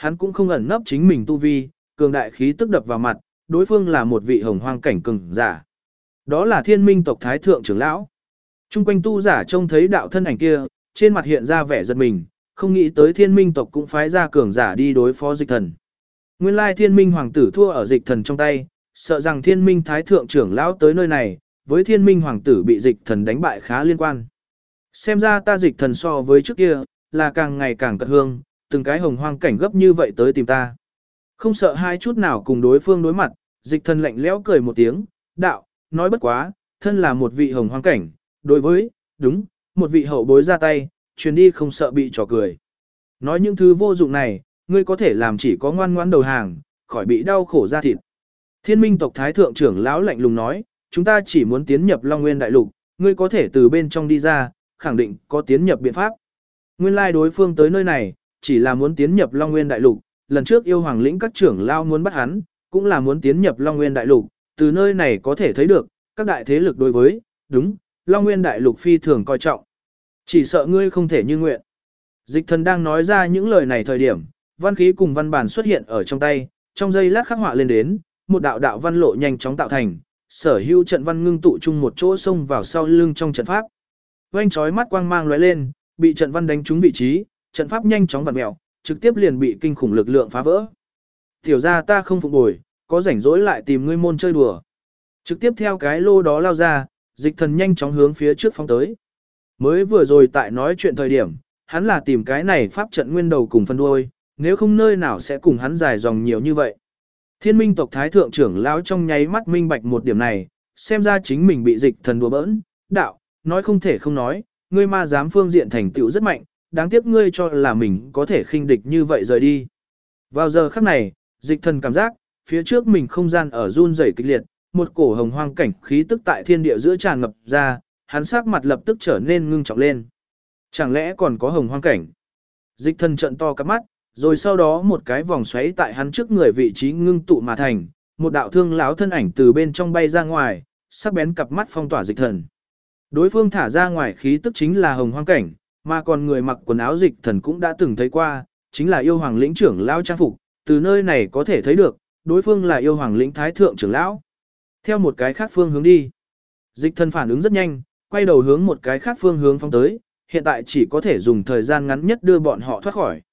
hắn cũng không ẩn nấp chính mình tu vi, cường đại khí tức đập vào mặt, đối phương là một vị hồng hoang cảnh cường giả. Đó là Thiên Minh tộc thái thượng trưởng lão. Trung quanh tu giả trông thấy đạo thân ảnh kia, trên mặt hiện ra vẻ giật mình, không nghĩ tới Thiên Minh tộc cũng phái ra cường giả đi đối phó Dịch Thần. Nguyên lai Thiên Minh hoàng tử thua ở Dịch Thần trong tay, sợ rằng Thiên Minh thái thượng trưởng lão tới nơi này, với Thiên Minh hoàng tử bị Dịch Thần đánh bại khá liên quan. Xem ra ta Dịch Thần so với trước kia, là càng ngày càng cật hương, từng cái hồng hoang cảnh gấp như vậy tới tìm ta. Không sợ hai chút nào cùng đối phương đối mặt, Dịch Thần lạnh lẽo cười một tiếng, đạo, nói bất quá, thân là một vị hồng hoang cảnh, đối với, đúng, một vị hậu bối ra tay, truyền đi không sợ bị trò cười. Nói những thứ vô dụng này, ngươi có thể làm chỉ có ngoan ngoãn đầu hàng, khỏi bị đau khổ ra thịt. Thiên Minh tộc thái thượng trưởng lão lạnh lùng nói, chúng ta chỉ muốn tiến nhập Long Nguyên đại lục, ngươi có thể từ bên trong đi ra, khẳng định có tiến nhập biện pháp. Nguyên lai đối phương tới nơi này, chỉ là muốn tiến nhập Long Nguyên đại lục, lần trước yêu hoàng lĩnh các trưởng lão muốn bắt hắn, cũng là muốn tiến nhập Long Nguyên đại lục, từ nơi này có thể thấy được, các đại thế lực đối với, đúng, Long Nguyên đại lục phi thường coi trọng. Chỉ sợ ngươi không thể như nguyện. Dịch Thần đang nói ra những lời này thời điểm, văn khí cùng văn bản xuất hiện ở trong tay, trong giây lát khắc họa lên đến, một đạo đạo văn lộ nhanh chóng tạo thành, sở hữu trận văn ngưng tụ chung một chỗ xông vào sau lưng trong trận pháp. Oanh chói mắt quang mang lóe lên, bị trận văn đánh trúng vị trí, trận pháp nhanh chóng vặn mèo, trực tiếp liền bị kinh khủng lực lượng phá vỡ. Tiểu gia ta không phục bồi, có rảnh rỗi lại tìm ngươi môn chơi đùa. Trực tiếp theo cái lô đó lao ra, Dịch Thần nhanh chóng hướng phía trước phóng tới. Mới vừa rồi tại nói chuyện thời điểm, hắn là tìm cái này pháp trận nguyên đầu cùng phân đuôi, nếu không nơi nào sẽ cùng hắn dài dòng nhiều như vậy. Thiên Minh tộc thái thượng trưởng lão trong nháy mắt minh bạch một điểm này, xem ra chính mình bị Dịch Thần đùa bỡn, đạo, nói không thể không nói, ngươi ma giám phương diện thành tựu rất mạnh, đáng tiếc ngươi cho là mình có thể khinh địch như vậy rời đi. Vào giờ khắc này, Dịch Thần cảm giác, phía trước mình không gian ở run rẩy kịch liệt, một cổ hồng hoang cảnh khí tức tại thiên địa giữa tràn ngập ra, hắn sắc mặt lập tức trở nên ngưng trọng lên. Chẳng lẽ còn có hồng hoang cảnh? Dịch Thần trợn to cặp mắt, rồi sau đó một cái vòng xoáy tại hắn trước người vị trí ngưng tụ mà thành, một đạo thương lão thân ảnh từ bên trong bay ra ngoài, sắc bén cặp mắt phong tỏa Dịch Thần. Đối phương thả ra ngoài khí tức chính là hồng hoang cảnh, mà còn người mặc quần áo Dịch Thần cũng đã từng thấy qua, chính là yêu hoàng lĩnh trưởng lão trang phục, từ nơi này có thể thấy được, đối phương là yêu hoàng lĩnh thái thượng trưởng lão. Theo một cái khác phương hướng đi. Dịch Thần phản ứng rất nhanh, quay đầu hướng một cái khác phương hướng phóng tới, hiện tại chỉ có thể dùng thời gian ngắn nhất đưa bọn họ thoát khỏi.